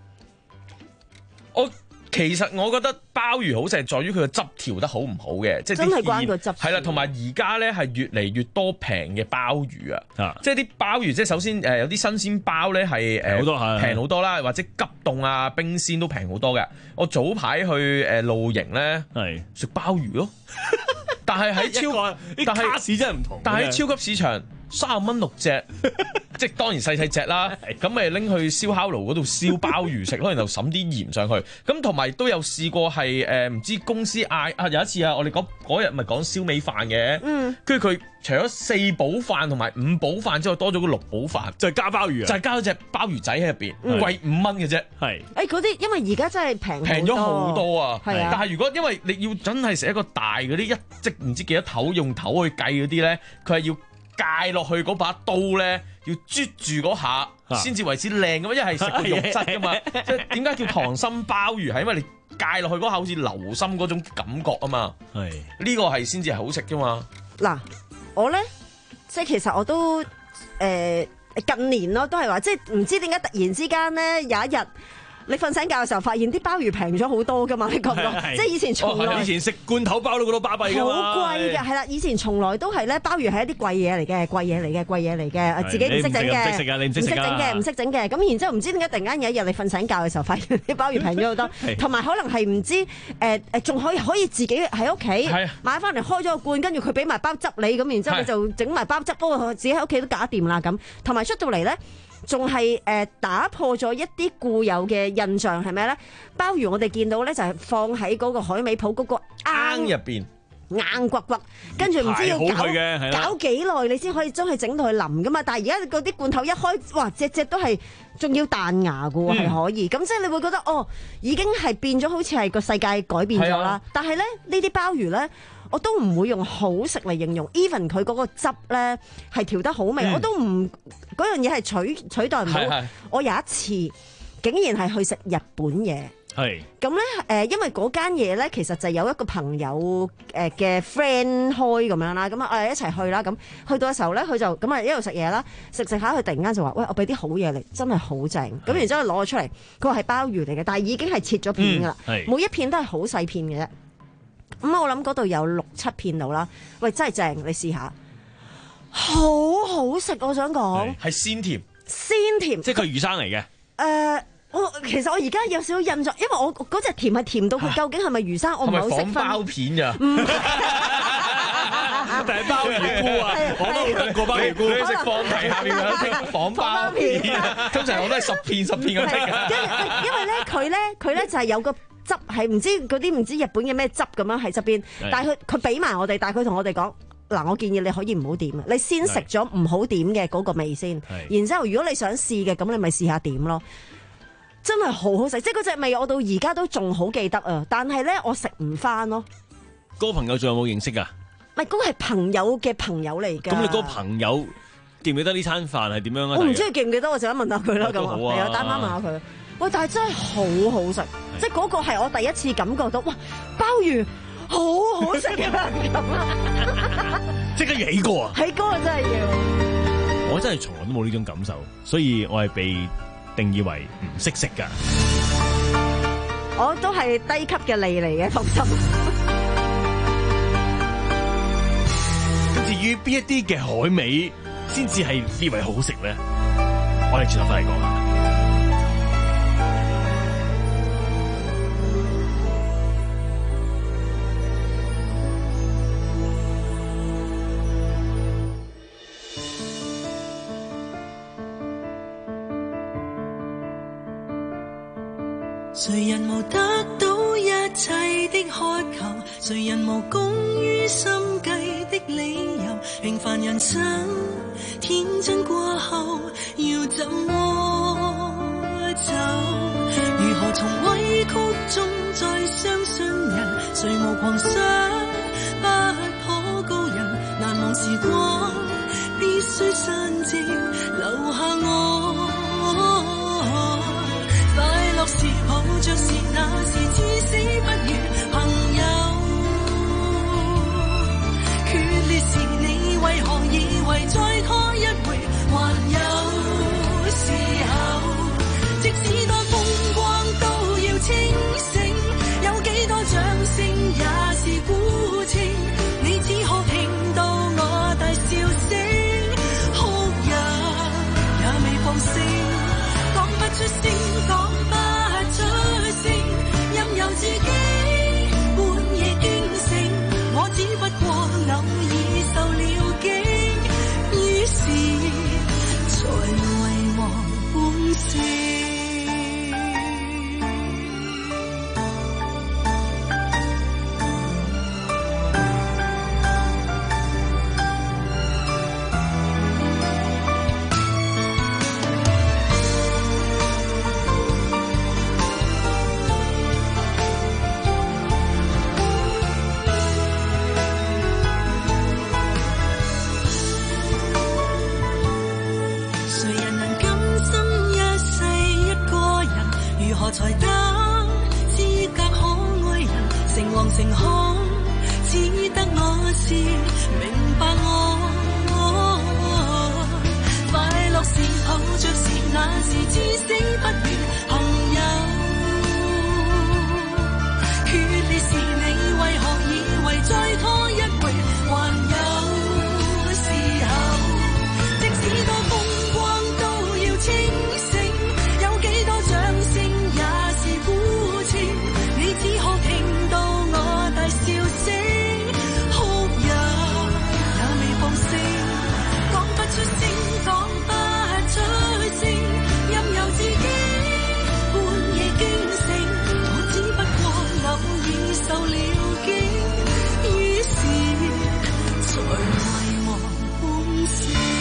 我其實我覺得鮑魚好食係在於佢個汁調得好唔好嘅，即係真係關個汁。 係啦，同埋而家咧係越嚟越多平嘅鮑魚啊！即係啲鮑魚，即係首先誒有啲新鮮鮑咧係誒好多平好多啦，或者急凍啊、冰鮮都平好多嘅。我早排去誒露營咧，係食鮑魚咯，但係喺超， 但係卡士真係唔同。 但係喺超級市場三十蚊六隻，即係當然細細隻啦。咁咪拎去燒烤爐嗰度燒鮑魚食，可能就揼啲鹽上去。咁同埋都有試過係誒唔知公司嗌啊，有一次啊，我哋嗰嗰日咪講燒味飯嘅，嗯，跟住佢除咗四寶飯同埋五寶飯之外，多咗個六寶飯， 就係加鮑魚啊， 就係加咗隻鮑魚仔喺入邊， 嗯貴五蚊嘅啫。 係誒嗰啲，因為而家真係平平咗好多啊！ 係啊， 但係如果因為你要真係食一個大嗰啲一即唔知幾多頭用頭去計嗰啲咧，佢係要戒落去嗰把刀咧，要啜住嗰下先至為之靚咁，一係食個肉質噶嘛。即係點解叫溏心鮑魚？係因為你戒落去嗰下好似流心嗰種感覺啊嘛。係呢個係先至係好食噶嘛。 嗱，我咧即係其實我都誒、呃、近年咯，都係話即係唔知點解突然之間咧有一日。你瞓醒覺嘅時候，發現啲鮑魚平咗好多噶嘛？你覺唔覺？即係以前從來、 哦、以前食罐頭鮑都覺得巴閉㗎嘛， 好貴嘅係啦。以前從來都係咧，鮑魚係一啲貴嘢嚟嘅，貴嘢嚟嘅，貴嘢嚟嘅，自己唔識整嘅， 唔識食啊，你唔識整嘅，唔識整嘅。咁然之後唔知點解突然間有一日你瞓醒覺嘅時候，發現啲鮑魚平咗好多，同埋可能係唔知誒誒，仲、呃、可以可以自己喺屋企買翻嚟開咗個罐，跟住佢俾埋包汁你，咁然之後你就整埋包汁，不過自己喺屋企都搞掂啦咁。同埋出到嚟咧。仲係誒打破咗一啲固有嘅印象係咩咧？鮑魚我哋見到咧就係放喺嗰個海味鋪嗰個罌入邊硬骨骨，跟住唔知要搞搞幾耐你先可以將佢整到佢腍噶嘛？但係而家嗰啲罐頭一開，哇隻隻都係仲要彈牙噶喎，係、嗯、可以。咁即係你會覺得哦，已經係變咗好似係個世界改變咗啦。啊、但係咧呢啲鮑魚咧。我都唔會用好食嚟形容 even 佢嗰個汁咧係調得好味，嗯、我都唔嗰樣嘢係取取代唔到。我有一次竟然係去食日本嘢，係咁咧誒，因為嗰間嘢咧其實就有一個朋友誒嘅 friend 開咁樣啦，咁啊我哋一齊去啦，咁去到嘅時候咧，佢就咁啊一路食嘢啦，食食下佢突然間就話：喂，我俾啲好嘢嚟，真係好正。咁然之後攞咗出嚟，佢話係鮑魚嚟嘅，但係已經係切咗片㗎啦，嗯、每一片都係好細片嘅啫。咁、嗯、我諗嗰度有六七片到啦，喂真係正，你試下，好好食，我想講係鮮甜， 鮮甜， 即係佢魚生嚟嘅。誒、 呃，我其實我而家有少少印象，因為我嗰隻甜係甜到佢究竟係咪魚生，我唔係好識分。係咪仿包片㗎？唔係， 但係鮑魚菇啊，我都見過鮑魚菇。你食放題下面嗰啲仿包片啊，通常我都係十片十片咁食㗎。 因為咧，佢咧，佢咧就係有個。汁係唔知嗰啲唔知日本嘅咩汁咁樣喺側邊，但係佢佢俾埋我哋，但係佢同我哋講嗱，我建議你可以唔好點，你先食咗唔好點嘅嗰個味先，然之後如果你想試嘅，咁你咪試下點咯，真係好好食，即係嗰隻味我到而家都仲好記得啊！但係咧我食唔翻咯。 嗰個朋友仲有冇認識噶？ 唔係，嗰個係朋友嘅朋友嚟㗎。 咁你嗰個朋友記唔記得呢餐飯係點樣啊？ 我唔知佢記唔記得，我就咁問下佢啦。咁係啊，打翻問下佢。喂，但係真係好好食，即係嗰個係我第一次感覺到，哇！鮑魚好好食啊！咁即刻要起歌啊！ 起歌啊，真係要！ 我真係從來都冇呢種感受，所以我係被定義為唔識食㗎。 我都係低級嘅利嚟嘅，放心。 咁至於邊一啲嘅海味先至係列為好食咧？我哋轉頭翻嚟講下。 誰人無得到一切的渴求？誰人無功於心計的理由？平凡人生天真過後，要怎麼走？如何從委曲中再相信人？誰無狂想不可告人？難忘時光必須散照，留下我。快樂時抱着是那時至死不渝朋友，決裂時你為何以為再拖一回還有時候？即使多風光都要清醒，有幾多掌聲也是孤清，你只可聽到我大笑聲，哭泣也未放何才得資格可愛人？誠惶誠恐，只得我是明白我。快樂時抱着時，那是至死不渝朋友。決裂時你為何以為再拖一回還有時候？即使多風光都要清醒，有幾多掌聲也是孤清，你只可聽到我大笑聲，哭也也未放聲，講不出聲，講不出聲，任由自己半夜驚醒，我只不過偶爾受了驚，於是才遺忘本性。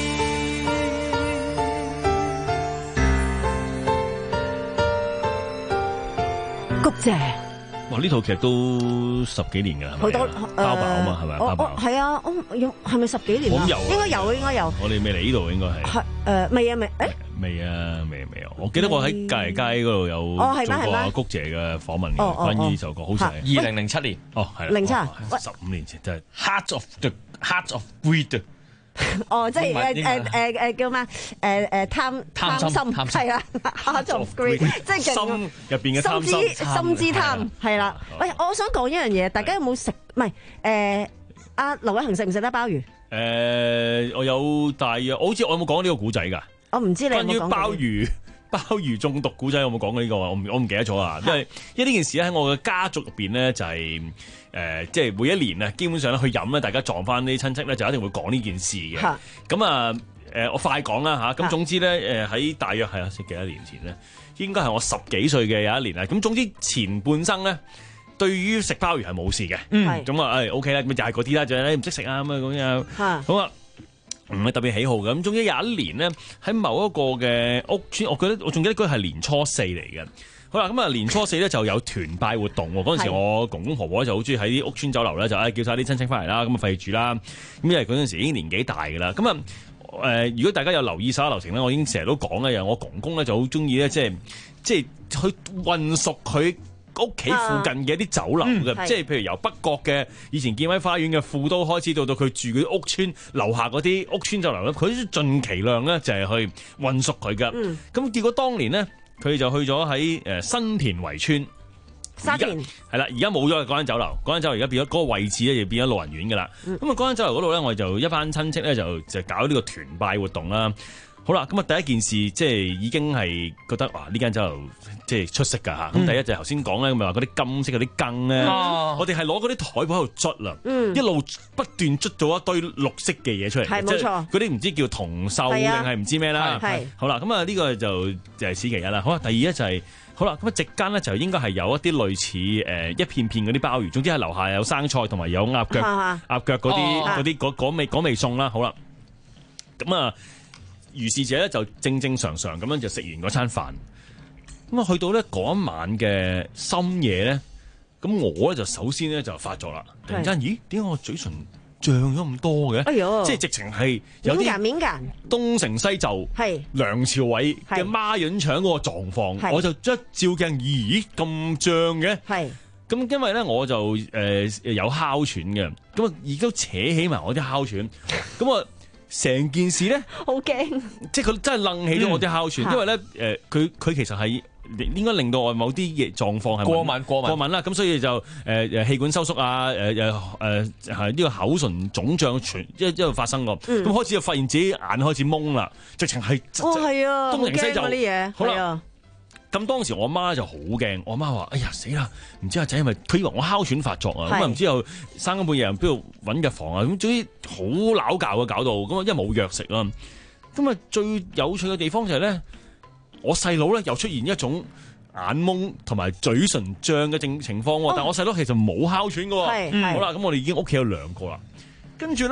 谷姐， 哇！呢套劇都十幾年㗎，係咪？ 好多包爆啊嘛，係咪？包爆係啊，我有係咪十幾年啊？ 好有啊應該有，應該有。 我哋未嚟呢度應該係係誒未啊未誒未啊未未啊！我記得我喺隔離街嗰度有哦係咩做過係咩阿谷姐嘅訪問嘅， 哦哦關於呢首歌，好似係二零零七年， 哦係啦， 零七啊哇十五年前真係 Heart of the Heart of Greed。 哦，即係英文誒誒誒誒叫咩？誒誒貪貪心心貪心係啦，Heart of Greed，即係勁心入邊嘅貪心心， 之心之貪係啦。喂，我想講一樣嘢，大家有冇食？唔係誒，阿劉偉恒食唔食得鮑魚？ 誒，我有大約，我好似我有冇講呢個古仔㗎？ 我唔知你有關於鮑冇講過。 魚鮑魚中毒古仔有冇講過呢個啊？我唔我唔記得咗啊！因為因為呢件事咧喺我嘅家族入邊咧就係、是。誒、呃，即係每一年啊，基本上咧去飲咧，大家撞翻啲親戚咧，就一定會講呢件事嘅。咁啊，誒、呃，我快講啦嚇。咁、啊、總之咧，誒、呃、喺大約係啊，幾多年前咧，應該係我十幾歲嘅有一年啊。咁總之前半生咧，對於食鮑魚係冇事嘅。嗯。咁啊，誒 OK 啦，咁就係嗰啲啦，就係你唔識食啊咁啊咁樣。咁啊，唔係特別喜好嘅。咁總之有一年咧，喺某一個嘅屋村，我覺得我仲記得嗰係年初四嚟嘅。好啦，咁啊年初四咧就有團拜活動喎。嗰陣時我公公婆婆就好中意喺啲屋村酒樓咧，就誒叫晒啲親戚翻嚟啦，咁啊費住啦。咁因為嗰陣時已經年紀大㗎啦。咁啊誒，如果大家有留意手下留情咧，我已經成日都講咧，我公公咧就好中意咧，即係即係去混熟佢屋企附近嘅一啲酒樓嘅，啊嗯、即係譬如由北角嘅以前建威花園嘅富都開始，到到佢住嗰啲屋村樓下嗰啲屋村酒樓咧，佢都盡其量咧就係去混熟佢㗎。咁、嗯、結果當年咧。佢就去咗喺誒新田圍村， 沙田係啦，而家冇咗嗰間酒樓，嗰間酒樓而家變咗嗰個位置咧，就變咗老人院噶啦。咁啊、嗯，嗰間酒樓嗰度咧，我哋就一班親戚咧就就搞呢個團拜活動啦。好啦，咁啊第一件事即係已經係覺得哇呢間酒樓即係出色㗎嚇。咁、嗯、第一就頭先講咧，咪話嗰啲金色嗰啲羹咧，哦、我哋係攞嗰啲台布喺度捽啦，嗯、一路不斷捽咗一堆綠色嘅嘢出嚟， 係冇錯。 嗰啲唔知叫銅鏽定係唔知咩啦。係好啦，咁啊呢個就就係此其一啦。好啦，第二咧就係、是、好啦，咁啊席間咧就應該係有一啲類似誒一片片嗰啲鮑魚，總之係樓下有生菜同埋有鴨腳、鴨腳嗰啲嗰啲嗰嗰味嗰味餸啦。好啦，咁啊。如是者咧就正正常常咁樣就食完嗰餐飯，咁啊去到咧嗰一晚嘅深夜咧，咁我咧就首先咧就發作啦，突然間咦點解我嘴唇脹咗咁多嘅？哎呦，即係直情係有啲東成西就，係梁朝偉嘅孖潤腸嗰個狀況，我就一照鏡咦咁脹嘅，係咁因為咧我就誒、呃、有哮喘嘅，咁啊而都扯起埋我啲哮喘，咁啊。成件事咧， 好驚！ 即係佢真係愣起咗我啲哮喘，嗯、因為咧，誒、呃，佢佢其實係應該令到我某啲嘢狀況係過敏過敏過敏啦，咁所以就誒誒氣管收縮啊，誒誒誒係呢個口唇腫脹全一一路發生過，咁、嗯、開始就發現自己眼開始蒙啦，直情係哦係啊， 東成西就啲嘢， 好啦。咁當時我媽就好驚，我媽話：哎呀死啦！唔知阿仔係咪佢以為我哮喘發作啊？咁啊唔知又三更半夜人邊度揾藥房啊？咁總之好鬧教啊，搞到咁啊，因為冇藥食啊。咁啊最有趣嘅地方就係咧，我細佬咧又出現一種眼蒙同埋嘴唇脹嘅正情況喎。哦、但係我細佬其實冇哮喘嘅喎。好啦，咁我哋已經屋企有兩個啦。跟住咧，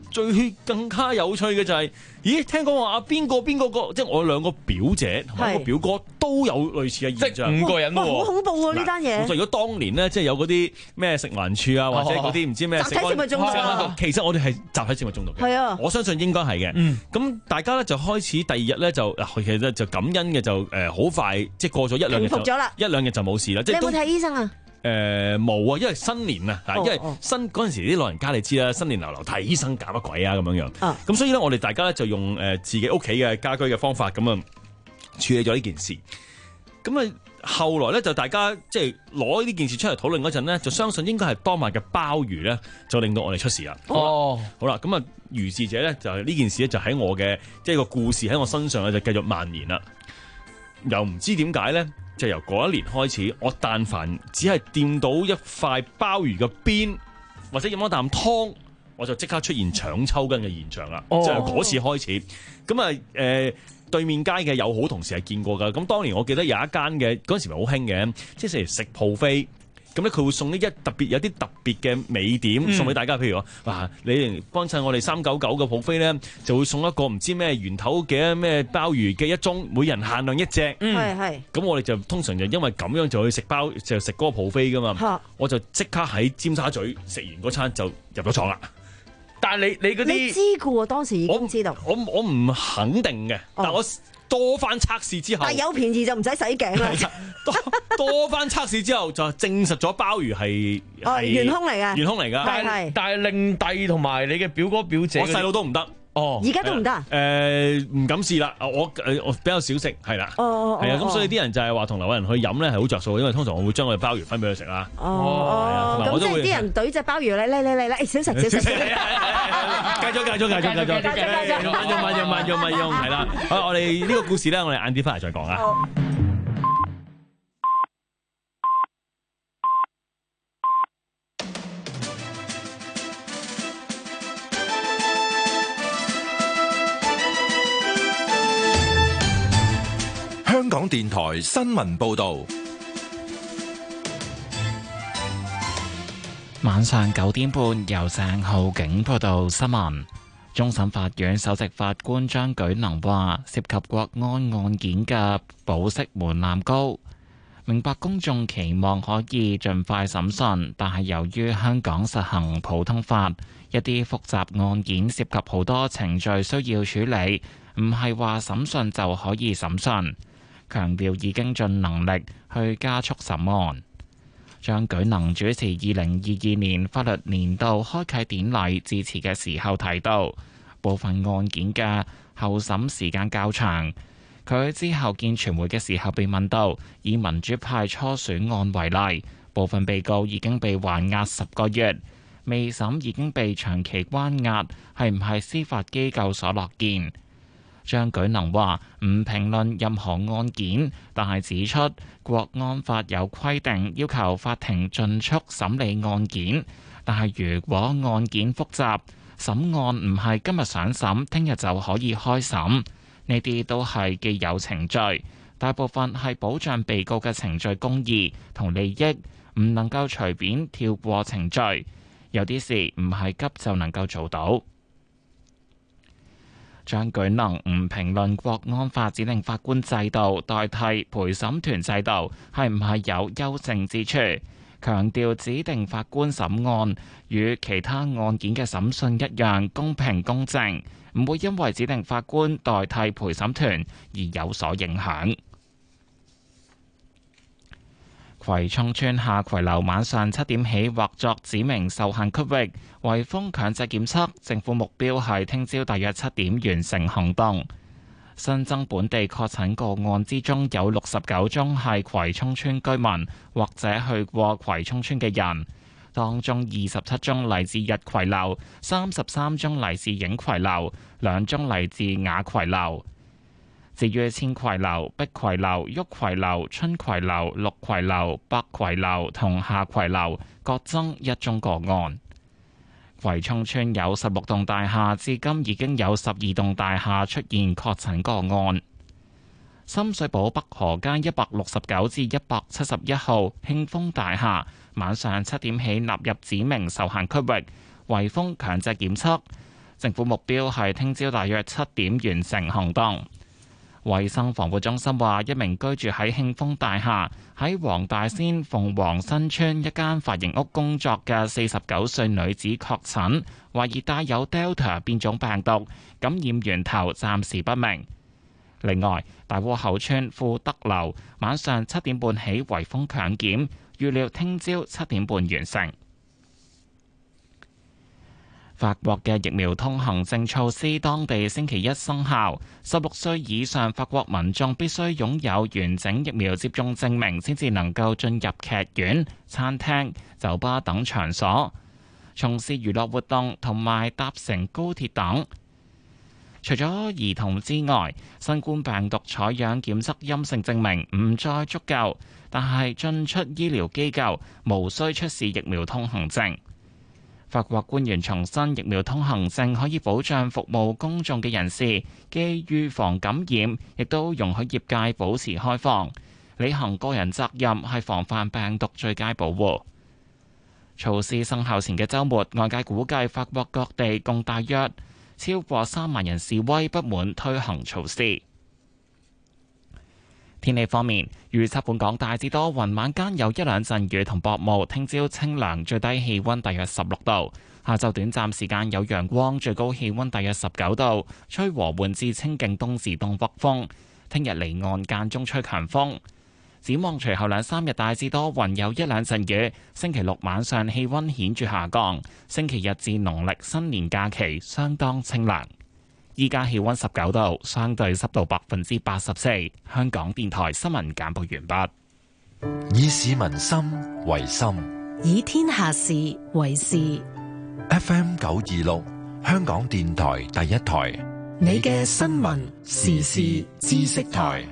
最更加有趣嘅就係、是，咦？聽講話啊邊個邊個個，即係我兩個表姐同埋一個表哥都有類似嘅現象， 即五個人喎， 好恐怖喎呢單嘢。 如果當年呢，即係有嗰啲咩食環署啊，或者嗰啲唔知咩集體食物中毒啊， 其實我哋係集體食物中毒嘅。 係啊， 我相信應該係嘅。咁、嗯、大家咧就開始第二日咧就其實就感恩嘅就誒好快，即係過咗一兩日就一兩日就冇事啦。 你有冇睇醫生啊？ 誒冇啊，因為新年啊， 哦、 因為新嗰陣時啲老人家你知啦，新年流流睇醫生搞乜鬼啊咁樣樣。咁、 啊、 所以咧，我哋大家咧就用誒自己屋企嘅家居嘅方法咁啊處理咗呢件事。咁啊後來咧就大家即係攞呢件事出嚟討論嗰陣咧，就相信應該係當晚嘅鮑魚咧，就令到我哋出事啦。 哦， 好啦，咁啊如是者咧就係呢件事咧就喺我嘅即係個故事喺我身上咧就繼續蔓延啦。又唔知點解咧？就由嗰一年開始，我但凡只係掂到一塊鮑魚嘅邊，或者飲一啖湯，我就即刻出現腸抽筋嘅現象啦。哦、就由嗰次開始，咁啊誒對面街嘅友好同事係見過㗎。咁當年我記得有一間嘅嗰陣時咪好興嘅，即係食 buffet。咁咧佢會送呢一特別有啲特別嘅美點、嗯、送俾大家，譬如話，哇！你幫襯我哋三九九嘅buffet咧，就會送一個唔知咩圓頭嘅咩鮑魚嘅一盅，每人限量一隻。係、 嗯、係。咁我哋就通常就因為咁樣就去食鮑，就食嗰個buffet噶嘛。我就即刻喺尖沙咀食完嗰餐就入咗廠啦。但係你你嗰啲， 你知㗎喎，當時已經知道。 我我唔肯定嘅，哦、但我多番測試之後， 但有便宜就唔使洗頸啦。 多多番測試之後就證實咗鮑魚係係元兇嚟嘅， 元兇嚟㗎。 係係。 但係令弟同埋你嘅表哥表姐， 我細佬都唔得。 哦， 而家都唔得。 誒唔敢試啦。我誒我比較少食，係啦。 哦係啊，咁所以啲人就係話同樓人去飲咧係好着數，因為通常我會將我哋鮑魚分俾佢食啦。 哦，咁即係啲人懟隻鮑魚嚟嚟嚟嚟嚟，少食少食。 繼續繼續繼續繼續繼續，慢用慢用慢用慢用，係啦。好，我哋呢個故事咧，我哋晏啲翻嚟再講啊。 香港電台新聞報道， 晚上九點半由鄭浩景報道新聞。終審法院首席法官張舉能話，涉及國安案件嘅保釋門檻高，明白公眾期望可以盡快審訊，但係由於香港實行普通法，一啲複雜案件涉及好多程序需要處理，唔係話審訊就可以審訊。強調已經盡能力去加速審案。張舉能主持二零二二年法律年度開啟典禮致辭嘅時候提到，部分案件嘅候審時間較長。佢之後見傳媒嘅時候被問到，以民主派初選案為例，部分被告已經被還押十個月，未審已經被長期關押，係唔係司法機構所樂見？張舉能話唔評論任何案件，但係指出國安法有規定要求法庭盡速審理案件，但係如果案件複雜，審案唔係今日想審，聽日就可以開審，呢啲都係既有程序，大部分係保障被告嘅程序公義同利益，唔能夠隨便跳過程序，有啲事唔係急就能夠做到。張舉能唔評論國安法指定法官制度代替陪審團制度係唔係有優勝之處，強調指定法官審案與其他案件嘅審訊一樣公平公正，唔會因為指定法官代替陪審團而有所影響。葵涌村下葵樓晚上七點起劃作指明受限區域，圍封強制檢測。政府目標係聽朝大約七點完成行動。新增本地確診個案之中，有六十九宗係葵涌村居民或者去過葵涌村嘅人，當中二十七宗嚟自日葵樓，三十三宗嚟自影葵樓，兩宗嚟自雅葵樓。至於千葵樓、碧葵樓、旭葵樓、春葵樓、綠葵樓、白葵樓同夏葵樓各增一宗個案。葵涌村有十六棟大廈，至今已經有十二棟大廈出現確診個案。深水埗北河街一百六十九至一百七十一號慶豐大廈晚上七點起納入指明受限區域，圍封強制檢測。 政府目標係聽朝大約七點完成行動。衛生防護中心話，一名居住喺慶豐大廈喺黃大仙鳳凰新村一間髮型屋工作嘅四十九歲女子確診，懷疑帶有 Delta 變種病毒，感染源頭暫時不明。另外，大窩口村富德樓晚上七點半起圍封強檢，預料聽朝七點半完成。法國嘅疫苗通行證措施，當地星期一生效。十六歲以上法國民眾必須擁有完整疫苗接種證明，先至能夠進入劇院、餐廳、酒吧等場所，從事娛樂活動同埋搭乘高鐵等。除咗兒童之外，新冠病毒採樣檢測陰性證明唔再足夠，但係進出醫療機構無需出示疫苗通行證。法國官員重申，疫苗通行證可以保障服務公眾嘅人士，既預防感染，亦都容許業界保持開放。履行個人責任係防範病毒最佳保護。措施生效前嘅週末，外界估計法國各地共大約超過三萬人示威，不滿推行措施。天氣方面，預測本港大致多雲，晚間有一兩陣雨同薄霧。聽朝清涼，最低氣溫大約十六度。下晝短暫時間有陽光，最高氣溫大約十九度，吹和緩至清勁東至東北風。聽日離岸間中吹強風。展望隨後兩三日大致多雲，有一兩陣雨。星期六晚上氣溫顯著下降，星期日至農曆新年假期相當清涼。依家氣溫十九度，相對濕度百分之八十四。香港電台新聞簡報完畢。以市民心為心， 以天下事為事。 F M 九二六，香港電台第一台， 你嘅新聞時事知識台。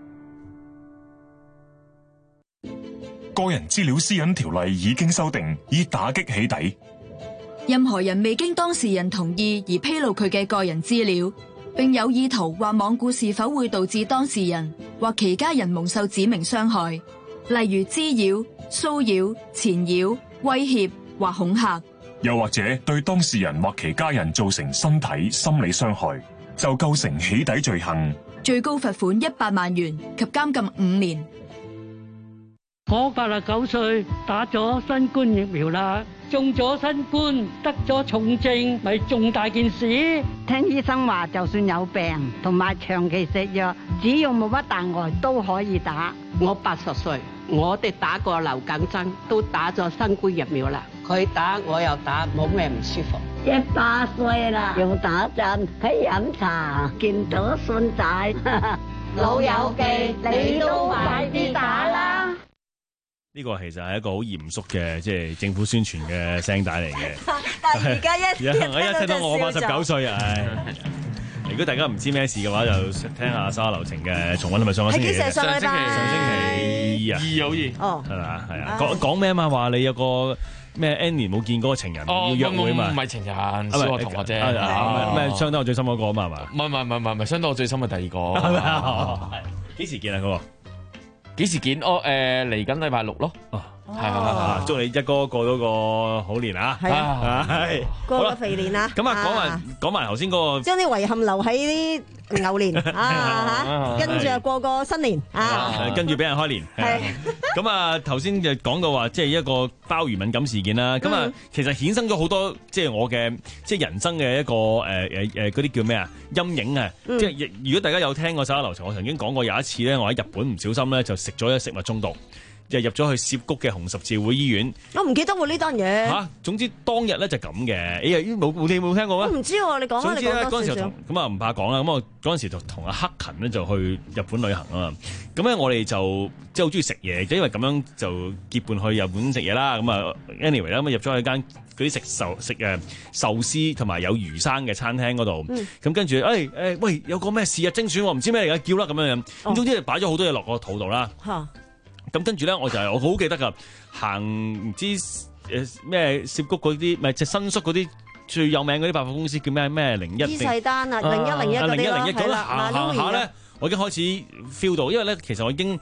個人資料私隱條例已經修訂，以打擊起底。 任何人未經當事人同意而披露佢嘅個人資料，並有意圖或罔顧是否會導致當事人或其家人蒙受指明傷害，例如滋擾、騷擾、纏擾、威脅或恐嚇， 又或者對當事人或其家人造成身體、心理傷害，就構成起底罪行， 最高罰款一百萬元及監禁五年。 我八十九歲，打咗新冠疫苗啦，中咗新冠，得咗重症，咪重大件事。 聽醫生話，就算有病同埋長期食藥，只要冇乜大礙都可以打。 我八十歲，我哋打過流感針，都打咗新冠疫苗啦。佢打我又打，冇咩唔舒服。 一百歲啦，用打針，喺飲茶，見到孫仔， 老友記，你都快啲打啦！ 呢個其實係一個好嚴肅嘅，即係政府宣傳嘅聲帶嚟嘅。 但係而家一一聽到我八十九歲啊！如果大家唔知咩事嘅話，就聽下稍後流程嘅重溫，係咪上個星期？ 上星期上星期二啊， 二好似哦，係嘛？係啊，講講咩啊嘛？話你有個咩 N 年冇見嗰個情人要約會嘛？ 唔係情人，小學同學啫。 咩傷得我最深嗰個啊嘛？係嘛？ 唔係唔係唔係唔係傷得我最深嘅第二個。 係咪啊？幾時見啊？嗰個？ 幾時見？哦，誒嚟緊禮拜六咯。哦，係啊！ 祝你一哥過到個好年啊！ 係啊，過個肥年啊！ 咁啊，講埋講埋頭先嗰個， 將啲遺憾留喺啲牛年啊嚇，跟住又過個新年啊， 跟住俾人開年。係咁啊！頭先就講到話，即係一個鮑魚敏感事件啦。咁啊，其實衍生咗好多，即係我嘅即係人生嘅一個誒誒誒嗰啲叫咩啊陰影啊！即係如果大家有聽過手下留情，我曾經講過有一次咧，我喺日本唔小心咧就食咗一食物中毒。就入咗去涉谷嘅紅十字會醫院， 我唔記得喎呢單嘢。 嚇，總之當日咧就咁嘅。哎呀，冇冇聽冇聽過咩？ 我唔知喎，你講啊，你講多少少。 咁啊唔怕講啦。咁我嗰陣時就同阿克勤咧就去日本旅行啊嘛。咁咧我哋就即係好中意食嘢，就因為咁樣就結伴去日本食嘢啦。咁啊，anyway 啦，咁入咗去間嗰啲食壽食誒壽司同埋有魚生嘅餐廳嗰度。咁跟住誒誒，喂，有個咩事啊？精選喎，唔知咩嚟㗎，叫啦咁樣樣。咁總之就擺咗好多嘢落個肚度啦。嚇！咁跟住咧，我就係我好記得噶，行唔知誒咩涉谷嗰啲，咪即係新宿嗰啲最有名嗰啲百貨公司叫咩咩零一？伊勢丹啊，零一零一嗰啲咯，係啦。 行行下咧，我已經開始 feel 到，因為咧其實我已經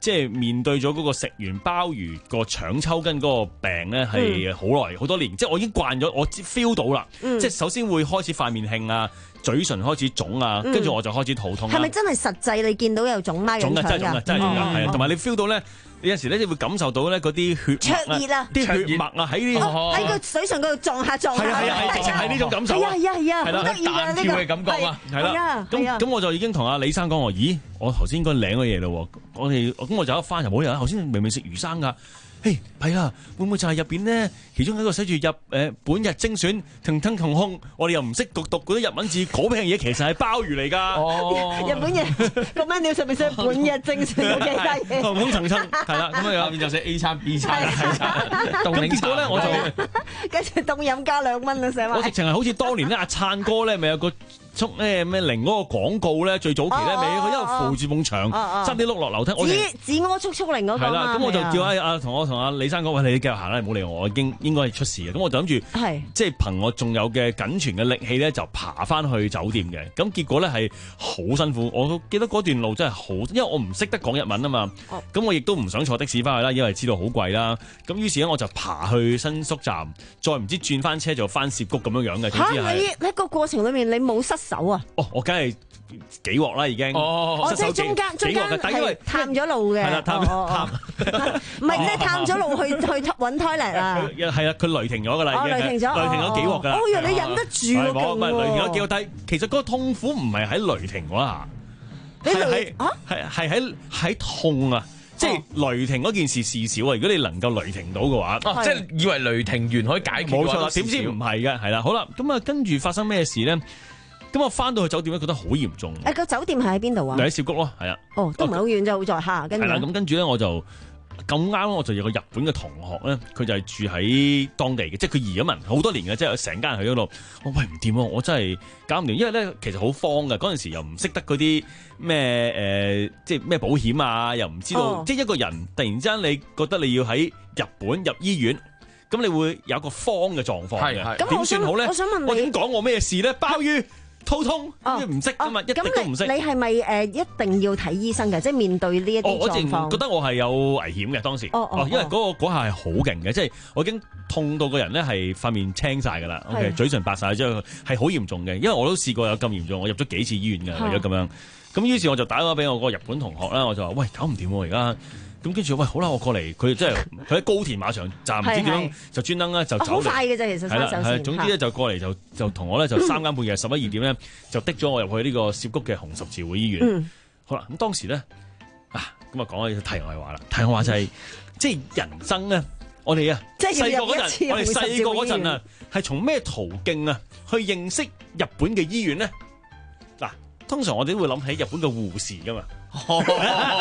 即係面對咗嗰個食完鮑魚個腸抽筋嗰個病咧，係好耐好多年，即係我已經慣咗，我 feel 到啦。嗯、即係首先會開始塊面興啊，嘴唇開始腫啊，跟住、嗯、我就開始肚痛啦。 係咪真係實際你見到有腫拉緊腸㗎？ 真係腫㗎，真係腫㗎，係啊！同埋你 feel 到咧。有陣時咧，你會感受到咧嗰啲血灼熱啊， 啲血脈啊喺呢喺個水上嗰度撞下撞下， 係啊係啊係，係呢種感受。 係啊係啊係啊， 係啦， 得意啊呢個嘅感覺啊， 係啦。咁咁我就已經同阿李生講話，咦，我頭先應該領咗嘢咯。我哋咁我就一翻入冇人，頭先明明食魚生㗎。嘿，係啦，會唔會就係入邊呢？其中一個寫住入誒、呃、本日精選騰騰騰空，我哋又唔識讀讀嗰啲日文字，嗰批嘢其實係鮑魚嚟㗎。 哦，日本嘢個 menu 上面寫本日精選嗰幾單嘢。 騰騰騰騰，係啦，咁樣下面就寫 A 餐 B 餐 C 餐。咁結果咧，我就跟住凍飲加兩蚊啊，成我直情係好似當年咧，阿燦哥咧，咪有個速咩咩零嗰個廣告咧，最早期咧，咪佢一路扶住埲牆，爭啲碌落樓梯。我指指屙速速零嗰個。 係啦，咁我就叫阿阿同我同阿李生講，喂，你繼續行啦，唔好理我，我已經應該係出事嘅。咁我就諗住，即係憑我仲有嘅僅存嘅力氣咧，就爬翻去酒店嘅。咁結果咧係好辛苦，我記得嗰段路真係好，因為我唔識得講日文啊嘛。咁、哦、我亦都唔想坐的士翻去啦，因為知道好貴啦。咁於是咧我就爬去新宿站，再唔知轉翻車就翻涉谷咁樣樣嘅。 嚇、啊！你喺個過程裏面你冇失手啊？ 哦，我梗係幾鑊啦已經。 哦，即係中間中間係探咗路嘅。係啦，探探。唔係即係探咗路去去揾 toilet 啊。 係啊，佢雷停咗㗎啦已經。 雷停咗。 雷停咗幾鑊㗎啦。 哦，原來你忍得住喎。 唔係雷停咗幾鑊，但係其實嗰個痛苦唔係喺雷停嗰下，係喺係係喺喺痛啊！即係雷霆嗰件事事少啊！如果你能夠雷霆到嘅話， 即係以為雷霆完可以解決， 冇錯啦。點知唔係嘅，係啦。好啦，咁啊跟住發生咩事咧？咁我翻到去酒店咧，覺得好嚴重。 誒個酒店係喺邊度啊？ 喺涉谷咯，係啊。 哦，都唔係好遠就好在下。跟住係啦，咁跟住咧我就咁啱，我就有個日本嘅同學咧，佢就係住喺當地嘅，即係佢移咗民好多年嘅，即係成家人去嗰度。我喂唔掂啊！我真係搞唔掂，因為咧其實好慌嘅，嗰陣時又唔識得嗰啲咩誒，即係咩保險啊，又唔知道，哦、即係一個人突然之間你覺得你要喺日本入醫院，咁你會有一個慌嘅狀況嘅，點算好咧？ 我想問你， 我點講我咩事咧？鮑魚。肚痛，唔識㗎嘛，一滴都唔識。 你係咪誒一定要睇醫生嘅？即係面對呢一啲狀況。 我淨覺得我係有危險嘅當時， 哦哦、 因為嗰、嗰個嗰下係好勁嘅，即係我已經痛到個人咧係塊面青晒㗎啦，OK， 嘴唇白晒之後係好嚴重嘅，因為我都試過有咁嚴重，我入咗幾次醫院嘅，為咗咁樣。咁於是我就打電話俾我個日本同學啦，我就話：喂，搞唔掂喎而家。咁跟住喂，好啦，我過嚟，佢即係佢喺高田馬場站，唔知點樣就專登咧就走嚟。好快嘅啫，其實係啦，係總之咧就過嚟就就同我咧就三更半夜十一二點咧就的咗我入去呢個涉谷嘅紅十字會醫院。嗯、好啦，咁當時咧啊咁啊講咗題外話啦，題外話就係、是、即係人生咧，我哋啊細個嗰陣，我哋細個嗰陣啊係從咩途徑啊去認識日本嘅醫院咧？嗱，通常我哋都會諗起日本嘅護士噶嘛。唔係，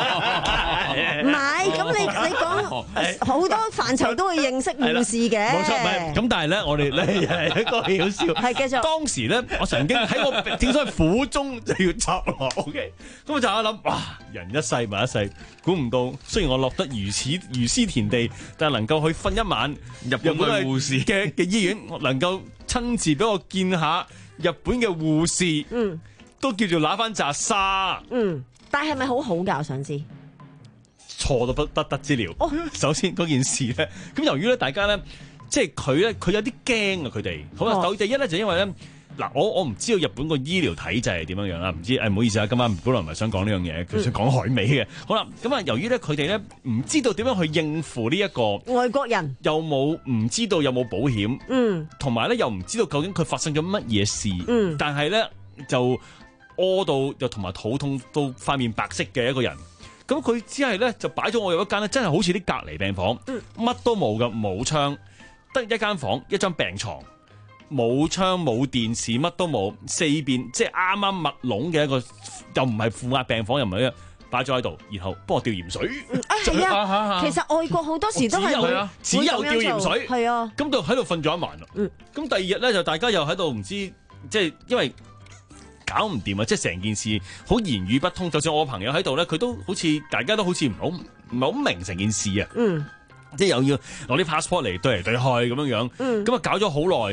咁你你講好多範疇都會認識護士嘅。 冇錯，唔係咁，但係咧，我哋咧係一個好笑。 係繼續。當時咧，我曾經喺我正所謂苦中就要插落 ，OK。咁我就喺度諗，哇！人一世物一世，估唔到，雖然我落得如此如斯田地，但係能夠去瞓一晚日本嘅護士嘅嘅醫院，能夠親自俾我見下日本嘅護士，嗯，都叫做揦翻紮沙， 嗯。但係咪好好㗎？我想知錯到不不得之了。Oh. 首先嗰件事咧，咁由於咧大家咧，即係佢咧，佢有啲驚啊！佢哋好啦，第一咧就因為咧，嗱，我我唔知道日本個醫療體制係點樣樣啦，唔知誒唔好意思啊，今晚本來唔係想講呢樣嘢，佢想講海味嘅。好啦，咁啊，由於咧佢哋咧唔知道點樣去應付呢一個外國人， 又冇唔知道有冇保險， 嗯， 同埋咧又唔知道究竟佢發生咗乜嘢事， 嗯， 但係咧就。屙到又同埋肚痛到塊面白色嘅一個人，咁佢只係咧就擺咗我入一間咧，真係好似啲隔離病房，乜、嗯、都冇㗎，冇窗，得一間房，一張病床，冇窗冇電視，乜都冇，四邊即係啱啱密籠嘅一個，又唔係負壓病房，又唔係啊，擺咗喺度，然後幫我吊鹽水。 啊係啊，啊其實外國好多時都係會、啊、 只有吊鹽水， 係啊， 咁就喺度瞓咗一晚啦。咁、嗯、第二日咧就大家又喺度唔知，即係因為。搞唔掂啊！即係成件事好言語不通，就算我朋友喺度咧，佢都好似大家都好似唔好唔係好明成件事啊！ 嗯， 即係又要攞啲 passport 嚟對嚟對去咁樣樣，嗯，咁啊搞咗好耐，咁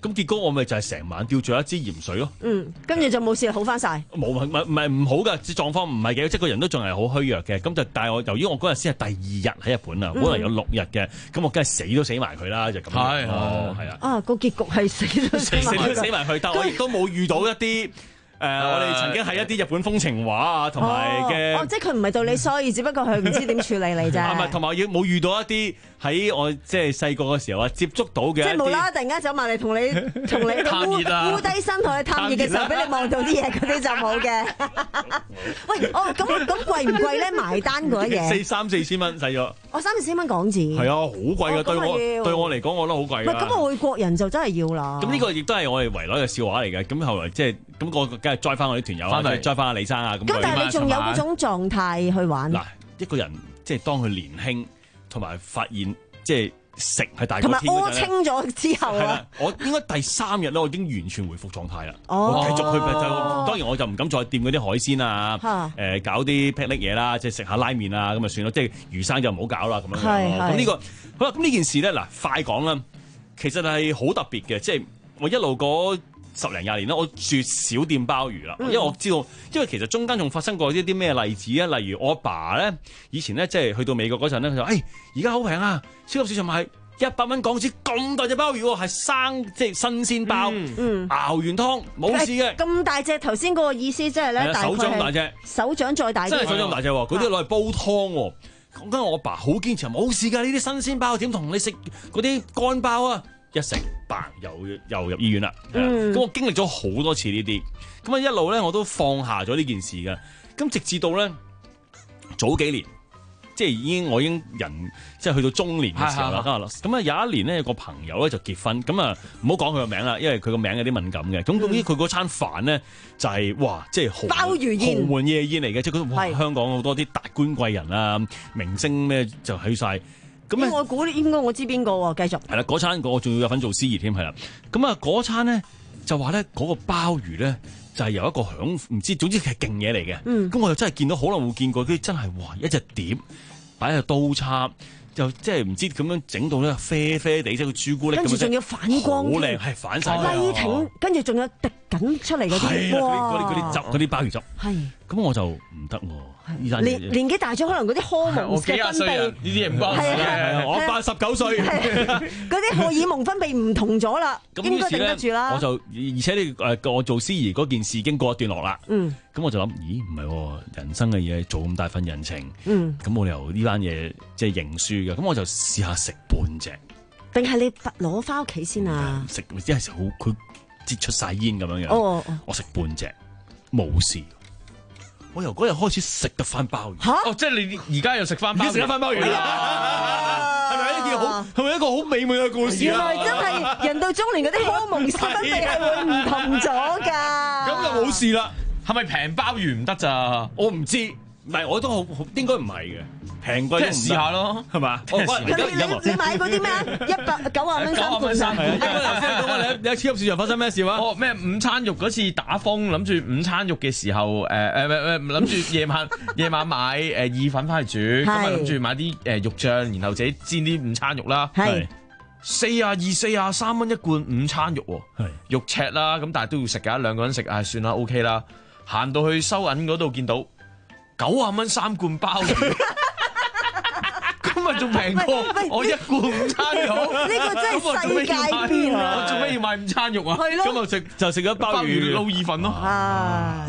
咁結果我咪就係成晚吊住一支鹽水咯。 嗯，跟住就冇事好翻晒。 冇唔係唔係唔好㗎，狀況唔係嘅，即係個人都仲係好虛弱嘅。咁就但係我由於我嗰日先係第二日喺日本啊，本來有六日嘅，咁我梗係死都死埋佢啦，就咁。係哦，係啊。 啊，個結局係死都死埋佢。 死埋佢，但我亦都冇遇到一啲。誒、呃，我哋曾經係一啲日本風情畫啊，同埋嘅， 哦，即係佢唔係對你所以，只不過佢唔知點處理你啫。 唔係，同埋亦冇遇到一啲喺我即係細個嘅時候啊，接觸到嘅。 即係無啦啦突然間走埋嚟同你同你烏烏低身同你探熱嘅時候，俾你望到啲嘢，嗰啲就冇嘅。喂，哦，咁咁貴唔貴咧？埋單嗰嘢四三四千蚊使咗。 哦，三四千蚊港紙。 係啊，好貴㗎，對我對我嚟講，我覺得好貴。 唔係咁，外國人就真係要啦。 咁呢個亦都係我哋圍內嘅笑話嚟嘅。咁後來即係咁個梗係載翻我啲團友啊，載翻阿李生啊。 咁但係你仲有嗰種狀態去玩？ 嗱，一個人即係當佢年輕，同埋發現即係食係大過天嗰陣咧， 同埋屙清咗之後啊， 我應該第三日咧，我已經完全回復狀態啦。 哦， 我繼續去就當然我就唔敢再掂嗰啲海鮮啊，誒搞啲霹靂嘢啦，即係食下拉麵啊咁就算咯。即係魚生就唔好搞啦咁樣。係咁呢個好啦，咁呢件事咧嗱，快講啦，其實係好特別嘅，即係我一路嗰十零廿年啦，我絕少掂鮑魚啦，因為我知道，因為其實中間仲發生過一啲咩例子啊，例如我阿爸咧，以前咧即係去到美國嗰陣咧，佢就誒而家好平啊，超級市場買一百蚊港紙咁大隻鮑魚喎，係生即係新鮮鮑，嗯、熬完湯冇事嘅。 咁大隻，頭先嗰個意思即係咧， 手掌大隻， 手掌再大啲， 真係手掌大隻喎，嗰啲攞嚟煲湯喎。講緊我阿爸好堅持，冇事㗎，呢啲新鮮鮑點同你食嗰啲乾鮑啊？一食，嘭又又入醫院啦。咁、嗯、我經歷咗好多次呢啲，咁啊一路咧我都放下咗呢件事嘅。咁直至到咧早幾年，即係已經我已經人即係去到中年嘅時候啦。咁啊有一年咧有個朋友咧就結婚，咁啊唔好講佢個名啦，因為佢個名有啲敏感嘅。咁總之佢嗰餐飯咧就係、是、哇，即係豪鮑魚宴、 豪門夜宴嚟嘅，即係覺得哇香港好多啲達官貴人啊、明星咩就去晒。咁我估應該我知邊個喎，繼續。係啦，嗰餐我仲要有份做司儀添，係啦。咁啊，嗰餐咧就話咧嗰個鮑魚咧就係由一個響唔知，總之係勁嘢嚟嘅。嗯。咁我又真係見到好耐冇見過，佢真係哇一隻碟擺喺度刀叉，就即係唔知咁樣整到咧啡啡地，即係個朱古力咁樣。跟住仲要反光，好靚，係反晒。 拉挺，跟住仲有滴緊出嚟嗰啲。 係啊，嗰啲嗰啲汁，嗰啲鮑魚汁。係。咁我就唔得喎。 年年紀大咗，可能嗰啲荷蒙嘅分泌， 呢啲嘢唔關事嘅。我八十九歲， 嗰啲荷爾蒙分泌唔同咗啦，應該頂得住啦。 我就而且你誒我做司儀嗰件事已經過一段落啦。嗯，咁我就諗，咦唔係人生嘅嘢做咁大份人情，嗯，咁冇理由呢單嘢即係認輸嘅。咁我就試下食半隻， 定係你攞翻屋企先啊？ 食即係好佢擠出晒煙咁樣樣。 哦， 我食半隻冇事。我由嗰日開始食得翻鮑魚。 嚇！哦，即係你而家又食翻鮑魚， 食得翻鮑魚啦！係咪一件好？係咪一個好美滿嘅故事？ 原來真係人到中年嗰啲荷爾蒙分泌係會唔同咗㗎。 咁就冇事啦。 係咪平鮑魚唔得咋？ 我唔知，唔係我都好應該唔係嘅。平貴都唔試下咯， 係嘛？ 你你買嗰啲咩啊？一百九啊蚊三罐啊！ 你你喺超級市場發生咩事啊？ 哦，咩午餐肉嗰次打風，諗住午餐肉嘅時候，誒誒誒，諗住夜晚夜晚買誒意粉翻嚟煮，咁啊諗住買啲誒肉醬，然後自己煎啲午餐肉啦。係四啊二四啊三蚊一罐午餐肉喎，係肉赤啦，咁但係都要食㗎，兩個人食啊算啦 OK 啦。行到去收銀嗰度見到九啊蚊三罐鮑魚。咁啊，仲平過我一罐午餐肉， 呢個真係世界變啊！ 我做咩要買午餐肉啊？ 係咯， 咁啊食就食咗鮑魚撈意粉咯。 唉，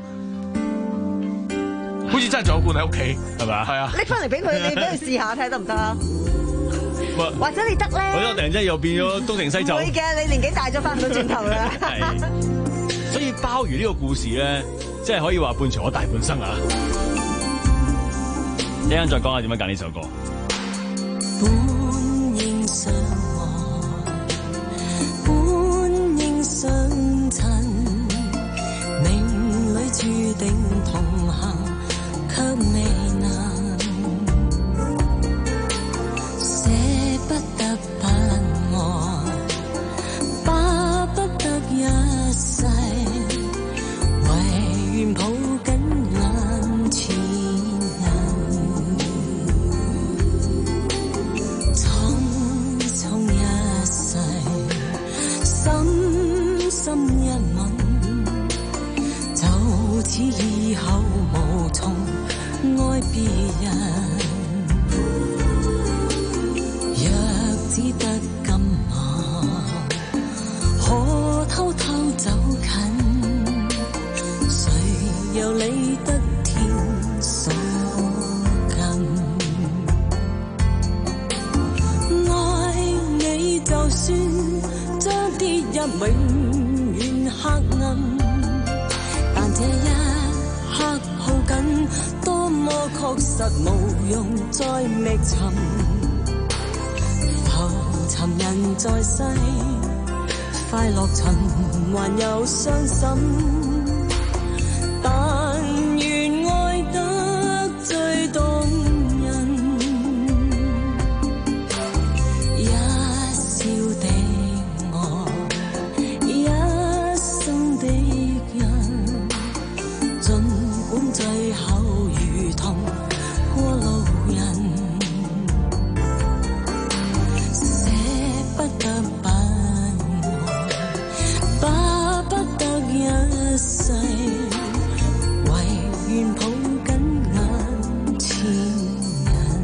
好似真係仲有罐喺屋企，係咪啊？係啊， 拎翻嚟俾佢，你俾佢試下睇得唔得啊？或者你得咧？ 我突然之間又變咗東成西就。 會嘅，你年紀大咗翻唔到轉頭啦。 係，所以鮑魚呢個故事咧，即係可以話伴隨我大半生啊！一陣再講下點樣揀呢首歌。 本應相愛，本應相襯，命裏注定同行，卻未能捨不得不愛，巴不得一世，唯願抱緊眼前。some 人，若只得今晚，可偷偷走近，誰又理得天所近？愛你就算將跌入永遠黑暗，但這一刻抱緊，多麼確實無用再覓尋。浮沉人在世，快樂循環又傷心。但願愛得最動人，一笑的愛，一生的人，儘管最後如同過路人，捨不得不愛，巴不得一世，唯願抱緊眼前人。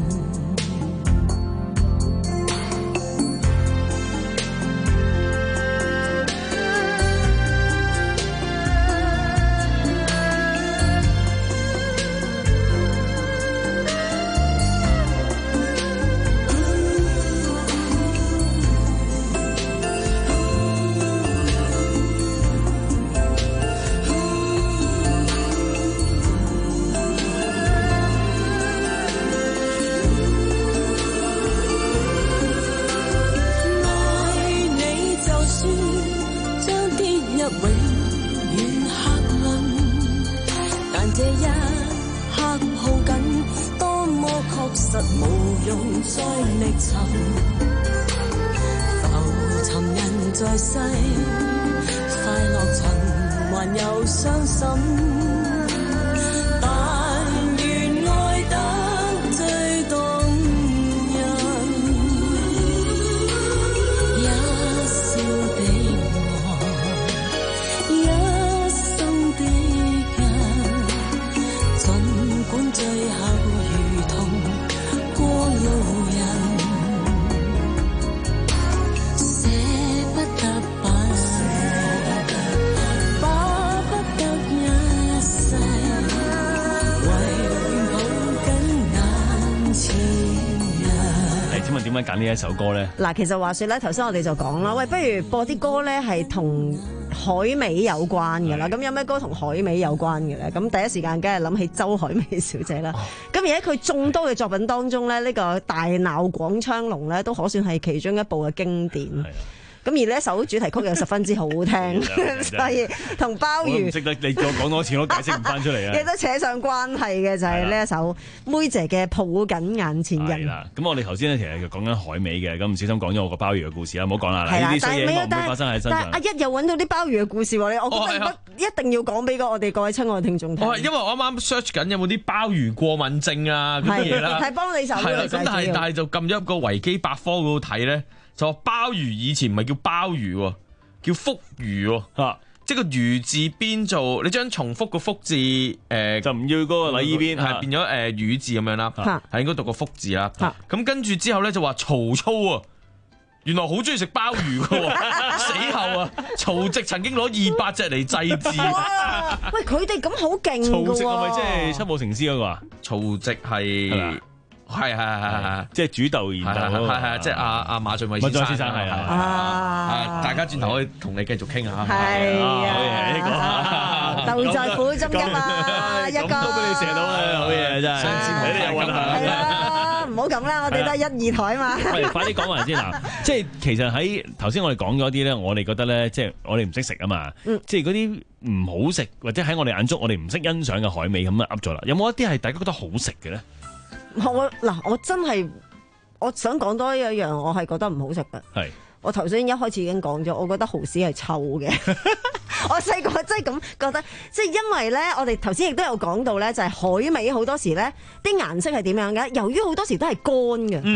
揀呢一首歌咧， 嗱，其實話說咧，頭先我哋就講啦，喂，不如播啲歌咧係同海味有關嘅啦。咁有咩歌同海味有關嘅咧？咁第一時間梗係諗起周海媚小姐啦。咁、哦、而喺佢眾多嘅作品當中咧，呢、呢個大鬧廣昌隆咧都可算係其中一部嘅經典。咁而呢一首主題曲又十分之好聽，所以同鮑魚唔識得你再講多次，我解釋唔翻出嚟啊！亦都扯上關係嘅就係呢一首妹姐嘅抱緊眼前人。係啦，咁我哋頭先咧其實就講緊海味嘅，咁唔小心講咗我個鮑魚嘅故事啦，唔好講啦。係啦，但係唔會發生喺身上。但係阿一又揾到啲鮑魚嘅故事喎，你我覺得不一定要講俾個我哋各位親愛嘅聽眾聽。 因為我啱啱 search 緊有冇啲鮑魚過敏症啊嗰啲嘢啦， 係幫你手。係啦， 咁但係但係就撳咗個維基百科嗰度睇咧。就話鮑魚以前唔係叫鮑魚，叫福魚啊！即係個魚字邊做，你將重複個福字誒、呃、 就唔要嗰個禮衣邊， 係、啊、變咗誒魚字咁樣啦，係、啊、應該讀個福字啦。咁、啊、跟住之後咧就話曹操啊，原來好中意食鮑魚噶，死後啊，曹植曾經攞二百隻嚟祭祀。 喂，佢哋咁好勁㗎喎！ 曹植係咪即係七武成師嗰個啊？ 曹植係。係係係係係， 即係煮豆研豆， 係係即係阿阿馬浚偉先生，先生係啊，大家轉頭可以同你繼續傾下。 係啊，豆在苦中甘啊，一個都俾你射到啊，好嘢真係，你哋有運行。 係啦，唔好咁啦，我哋都係一二台嘛。 喂，快啲講埋先嗱，即係其實喺頭先我哋講咗啲咧，我哋覺得咧，即係我哋唔識食啊嘛，即係嗰啲唔好食或者喺我哋眼中我哋唔識欣賞嘅海味咁啊噏咗啦。有冇一啲係大家覺得好食嘅咧？ 我嗱，我真係我想講多一樣，我係覺得唔好食嘅。係我頭先一開始已經講咗，我覺得蠔豉係臭嘅。我細個真係咁覺得，即係因為咧，我哋頭先亦都有講到咧，就係海味好多時咧啲顏色係點樣嘅？由於好多時都係乾嘅，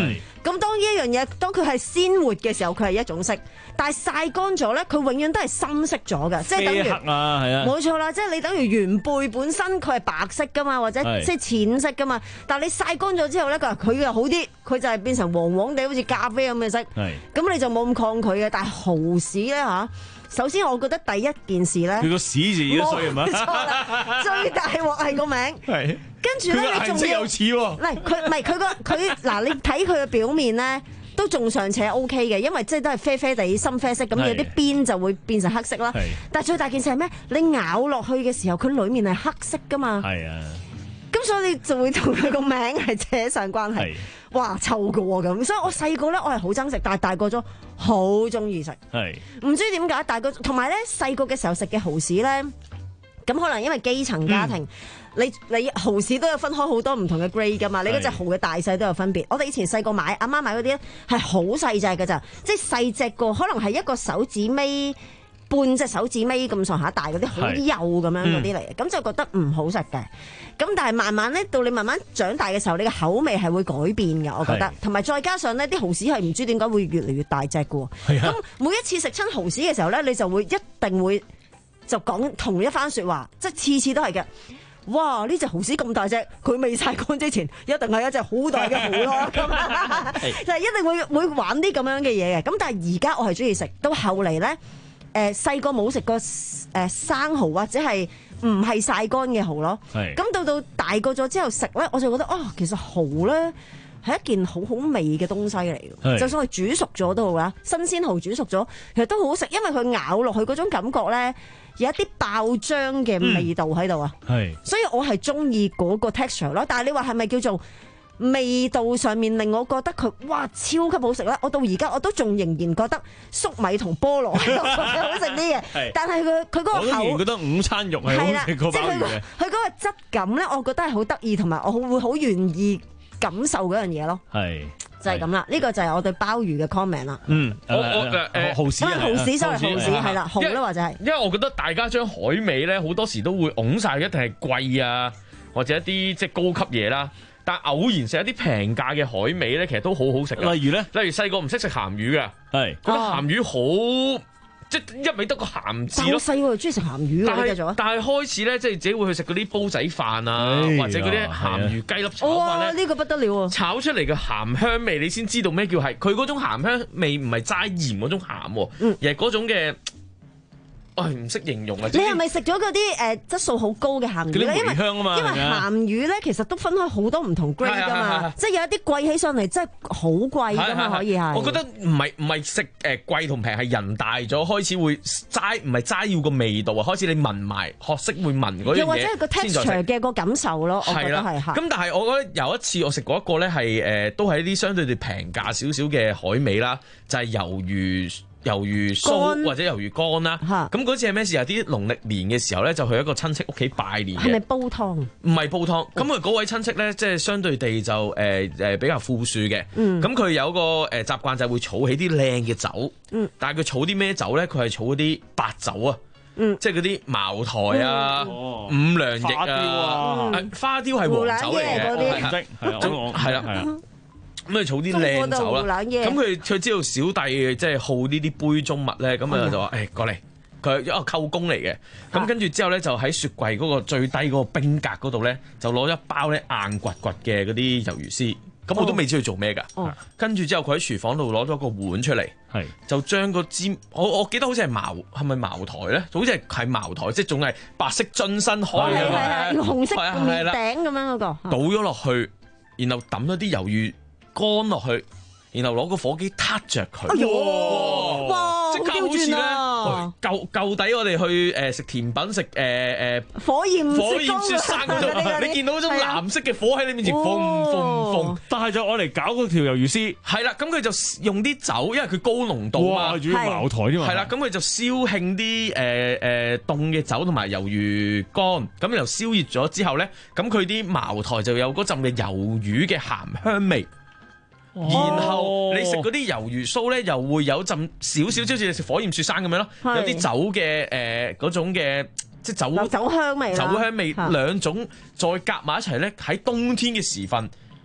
咁當呢一樣嘢，當佢係鮮活嘅時候，佢係一種色，但係曬乾咗咧，佢永遠都係深色咗嘅，即係等於啡黑啊，係啊， 冇錯啦，即係你等於原貝本身佢係白色噶嘛，或者即係淺色噶嘛，但係你曬乾咗之後咧，佢佢又好啲，佢就係變成黃黃地好似咖啡咁嘅色，咁你就冇咁抗拒嘅。但係蠔豉咧嚇。首先，我覺得第一件事咧， 佢個屎字都衰係嘛？ 冇錯啦，最大鑊係個名。係。跟住咧，你仲要有似喎。 嗱，佢唔係佢個佢嗱，你睇佢嘅表面咧，都仲尚且 O K 嘅，因為即係都係啡啡地深啡色，咁有啲邊就會變成黑色啦。但係最大件事係咩？你咬落去嘅時候，佢裡面係黑色噶嘛。係啊。咁所以你就會同佢個名係扯上關係。哇，臭過咁，所以我細個咧，我係好憎食，但係大個咗好中意食。係唔知點解大個，同埋咧細個嘅時候食嘅蠔豉咧，咁可能因為基層家庭，嗯、你你蠔豉都有分開好多唔同嘅 grade 噶嘛，你嗰隻蠔嘅大細都有分別。我哋以前細個買，阿媽買嗰啲咧係好細隻㗎咋，即係細隻個，可能係一個手指尾。半隻手指尾咁上下大嗰啲好幼咁樣嗰啲嚟嘅，咁、嗯、就覺得唔好食嘅。咁但係慢慢咧，到你慢慢長大嘅時候，你嘅口味係會改變嘅，我覺得。同埋再加上呢啲蠔豉係唔知點解會越嚟越大隻嘅喎。咁、啊、每一次食親蠔豉嘅時候咧，你就會一定會就講同一番説話，即係次次都係嘅。哇！呢隻蠔豉咁大隻，佢未曬乾之前，一定係一隻好大嘅蠔咯。咁就係一定會會玩啲咁樣嘅嘢嘅。咁但係而家我係中意食，到後嚟咧。誒細個冇食過誒、呃、生蠔或者係唔係曬乾嘅蠔咯，咁到到大個咗之後食咧，我就覺得哦，其實蠔咧係一件好好味嘅東西嚟嘅，就算佢煮熟咗都好啦，新鮮蠔煮熟咗其實都好好食，因為佢咬落去嗰種感覺咧有一啲爆漿嘅味道喺度啊，嗯、所以我係中意嗰個 texture 咯。但係你話係咪叫做味道上面令我覺得佢哇超級好食啦！我到而家我都仲仍然覺得粟米同菠蘿係好食啲嘅，但係佢佢嗰個口，我仍然覺得午餐肉係好食過鮑魚嘅。佢嗰個質感咧，我覺得係好得意，同埋我會好願意感受嗰樣嘢咯。係就係咁啦，呢個就係我對鮑魚嘅 comment 啦。 嗯，我我誒誒蠔豉蠔豉，sorry，蠔豉係啦，蠔啦或者係， 因為我覺得大家將海味咧好多時都會拱晒，一定係貴啊，或者一啲即係高級嘢啦。但偶然食一啲平價嘅海味咧，其實都好好食。 例如咧， 例如細個唔識食鹹魚嘅，係覺得鹹魚好，即係一味得個鹹字咯。 細個就中意食鹹魚但係係但係開始咧，即係自己會去食嗰啲煲仔飯啊，或者嗰啲鹹魚雞粒炒飯咧。 呢個不得了啊！ 炒出嚟嘅鹹香味，你先知道咩叫係佢嗰種鹹香味，唔係齋鹽嗰種鹹，嗯、而係嗰種嘅。我係唔識形容啊！ 你係咪食咗嗰啲誒質素好高嘅鹹魚咧？因為因為鹹魚咧，其實都分開好多唔同 grade 噶嘛，即係有一啲貴起上嚟真係好貴噶嘛，可以係。 我覺得唔係唔係食誒貴同平，係人大咗開始會齋，唔係齋要個味道啊，開始你聞埋學識會聞嗰樣嘢。 又或者係個 texture 嘅個感受咯，我覺得係嚇。 咁但係我覺得有一次我食過一個咧係誒都係一啲相對地平價少少嘅海味啦，就係魷魚。魷魚酥或者魷魚乾啦，咁嗰次係咩事啊？啲農曆年嘅時候咧，就去一個親戚屋企拜年嘅。 係咪煲湯？ 唔係煲湯，咁啊嗰位親戚咧，即係相對地就誒誒、呃、比較富庶嘅。咁佢、嗯、有個誒習慣就係會儲起啲靚嘅酒。嗯、但係佢儲啲咩酒咧？佢係儲嗰啲白酒啊，嗯、即係嗰啲茅台啊、嗯、五糧液啊、花雕啊，嗯、花雕係黃酒嚟嘅，係啦係啦。咁佢儲啲靚酒啦，咁佢佢知道小弟即係好呢啲杯中物咧，咁啊就話誒過嚟，佢一個舅公嚟嘅，咁跟住之後咧就喺雪櫃嗰個最低嗰個冰格嗰度咧，就攞一包咧硬掘掘嘅嗰啲魷魚絲，咁我都未知佢做咩噶，跟住之後佢喺廚房度攞咗個碗出嚟，係就將個尖，我我記得好似係茅係咪茅台咧，好似係係茅台，即係仲係白色樽身開嘅， 係係紅色面頂咁樣嗰個， 倒咗落去，然後抌咗啲魷魚乾落去，然後攞個火機撻着佢。 哎呦，哇， 即刻好似咧，舊舊底我哋去誒食甜品食誒誒火焰火焰雪山嗰度，你見到嗰種藍色嘅火喺你面前，風風風。 但係就我嚟搞嗰條魷魚絲， 係啦，咁佢就用啲酒，因為佢高濃度啊， 仲要茅台添嘛。 係啦，咁佢就燒興啲誒誒凍嘅酒同埋魷魚乾，咁然後燒熱咗之後咧，咁佢啲茅台就有嗰陣嘅魷魚嘅鹹香味。然後你食嗰啲魷魚酥咧，又會有陣少少，即好似你食火焰雪山咁樣咯，有啲酒嘅誒嗰種嘅即係酒酒香味， 酒香味兩種再夾埋一齊咧，喺冬天嘅時分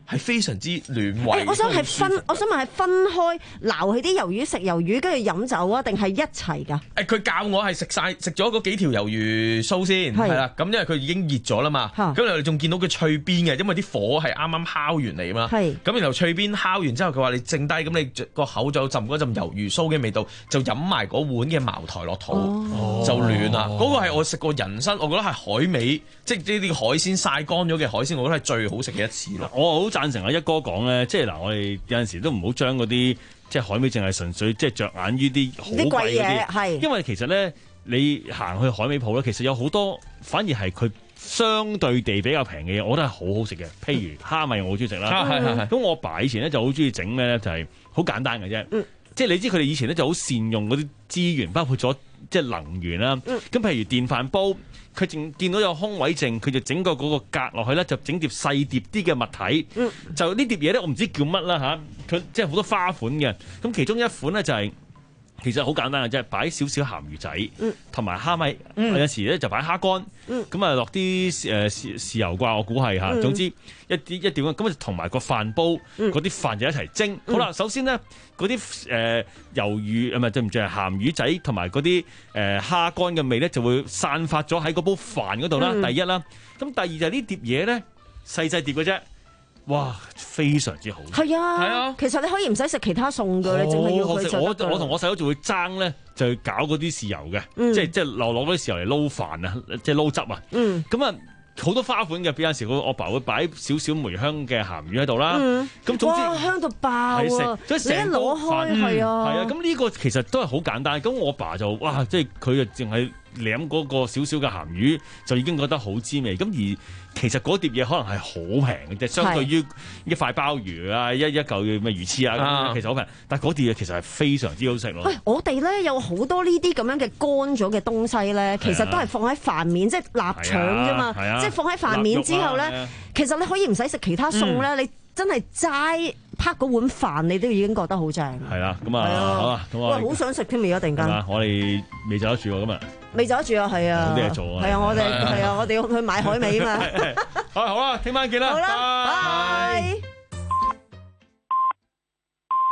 係非常之暖胃。 我想係分，我想問係分開撈起啲魷魚食魷魚，跟住飲酒啊，定係一齊㗎？ 誒，佢教我係食晒食咗嗰幾條魷魚鬚先，係啦，咁因為佢已經熱咗啦嘛，咁我哋仲見到佢脆邊嘅，因為啲火係啱啱烤完嚟嘛，咁然後脆邊烤完之後，佢話你剩低咁你個口就浸嗰陣魷魚鬚嘅味道，就飲埋嗰碗嘅茅台落肚，哦、就暖啦。嗰、嗰個係我食過人生，我覺得係海味，即係呢啲海鮮曬乾咗嘅海鮮，我覺得係最好食嘅一次啦。 我好贊成阿一哥講咧，即係嗱，我哋有陣時都唔好將嗰啲即係海味淨係純粹即係着眼於啲好貴嗰啲，係因為其實咧你行去海味鋪咧，其實有好多反而係佢相對地比較平嘅嘢，我覺得係好好食嘅。譬如蝦米，我好中意食啦。係係係。咁我爸以前咧就好中意整咩咧，就係、是、好簡單嘅啫。嗯、即係你知佢哋以前咧就好善用嗰啲資源，包括咗即係能源啦。咁、嗯、譬如電飯煲，佢淨見到有空位剩，佢就整個嗰個格落去咧，就整碟細碟啲嘅物體。嗯、就呢碟嘢咧，我唔知叫乜啦嚇。佢即係好多花款嘅。咁其中一款咧就係、是。其實好簡單嘅啫，擺少少鹹魚仔，同埋蝦米，嗯、有時咧就擺蝦乾，咁啊落啲誒豉豉油啩，我估係嚇。嗯、總之一啲一點咁，同埋個飯煲嗰啲、嗯、飯就一齊蒸。嗯、好啦，首先咧嗰啲誒魷魚，唔係對唔住係鹹魚仔，同埋嗰啲誒蝦乾嘅味咧，就會散發咗喺嗰煲飯嗰度啦。嗯、第一啦，咁第二就係呢碟嘢咧細細碟嘅啫。哇，非常之好！ 係啊，係啊，其實你可以唔使食其他餸㗎，你淨係要佢就得。我我同我細佬就會爭咧，就去搞嗰啲豉油嘅，嗯、即係即係落落嗰啲豉油嚟撈飯啊，即係撈汁啊。嗯，咁啊好多花款嘅，有陣時我爸會擺少少梅香嘅鹹魚喺度啦。嗯，咁總之哇香到爆啊！你一攞開係啊，係啊，咁呢個其實都係好簡單。咁我爸就哇，即係佢就淨係舐嗰個少少嘅鹹魚，就已經覺得好滋味。咁而其實嗰碟嘢可能係好平嘅啫，相對於一塊鮑魚啊、一一嚿咩魚翅啊，啊其實好平。但係嗰碟嘢其實係非常之好食咯。喂，我哋咧有好多呢啲咁樣嘅乾咗嘅東西咧，其實都係放喺飯面，即係臘腸啫嘛。即係放喺飯面之後咧，啊、其實你可以唔使食其他餸咧，嗯、你真係齋拍嗰碗飯，你都已經覺得好正。係啦，咁啊，好啊，咁啊，哇，好想食添，而家突然間。 我哋未走得住喎，今日。 未走得住啊，係啊， 冇啲嘢做啊， 係啊，我哋係啊，我哋要去買海味啊嘛。 好啦，聽晚見啦， 好啦，拜。